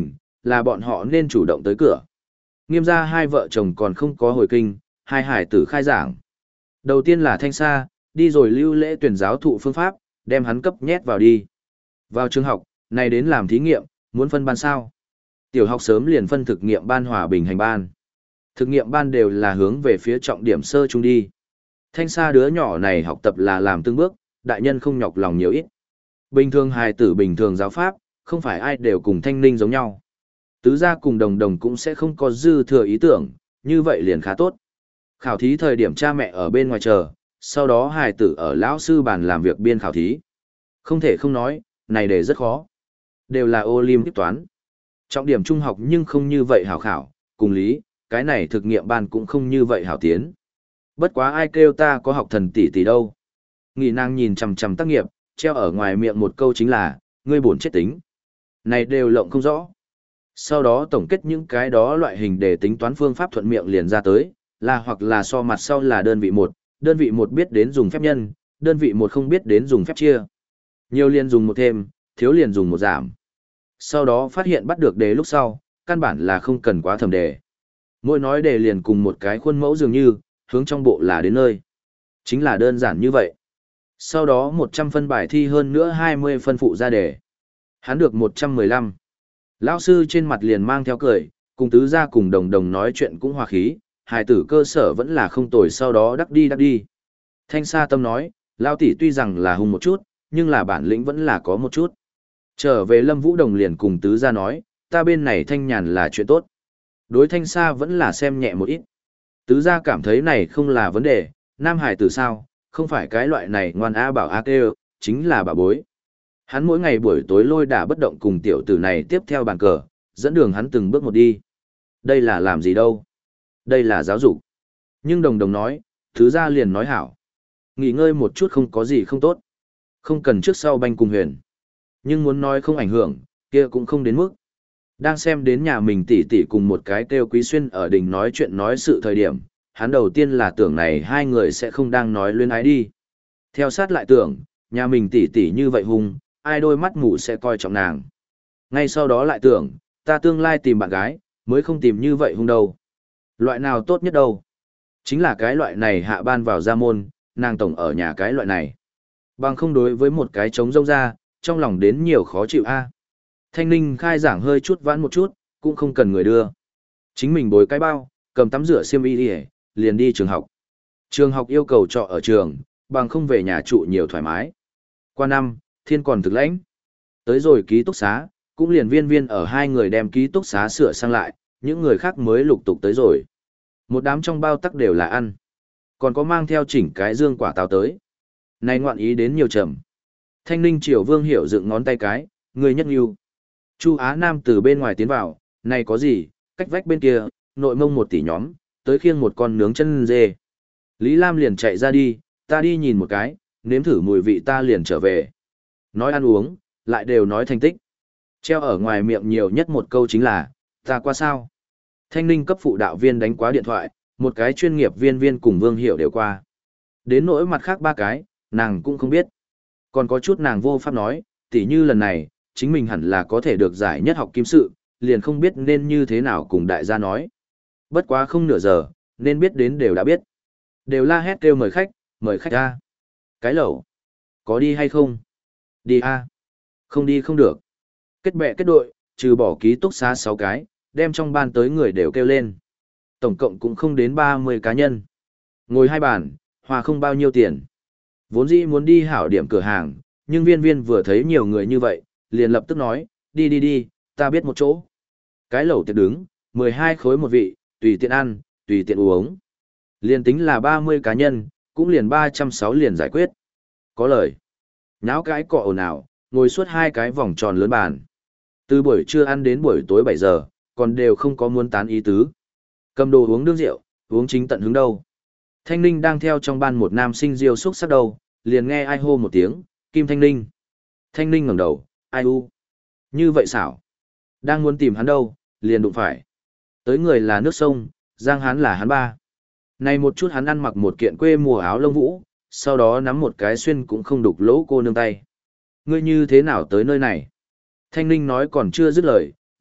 là bọn họ nên chủ động tới cửa. Nghiêm gia hai vợ chồng còn không có hồi kinh, hai hải tử khai giảng. Đầu tiên là Thanh Sa, đi rồi lưu lễ tuyển giáo thụ phương pháp, đem hắn cấp nhét vào đi. Vào trường học, này đến làm thí nghiệm, muốn phân ban sao. Tiểu học sớm liền phân thực nghiệm ban hòa bình hành ban. Thực nghiệm ban đều là hướng về phía trọng điểm sơ trung đi. Thanh Sa đứa nhỏ này học tập là làm từng bước, đại nhân không nhọc lòng nhiều ít. Bình thường hài tử bình thường giáo pháp, không phải ai đều cùng Thanh Ninh giống nhau. Tứ gia cùng đồng đồng cũng sẽ không có dư thừa ý tưởng, như vậy liền khá tốt. Khảo thí thời điểm cha mẹ ở bên ngoài chờ, sau đó hài tử ở lão sư bàn làm việc biên khảo thí. Không thể không nói, này đề rất khó. Đều là Olympic toán. Trọng điểm trung học nhưng không như vậy hảo khảo, cùng lý, cái này thực nghiệm ban cũng không như vậy hảo tiến. Bất quá ai kêu ta có học thần tỷ tỷ đâu. Nghỉ nàng nhìn chằm chằm tác nghiệp, treo ở ngoài miệng một câu chính là, ngươi buồn chết tính. Này đều lộng không rõ. Sau đó tổng kết những cái đó loại hình để tính toán phương pháp thuận miệng liền ra tới, là hoặc là so mặt sau là đơn vị một, đơn vị một biết đến dùng phép nhân, đơn vị một không biết đến dùng phép chia. Nhiều liền dùng một thêm, thiếu liền dùng một giảm. Sau đó phát hiện bắt được đề lúc sau, căn bản là không cần quá thầm đề. Mỗi nói đề liền cùng một cái khuôn mẫu dường như, hướng trong bộ là đến nơi. Chính là đơn giản như vậy. Sau đó một trăm phân bài thi hơn nữa hai mươi phân phụ ra đề. Hắn được một trăm mười lăm. Lão sư trên mặt liền mang theo cười, cùng tứ gia cùng đồng đồng nói chuyện cũng hòa khí, hài tử cơ sở vẫn là không tồi, sau đó đắc đi đắc đi. Thanh Sa Tâm nói, Lão tỷ tuy rằng là hung một chút, nhưng là bản lĩnh vẫn là có một chút. Trở về Lâm Vũ Đồng liền cùng tứ gia nói, ta bên này thanh nhàn là chuyện tốt. Đối Thanh Sa vẫn là xem nhẹ một ít. Tứ gia cảm thấy này không là vấn đề, nam hải tử sao, không phải cái loại này ngoan a bảo a kêu, chính là bà bối. Hắn mỗi ngày buổi tối lôi đả bất động cùng tiểu tử này tiếp theo bàn cờ, dẫn đường hắn từng bước một đi. Đây là làm gì đâu? Đây là giáo dục. Nhưng đồng đồng nói, tứ gia liền nói hảo. Nghỉ ngơi một chút không có gì không tốt. Không cần trước sau banh cùng huyền. Nhưng muốn nói không ảnh hưởng, kia cũng không đến mức. Đang xem đến nhà mình tỷ tỷ cùng một cái kêu Quý Xuyên ở đình nói chuyện nói sự thời điểm, hắn đầu tiên là tưởng này hai người sẽ không đang nói luyến ái đi. Theo sát lại tưởng, nhà mình tỷ tỷ như vậy hung, ai đôi mắt mù sẽ coi trọng nàng. Ngay sau đó lại tưởng, ta tương lai tìm bạn gái, mới không tìm như vậy hung đâu. Loại nào tốt nhất đâu? Chính là cái loại này hạ ban vào gia môn, nàng tổng ở nhà cái loại này. Bằng không đối với một cái trống rông ra, trong lòng đến nhiều khó chịu a. Thanh Ninh khai giảng hơi chút vãn một chút, cũng không cần người đưa. Chính mình bối cái bao, cầm tắm rửa xiêm y đi, liền đi trường học. Trường học yêu cầu trọ ở trường, bằng không về nhà trụ nhiều thoải mái. Qua năm, thiên còn thực lãnh. Tới rồi ký túc xá, cũng liền viên viên ở hai người đem ký túc xá sửa sang lại, những người khác mới lục tục tới rồi. Một đám trong bao tắc đều là ăn. Còn có mang theo chỉnh cái dương quả táo tới. Này ngoạn ý đến nhiều trầm. Thanh Ninh Triều Vương hiểu dựng ngón tay cái, người nhất yêu. Chu Á Nam từ bên ngoài tiến vào, này có gì, cách vách bên kia, nội mông một tỷ nhóm, tới khiêng một con nướng chân dê. Lý Lam liền chạy ra đi, ta đi nhìn một cái, nếm thử mùi vị ta liền trở về. Nói ăn uống, lại đều nói thành tích. Treo ở ngoài miệng nhiều nhất một câu chính là, ta qua sao. Thanh Ninh cấp phụ đạo viên đánh quá điện thoại, một cái chuyên nghiệp viên viên cùng Vương Hiểu đều qua. Đến nỗi mặt khác ba cái, nàng cũng không biết. Còn có chút nàng vô pháp nói, tỉ như lần này, chính mình hẳn là có thể được giải nhất học kim sự, liền không biết nên như thế nào cùng đại gia nói. Bất quá không nửa giờ, nên biết đến đều đã biết. Đều la hét kêu mời khách, mời khách ra. Cái lẩu. Có đi hay không? Đi a. Không đi không được. Kết bè kết đội, trừ bỏ ký túc xá sáu cái, đem trong ban tới người đều kêu lên. Tổng cộng cũng không đến ba mươi cá nhân. Ngồi hai bàn, hòa không bao nhiêu tiền. Vốn dĩ muốn đi hảo điểm cửa hàng, nhưng viên viên vừa thấy nhiều người như vậy, liền lập tức nói, đi đi đi, ta biết một chỗ. Cái lẩu tiệc đứng, mười hai khối một vị, tùy tiện ăn, tùy tiện uống. Liền tính là ba mươi cá nhân, cũng liền ba trăm sáu liền giải quyết. Có lời. Nháo cái cọ ồn ào, ngồi suốt hai cái vòng tròn lớn bàn. Từ buổi trưa ăn đến buổi tối bảy giờ, còn đều không có muốn tán ý tứ. Cầm đồ uống đương rượu, uống chính tận hứng đâu. Thanh Ninh đang theo trong ban một nam sinh diêu xúc sắc đầu, liền nghe ai hô một tiếng, Kim Thanh Ninh. Thanh Ninh ngẩng đầu, ai u. Như vậy xảo. Đang muốn tìm hắn đâu, liền đụng phải. Tới người là nước sông, Giang Hán là hắn ba. Này một chút hắn ăn mặc một kiện quê mùa áo lông vũ, sau đó nắm một cái xuyên cũng không đục lỗ cô nương tay. Ngươi như thế nào tới nơi này? Thanh Ninh nói còn chưa dứt lời,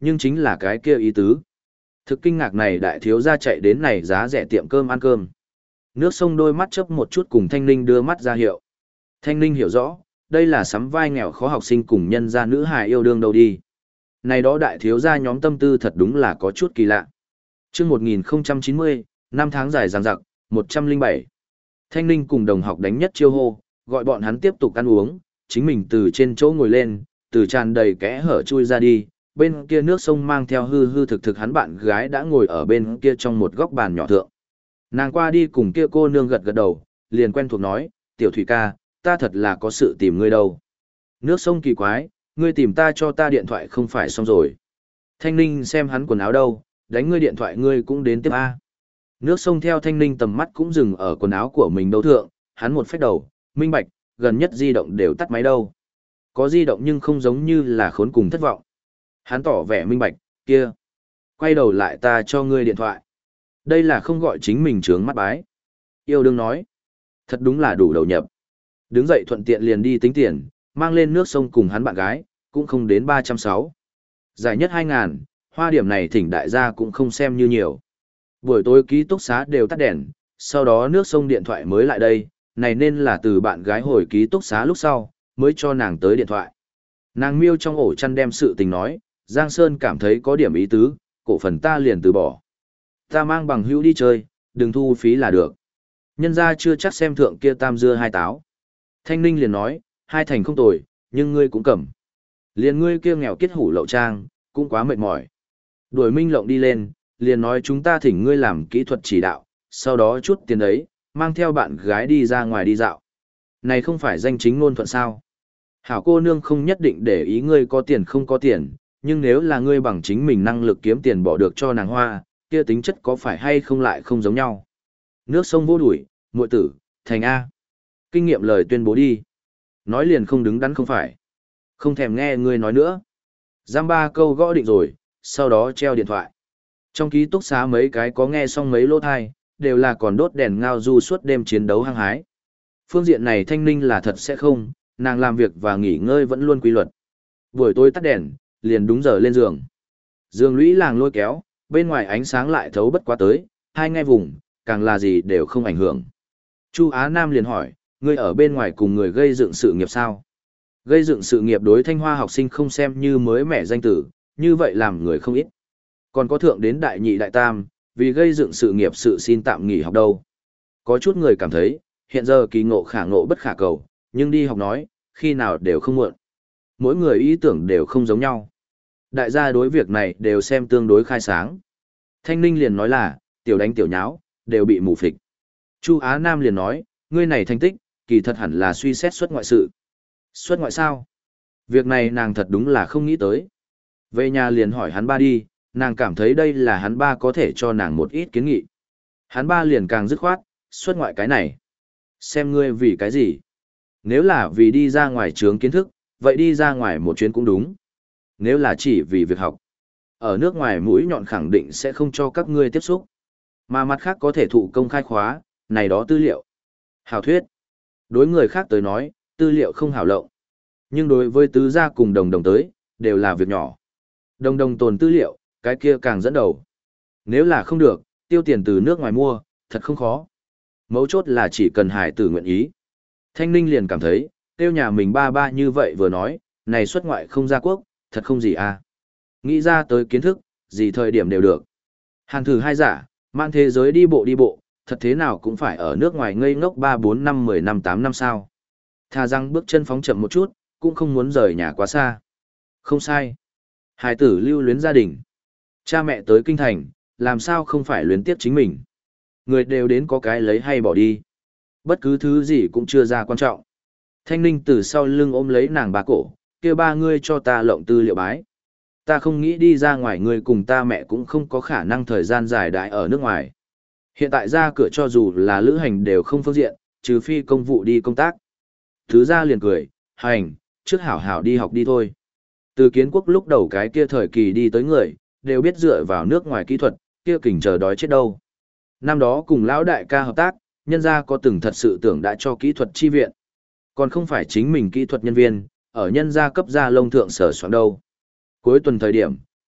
nhưng chính là cái kia ý tứ. Thực kinh ngạc này đại thiếu gia chạy đến này giá rẻ tiệm cơm ăn cơm. Nước sông đôi mắt chớp một chút cùng Thanh Ninh đưa mắt ra hiệu. Thanh Ninh hiểu rõ, đây là sắm vai nghèo khó học sinh cùng nhân gia nữ hài yêu đương đâu đi. Này đó đại thiếu gia nhóm tâm tư thật đúng là có chút kỳ lạ. Chương một nghìn không trăm chín mươi, năm tháng dài dằng dặc, một trăm lẻ bảy. Thanh Ninh cùng đồng học đánh nhất chiêu hô, gọi bọn hắn tiếp tục ăn uống, chính mình từ trên chỗ ngồi lên, từ tràn đầy kẽ hở chui ra đi, bên kia nước sông mang theo hư hư thực thực hắn bạn gái đã ngồi ở bên kia trong một góc bàn nhỏ thượng. Nàng qua đi cùng kia cô nương gật gật đầu, liền quen thuộc nói, tiểu thủy ca, ta thật là có sự tìm ngươi đâu. Nước sông kỳ quái, ngươi tìm ta cho ta điện thoại không phải xong rồi. Thanh Ninh xem hắn quần áo đâu, đánh ngươi điện thoại ngươi cũng đến tiếp A. Nước sông theo Thanh Ninh tầm mắt cũng dừng ở quần áo của mình đâu thượng, hắn một phách đầu, minh bạch, gần nhất di động đều tắt máy đâu. Có di động nhưng không giống như là khốn cùng thất vọng. Hắn tỏ vẻ minh bạch, kia. Quay đầu lại ta cho ngươi điện thoại. Đây là không gọi chính mình trướng mắt bái. Yêu đương nói. Thật đúng là đủ đầu nhập. Đứng dậy thuận tiện liền đi tính tiền, mang lên nước sông cùng hắn bạn gái, cũng không đến ba trăm sáu. Giải nhất hai ngàn, hoa điểm này thỉnh đại gia cũng không xem như nhiều. Buổi tối ký túc xá đều tắt đèn, sau đó nước sông điện thoại mới lại đây, này nên là từ bạn gái hồi ký túc xá lúc sau, mới cho nàng tới điện thoại. Nàng miêu trong ổ chăn đem sự tình nói, Giang Sơn cảm thấy có điểm ý tứ, cổ phần ta liền từ bỏ. Ta mang bằng hữu đi chơi, đừng thu phí là được. Nhân ra chưa chắc xem thượng kia tam dưa hai táo. Thanh Ninh liền nói, hai thành không tồi, nhưng ngươi cũng cầm. Liền ngươi kia nghèo kiết hủ lậu trang, cũng quá mệt mỏi. Đuổi Minh Lộng đi lên, liền nói chúng ta thỉnh ngươi làm kỹ thuật chỉ đạo, sau đó chút tiền đấy, mang theo bạn gái đi ra ngoài đi dạo. Này không phải danh chính ngôn thuận sao. Hảo cô nương không nhất định để ý ngươi có tiền không có tiền, nhưng nếu là ngươi bằng chính mình năng lực kiếm tiền bỏ được cho nàng hoa, kia tính chất có phải hay không lại không giống nhau. Nước sông vô đuổi, muội tử, thành A. Kinh nghiệm lời tuyên bố đi. Nói liền không đứng đắn không phải. Không thèm nghe ngươi nói nữa. Giam ba câu gõ định rồi, sau đó treo điện thoại. Trong ký túc xá mấy cái có nghe xong mấy lỗ thai, đều là còn đốt đèn ngao du suốt đêm chiến đấu hăng hái. Phương diện này Thanh Ninh là thật sẽ không, nàng làm việc và nghỉ ngơi vẫn luôn quy luật. Buổi tối tắt đèn, liền đúng giờ lên giường. Giường lũy làng lôi kéo, bên ngoài ánh sáng lại thấu bất quá tới, hai ngay vùng, càng là gì đều không ảnh hưởng. Chu Á Nam liền hỏi, ngươi ở bên ngoài cùng người gây dựng sự nghiệp sao? Gây dựng sự nghiệp đối Thanh Hoa học sinh không xem như mới mẻ danh tử, như vậy làm người không ít. Còn có thượng đến đại nhị đại tam, vì gây dựng sự nghiệp sự xin tạm nghỉ học đâu. Có chút người cảm thấy, hiện giờ kỳ ngộ khả ngộ bất khả cầu, nhưng đi học nói, khi nào đều không muộn. Mỗi người ý tưởng đều không giống nhau. Đại gia đối việc này đều xem tương đối khai sáng. Thanh Ninh liền nói là, tiểu đánh tiểu nháo, đều bị mù phịch. Chu Á Nam liền nói, ngươi này thành tích, kỳ thật hẳn là suy xét xuất ngoại sự. Xuất ngoại sao? Việc này nàng thật đúng là không nghĩ tới. Về nhà liền hỏi hắn ba đi, nàng cảm thấy đây là hắn ba có thể cho nàng một ít kiến nghị. Hắn ba liền càng dứt khoát, xuất ngoại cái này. Xem ngươi vì cái gì? Nếu là vì đi ra ngoài trường kiến thức, vậy đi ra ngoài một chuyến cũng đúng. Nếu là chỉ vì việc học, ở nước ngoài mũi nhọn khẳng định sẽ không cho các ngươi tiếp xúc. Mà mặt khác có thể thụ công khai khóa, này đó tư liệu. Hảo thuyết. Đối người khác tới nói, tư liệu không hảo lộng. Nhưng đối với tứ gia cùng đồng đồng tới, đều là việc nhỏ. Đồng đồng tồn tư liệu, cái kia càng dẫn đầu. Nếu là không được, tiêu tiền từ nước ngoài mua, thật không khó. Mấu chốt là chỉ cần hải tử nguyện ý. Thanh Ninh liền cảm thấy, tiêu nhà mình ba ba như vậy vừa nói, này xuất ngoại không ra quốc, thật không gì à. Nghĩ ra tới kiến thức, gì thời điểm đều được. Hàn thử hai giả, mang thế giới đi bộ đi bộ, thật thế nào cũng phải ở nước ngoài ngây ngốc ba bốn năm mười năm tám năm sao. Thà rằng bước chân phóng chậm một chút, cũng không muốn rời nhà quá xa. Không sai. Hải tử lưu luyến gia đình. Cha mẹ tới kinh thành, làm sao không phải luyến tiếp chính mình. Người đều đến có cái lấy hay bỏ đi. Bất cứ thứ gì cũng chưa ra quan trọng. Thanh Ninh từ sau lưng ôm lấy nàng bà cổ, kia ba ngươi cho ta lộng tư liệu bái. Ta không nghĩ đi ra ngoài, ngươi cùng ta mẹ cũng không có khả năng thời gian dài đại ở nước ngoài. Hiện tại ra cửa cho dù là lữ hành đều không phương diện, trừ phi công vụ đi công tác. Thứ ra liền cười, hành, trước hảo hảo đi học đi thôi. Từ kiến quốc lúc đầu cái kia thời kỳ đi tới người, đều biết dựa vào nước ngoài kỹ thuật, kia kình chờ đói chết đâu. Năm đó cùng lão đại ca hợp tác, nhân gia có từng thật sự tưởng đã cho kỹ thuật chi viện. Còn không phải chính mình kỹ thuật nhân viên, ở nhân gia cấp gia lông thượng sở soạn đâu. Cuối tuần thời điểm,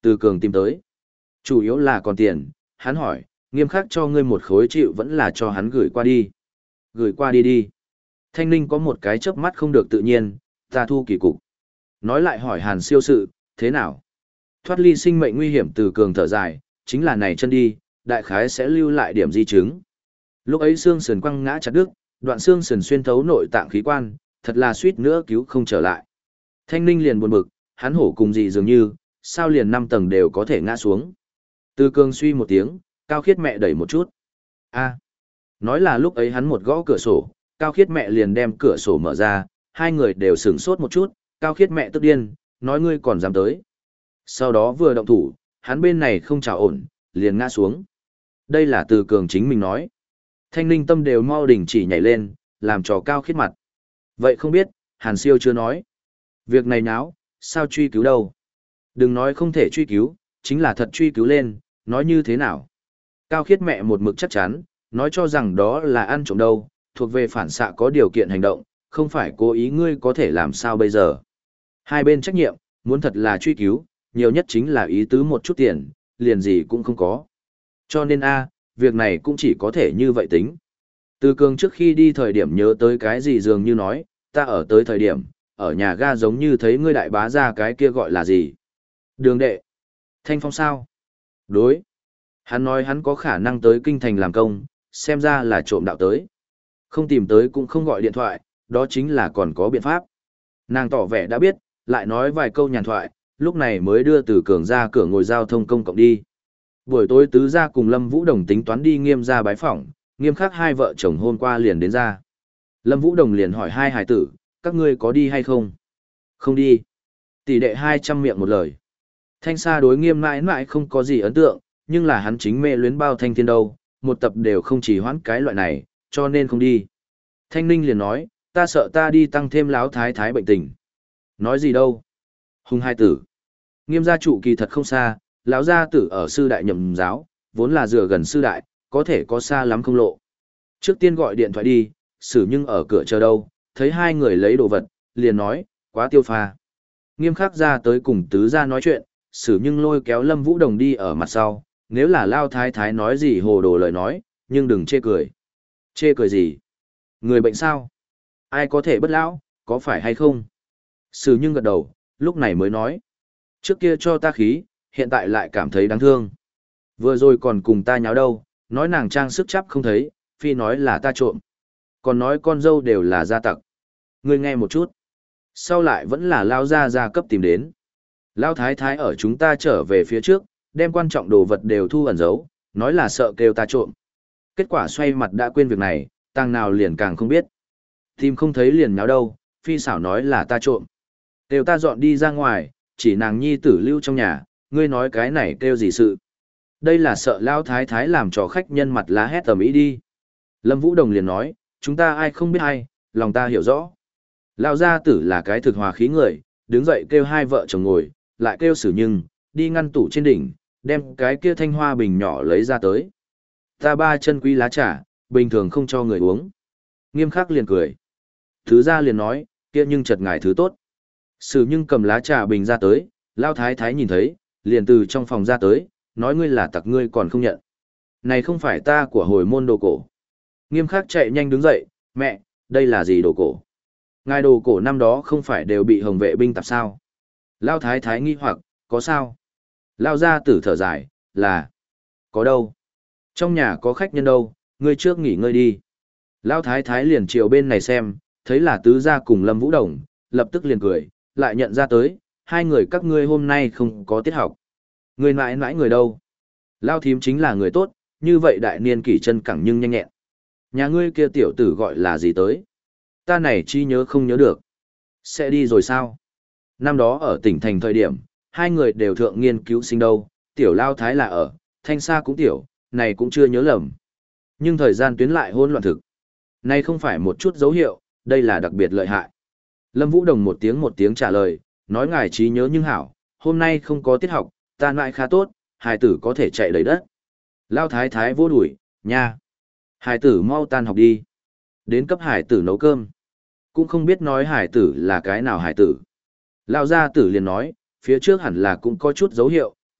Từ Cường tìm tới. Chủ yếu là còn tiền, hắn hỏi, Nghiêm khắc cho ngươi một khối chịu vẫn là cho hắn gửi qua đi. Gửi qua đi đi. Thanh Ninh có một cái chớp mắt không được tự nhiên, ta thu kỳ cục. Nói lại hỏi Hàn Siêu sự, thế nào? Thoát ly sinh mệnh nguy hiểm. Từ Cường thở dài, chính là này chân đi, đại khái sẽ lưu lại điểm di chứng. Lúc ấy xương sườn quăng ngã chặt đứt, đoạn xương sườn xuyên thấu nội tạng khí quan, thật là suýt nữa cứu không trở lại. Thanh Ninh liền buồn bực, hắn hổ cùng gì dường như, sao liền năm tầng đều có thể ngã xuống. Từ Cường suy một tiếng, Cao Khiết mẹ đẩy một chút. A, nói là lúc ấy hắn một gõ cửa sổ, Cao Khiết mẹ liền đem cửa sổ mở ra, hai người đều sửng sốt một chút, Cao Khiết mẹ tức điên, nói ngươi còn dám tới. Sau đó vừa động thủ, hắn bên này không chào ổn, liền ngã xuống. Đây là Từ Cường chính mình nói. Thanh Ninh tâm đều mau đình chỉ nhảy lên, làm cho Cao Khiết mặt. Vậy không biết, Hàn Siêu chưa nói. Việc này náo, sao truy cứu đâu? Đừng nói không thể truy cứu, chính là thật truy cứu lên, nói như thế nào? Cao Khiết mẹ một mực chắc chắn, nói cho rằng đó là ăn trộm đâu, thuộc về phản xạ có điều kiện hành động, không phải cố ý, ngươi có thể làm sao bây giờ. Hai bên trách nhiệm, muốn thật là truy cứu, nhiều nhất chính là ý tứ một chút tiền, liền gì cũng không có. Cho nên a, việc này cũng chỉ có thể như vậy tính. Từ Cường trước khi đi thời điểm nhớ tới cái gì dường như nói, ta ở tới thời điểm, ở nhà ga giống như thấy ngươi đại bá ra cái kia gọi là gì? Đường đệ. Thanh Phong sao? Đối. Hắn nói hắn có khả năng tới kinh thành làm công, xem ra là trộm đạo tới. Không tìm tới cũng không gọi điện thoại, đó chính là còn có biện pháp. Nàng tỏ vẻ đã biết, lại nói vài câu nhàn thoại, lúc này mới đưa Từ Cường ra cửa ngồi giao thông công cộng đi. Buổi tối Tứ gia cùng Lâm Vũ Đồng tính toán đi Nghiêm gia bái phỏng, Nghiêm khắc hai vợ chồng hôm qua liền đến ra. Lâm Vũ Đồng liền hỏi hai hải tử, các ngươi có đi hay không? Không đi. Tỷ đệ hai trăm miệng một lời. Thanh Sa đối Nghiêm mãi mãi không có gì ấn tượng, nhưng là hắn chính mê luyến bao Thanh Thiên đâu, một tập đều không chỉ hoãn cái loại này, cho nên không đi. Thanh Ninh liền nói, ta sợ ta đi tăng thêm láo thái thái bệnh tình. Nói gì đâu? Hùng hai tử. Nghiêm gia trụ kỳ thật không xa, lão gia tử ở sư đại nhậm giáo, vốn là dựa gần sư đại, có thể có xa lắm không lộ. Trước tiên gọi điện thoại đi, xử nhưng ở cửa chờ đâu, thấy hai người lấy đồ vật, liền nói, quá tiêu pha. Nghiêm khắc ra tới cùng Tứ gia nói chuyện, xử nhưng lôi kéo Lâm Vũ Đồng đi ở mặt sau, nếu là lao thái thái nói gì hồ đồ lời nói, nhưng đừng chê cười. Chê cười gì? Người bệnh sao? Ai có thể bất lão, có phải hay không? Sử nhưng gật đầu, lúc này mới nói. Trước kia cho ta khí, hiện tại lại cảm thấy đáng thương. Vừa rồi còn cùng ta nháo đâu, nói nàng trang sức chắp không thấy, phi nói là ta trộm. Còn nói con dâu đều là gia tặc. Ngươi nghe một chút. Sau lại vẫn là lao gia gia cấp tìm đến. Lao thái thái ở chúng ta trở về phía trước, đem quan trọng đồ vật đều thu ẩn giấu, nói là sợ kêu ta trộm. Kết quả xoay mặt đã quên việc này, tăng nào liền càng không biết. Tìm không thấy liền nháo đâu, phi xảo nói là ta trộm. Kêu ta dọn đi ra ngoài, chỉ nàng nhi tử lưu trong nhà, ngươi nói cái này kêu gì sự. Đây là sợ lao thái thái làm cho khách nhân mặt lá hét tầm ý đi. Lâm Vũ Đồng liền nói, chúng ta ai không biết ai, lòng ta hiểu rõ. Lao gia tử là cái thực hòa khí người, đứng dậy kêu hai vợ chồng ngồi, lại kêu Sử Nhưng, đi ngăn tủ trên đỉnh, đem cái kia thanh hoa bình nhỏ lấy ra tới. Ta ba chân quý lá trà, bình thường không cho người uống. Nghiêm khắc liền cười. Thứ ra liền nói, kia nhưng chật ngài thứ tốt. Sử Nhưng cầm lá trà bình ra tới, Lao thái thái nhìn thấy, liền từ trong phòng ra tới, nói ngươi là tặc ngươi còn không nhận. Này không phải ta của hồi môn đồ cổ. Nghiêm khắc chạy nhanh đứng dậy, mẹ, đây là gì đồ cổ? Ngài đồ cổ năm đó không phải đều bị hồng vệ binh tập sao? Lao thái thái nghi hoặc, có sao? Lao ra tử thở dài, là, có đâu? Trong nhà có khách nhân đâu, ngươi trước nghỉ ngơi đi. Lao thái thái liền chiều bên này xem, thấy là Tứ gia cùng Lâm Vũ Đồng, lập tức liền cười, lại nhận ra tới, hai người các ngươi hôm nay không có tiết học. Người mãi mãi người đâu? Lao thím chính là người tốt, như vậy đại niên kỷ chân cẳng nhưng nhanh nhẹn. Nhà ngươi kia tiểu tử gọi là gì tới? Ta này chi nhớ không nhớ được. Sẽ đi rồi sao? Năm đó ở tỉnh thành thời điểm, hai người đều thượng nghiên cứu sinh đâu, tiểu Lao thái là ở, Thanh Sa cũng tiểu, này cũng chưa nhớ lầm. Nhưng thời gian tuyến lại hỗn loạn thực. Này không phải một chút dấu hiệu, đây là đặc biệt lợi hại. Lâm Vũ Đồng một tiếng một tiếng trả lời, nói ngài trí nhớ nhưng hảo, hôm nay không có tiết học, ta lại khá tốt, hài tử có thể chạy đầy đất. Lao thái thái vô đuổi, nha. Hài tử mau tan học đi. Đến cấp hải tử nấu cơm. Cũng không biết nói hải tử là cái nào hải tử. Lao gia tử liền nói, phía trước hẳn là cũng có chút dấu hiệu,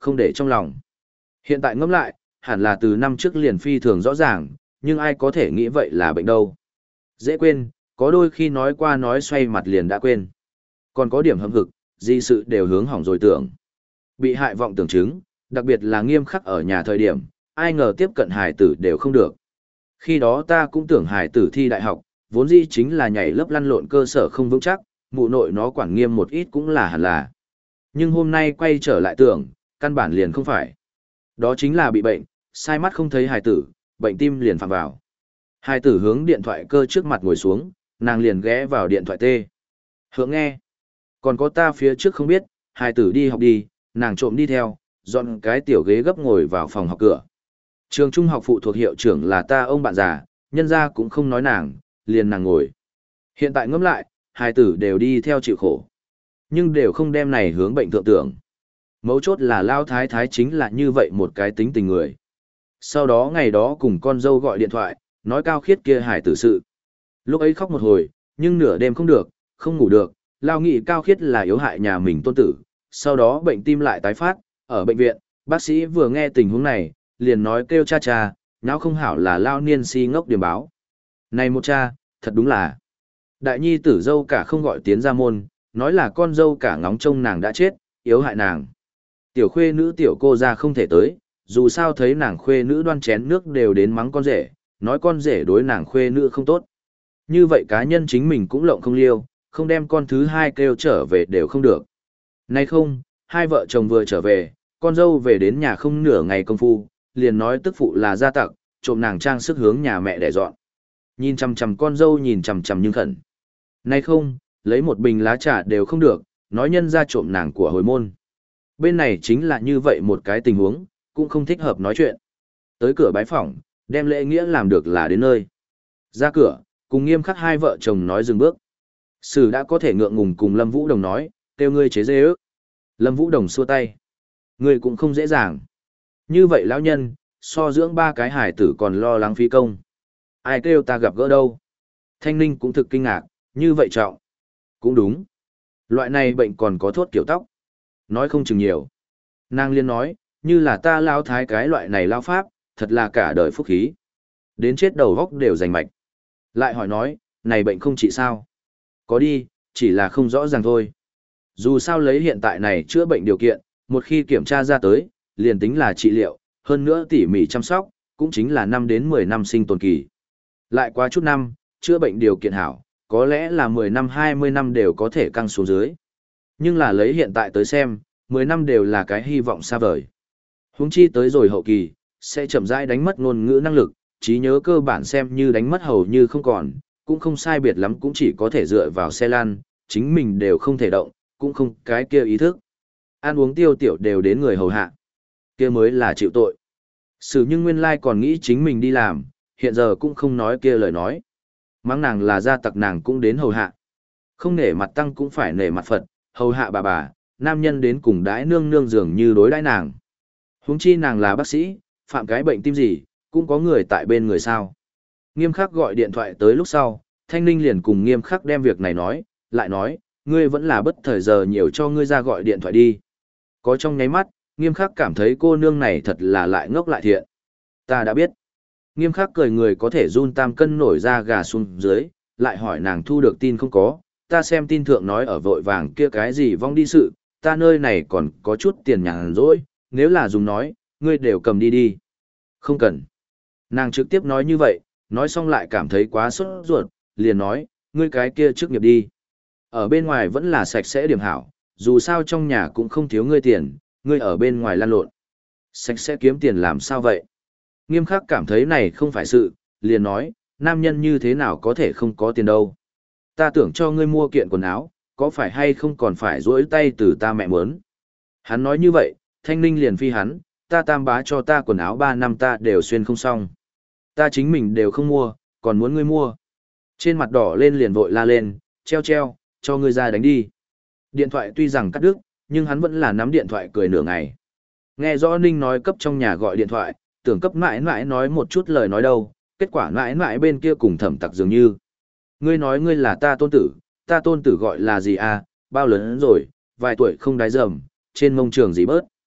không để trong lòng. Hiện tại ngẫm lại, hẳn là từ năm trước liền phi thường rõ ràng, nhưng ai có thể nghĩ vậy là bệnh đâu. Dễ quên, có đôi khi nói qua nói xoay mặt liền đã quên. Còn có điểm hâm hực, di sự đều hướng hỏng rồi tưởng. Bị hại vọng tưởng chứng, đặc biệt là nghiêm khắc ở nhà thời điểm, ai ngờ tiếp cận hài tử đều không được. Khi đó ta cũng tưởng hài tử thi đại học, vốn dĩ chính là nhảy lớp lăn lộn cơ sở không vững chắc, mụ nội nó quản nghiêm một ít cũng là hẳn là. Nhưng hôm nay quay trở lại tưởng, căn bản liền không phải. Đó chính là bị bệnh, sai mắt không thấy hài tử, bệnh tim liền phạm vào. Hài tử hướng điện thoại cơ trước mặt ngồi xuống, nàng liền ghé vào điện thoại tê. Hưởng nghe. Còn có ta phía trước không biết, hài tử đi học đi, nàng trộm đi theo, dọn cái tiểu ghế gấp ngồi vào phòng học cửa. Trường trung học phụ thuộc hiệu trưởng là ta ông bạn già, nhân ra cũng không nói nàng, liền nàng ngồi. Hiện tại ngẫm lại, hài tử đều đi theo chịu khổ. Nhưng đều không đem này hướng bệnh thượng tưởng. Mấu chốt là Lao Thái Thái chính là như vậy một cái tính tình người. Sau đó ngày đó cùng con dâu gọi điện thoại, nói Cao Khiết kia hài tử sự. Lúc ấy khóc một hồi, nhưng nửa đêm không được, không ngủ được, Lao nghĩ Cao Khiết là yếu hại nhà mình tôn tử. Sau đó bệnh tim lại tái phát, ở bệnh viện, bác sĩ vừa nghe tình huống này, liền nói kêu cha cha, nháo không hảo là Lao niên si ngốc điểm báo. Này một cha, thật đúng là. Đại nhi tử dâu cả không gọi tiến ra môn, nói là con dâu cả ngóng trông nàng đã chết, yếu hại nàng. Tiểu khuê nữ tiểu cô ra không thể tới, dù sao thấy nàng khuê nữ đoan chén nước đều đến mắng con rể, nói con rể đối nàng khuê nữ không tốt. Như vậy cá nhân chính mình cũng lộng không liêu, không đem con thứ hai kêu trở về đều không được. Nay không, hai vợ chồng vừa trở về, con dâu về đến nhà không nửa ngày công phu, liền nói tức phụ là gia tặc, trộm nàng trang sức hướng nhà mẹ để dọn. Nhìn chằm chằm con dâu nhìn chằm chằm nhưng khẩn. Nay không, lấy một bình lá trà đều không được, nói nhân ra trộm nàng của hồi môn. Bên này chính là như vậy một cái tình huống, cũng không thích hợp nói chuyện. Tới cửa bái phỏng, đem lễ nghĩa làm được là đến nơi. Ra cửa, cùng nghiêm khắc hai vợ chồng nói dừng bước. Sử đã có thể ngượng ngùng cùng Lâm Vũ Đồng nói, kêu ngươi chế dê ước. Lâm Vũ Đồng xua tay. Ngươi cũng không dễ dàng. Như vậy lão nhân, so dưỡng ba cái hải tử còn lo lắng phí công. Ai kêu ta gặp gỡ đâu. Thanh Ninh cũng thực kinh ngạc, như vậy trọng. Cũng đúng. Loại này bệnh còn có thốt kiểu tóc. Nói không chừng nhiều. Nàng liên nói, như là ta lao thái cái loại này lao pháp, thật là cả đời phúc khí. Đến chết đầu góc đều rành mạch. Lại hỏi nói, này bệnh không trị sao? Có đi, chỉ là không rõ ràng thôi. Dù sao lấy hiện tại này chữa bệnh điều kiện, một khi kiểm tra ra tới, liền tính là trị liệu, hơn nữa tỉ mỉ chăm sóc, cũng chính là năm đến mười năm sinh tồn kỳ. Lại qua chút năm, chữa bệnh điều kiện hảo, có lẽ là mười năm hai mươi năm đều có thể căng xuống dưới. Nhưng là lấy hiện tại tới xem, mười năm đều là cái hy vọng xa vời. Huống chi tới rồi hậu kỳ, sẽ chậm rãi đánh mất ngôn ngữ năng lực, trí nhớ cơ bản xem như đánh mất hầu như không còn, cũng không sai biệt lắm cũng chỉ có thể dựa vào xe lan, chính mình đều không thể động, cũng không cái kia ý thức. Ăn uống tiêu tiểu đều đến người hầu hạ. Kia mới là chịu tội. Sử nhưng nguyên lai còn nghĩ chính mình đi làm, hiện giờ cũng không nói kia lời nói. Mắng nàng là gia tặc nàng cũng đến hầu hạ. Không nể mặt tăng cũng phải nể mặt Phật, hầu hạ bà bà, nam nhân đến cùng đãi nương nương dường như đối đãi nàng. Huống chi nàng là bác sĩ, phạm cái bệnh tim gì, cũng có người tại bên người sao. Nghiêm khắc gọi điện thoại tới lúc sau, Thanh Ninh liền cùng nghiêm khắc đem việc này nói, lại nói, ngươi vẫn là bất thời giờ nhiều cho ngươi ra gọi điện thoại đi. Có trong nháy mắt, nghiêm khắc cảm thấy cô nương này thật là lại ngốc lại thiện. Ta đã biết. Nghiêm khắc cười người có thể run tam cân nổi ra gà xuống dưới, lại hỏi nàng thu được tin không có, ta xem tin thượng nói ở vội vàng kia cái gì vong đi sự, ta nơi này còn có chút tiền nhàn rỗi, nếu là dùng nói, ngươi đều cầm đi đi. Không cần. Nàng trực tiếp nói như vậy, nói xong lại cảm thấy quá sốt ruột, liền nói, ngươi cái kia trước nghiệp đi. Ở bên ngoài vẫn là sạch sẽ điểm hảo, dù sao trong nhà cũng không thiếu ngươi tiền, ngươi ở bên ngoài lan lộn. Sạch sẽ kiếm tiền làm sao vậy? Nghiêm khắc cảm thấy này không phải sự, liền nói, nam nhân như thế nào có thể không có tiền đâu. Ta tưởng cho ngươi mua kiện quần áo, có phải hay không còn phải rỗi tay từ ta mẹ mớn. Hắn nói như vậy, Thanh Ninh liền phi hắn, ta tam bá cho ta quần áo ba năm ta đều xuyên không xong. Ta chính mình đều không mua, còn muốn ngươi mua. Trên mặt đỏ lên liền vội la lên, treo treo, cho ngươi ra đánh đi. Điện thoại tuy rằng cắt đứt, nhưng hắn vẫn là nắm điện thoại cười nửa ngày. Nghe rõ Ninh nói cấp trong nhà gọi điện thoại, tưởng cấp mãi mãi nói một chút lời nói đâu, kết quả mãi mãi bên kia cùng thẩm tặc dường như. Ngươi nói ngươi là ta tôn tử, ta tôn tử gọi là gì à, bao lớn rồi, vài tuổi không đái dầm, trên mông trường gì bớt.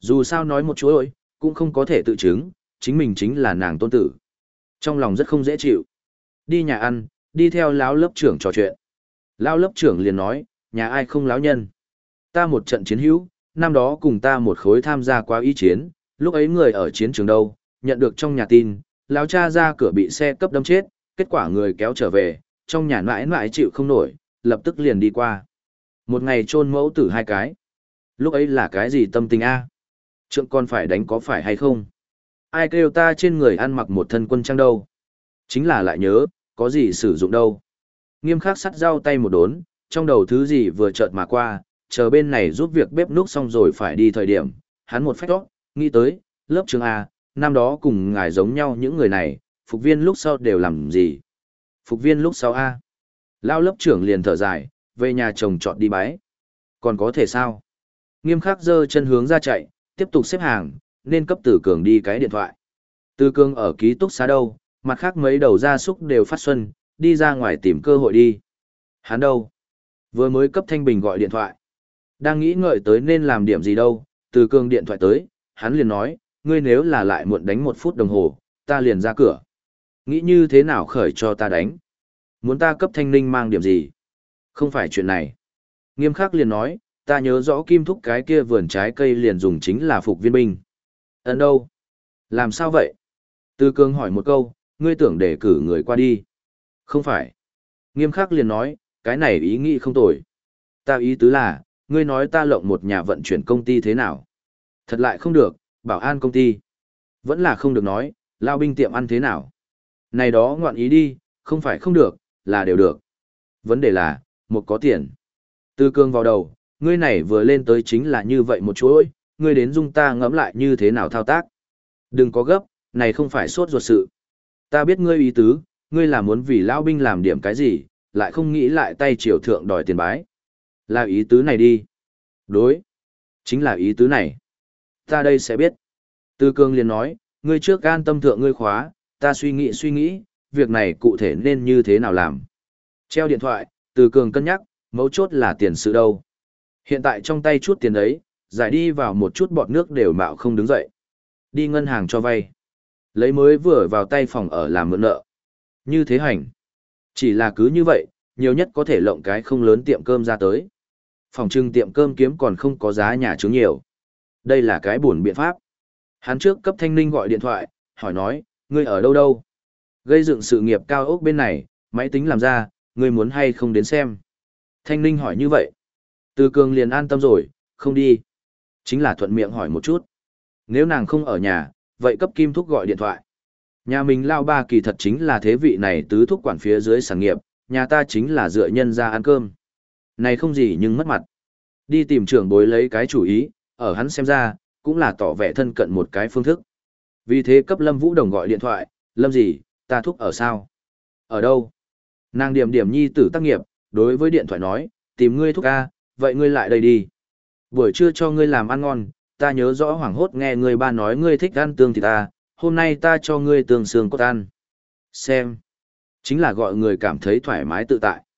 Dù sao nói một chuỗi, cũng không có thể tự chứng, chính mình chính là nàng tôn tử. Trong lòng rất không dễ chịu. Đi nhà ăn, đi theo lão lớp trưởng trò chuyện. Lão lớp trưởng liền nói, nhà ai không lão nhân. Ta một trận chiến hữu, năm đó cùng ta một khối tham gia quá ý chiến, lúc ấy người ở chiến trường đâu, nhận được trong nhà tin, lão cha ra cửa bị xe cấp đâm chết, kết quả người kéo trở về, trong nhà mãi mãi chịu không nổi, lập tức liền đi qua. Một ngày chôn mẫu tử hai cái. Lúc ấy là cái gì tâm tình a? Trượng con phải đánh có phải hay không? Ai kêu ta trên người ăn mặc một thân quân trang đâu? Chính là lại nhớ, có gì sử dụng đâu. Nghiêm khắc sắt dao tay một đốn, trong đầu thứ gì vừa chợt mà qua, chờ bên này giúp việc bếp núc xong rồi phải đi thời điểm, hắn một phách đó, nghĩ tới, lớp trường A, năm đó cùng ngài giống nhau những người này, phục viên lúc sau đều làm gì? Phục viên lúc sau A. Lao lớp trưởng liền thở dài, về nhà chồng chọn đi bái. Còn có thể sao? Nghiêm khắc giơ chân hướng ra chạy, tiếp tục xếp hàng, nên cấp Từ Cường đi cái điện thoại. Từ Cường ở ký túc xá đâu, mặt khác mấy đầu gia súc đều phát xuân, đi ra ngoài tìm cơ hội đi. Hắn đâu? Vừa mới cấp Thanh Bình gọi điện thoại. Đang nghĩ ngợi tới nên làm điểm gì đâu, Từ Cường điện thoại tới, hắn liền nói, ngươi nếu là lại muộn đánh một phút đồng hồ, ta liền ra cửa. Nghĩ như thế nào khởi cho ta đánh? Muốn ta cấp Thanh Ninh mang điểm gì? Không phải chuyện này. Nghiêm khắc liền nói, ta nhớ rõ Kim Thúc cái kia vườn trái cây liền dùng chính là phục viên binh. Ấn đâu? Làm sao vậy? Từ Cường hỏi một câu, ngươi tưởng để cử người qua đi. Không phải. Nghiêm khắc liền nói, cái này ý nghĩ không tồi. Ta ý tứ là, ngươi nói ta lộng một nhà vận chuyển công ty thế nào? Thật lại không được, bảo an công ty. Vẫn là không được nói, lao binh tiệm ăn thế nào? Này đó ngoạn ý đi, không phải không được, là đều được. Vấn đề là, một có tiền. Từ Cường vào đầu, ngươi này vừa lên tới chính là như vậy một chuỗi, ngươi đến dung ta ngẫm lại như thế nào thao tác. Đừng có gấp, này không phải sốt ruột sự. Ta biết ngươi ý tứ, ngươi là muốn vì lão binh làm điểm cái gì, lại không nghĩ lại tay triều thượng đòi tiền bái. Là ý tứ này đi. Đối. Chính là ý tứ này. Ta đây sẽ biết. Từ Cường liền nói, ngươi trước an tâm thượng ngươi khóa, ta suy nghĩ suy nghĩ, việc này cụ thể nên như thế nào làm. Treo điện thoại, Từ Cường cân nhắc, mấu chốt là tiền sự đâu. Hiện tại trong tay chút tiền đấy, giải đi vào một chút bọt nước đều mạo không đứng dậy. Đi ngân hàng cho vay. Lấy mới vừa vào tay phòng ở làm mượn nợ. Như thế hành. Chỉ là cứ như vậy, nhiều nhất có thể lộng cái không lớn tiệm cơm ra tới. Phòng trưng tiệm cơm kiếm còn không có giá nhà trứng nhiều. Đây là cái buồn biện pháp. Hắn trước cấp Thanh Ninh gọi điện thoại, hỏi nói, ngươi ở đâu đâu? Gây dựng sự nghiệp cao ốc bên này, máy tính làm ra, ngươi muốn hay không đến xem? Thanh Ninh hỏi như vậy. Từ Cường liền an tâm rồi, không đi. Chính là thuận miệng hỏi một chút. Nếu nàng không ở nhà, vậy cấp Kim Thúc gọi điện thoại. Nhà mình lao ba kỳ thật chính là thế vị này tứ thúc quản phía dưới sản nghiệp, nhà ta chính là dựa nhân ra ăn cơm. Này không gì nhưng mất mặt. Đi tìm trưởng bối lấy cái chủ ý, ở hắn xem ra, cũng là tỏ vẻ thân cận một cái phương thức. Vì thế cấp Lâm Vũ Đồng gọi điện thoại, Lâm gì, ta thúc ở sao? Ở đâu? Nàng điểm điểm nhi tử tác nghiệp, đối với điện thoại nói, tìm ngươi thúc A, vậy ngươi lại đây đi. Buổi trưa cho ngươi làm ăn ngon, ta nhớ rõ hoảng hốt nghe ngươi ba nói ngươi thích ăn tương thịt ta, hôm nay ta cho ngươi tương xương cốt ăn. Xem. Chính là gọi người cảm thấy thoải mái tự tại.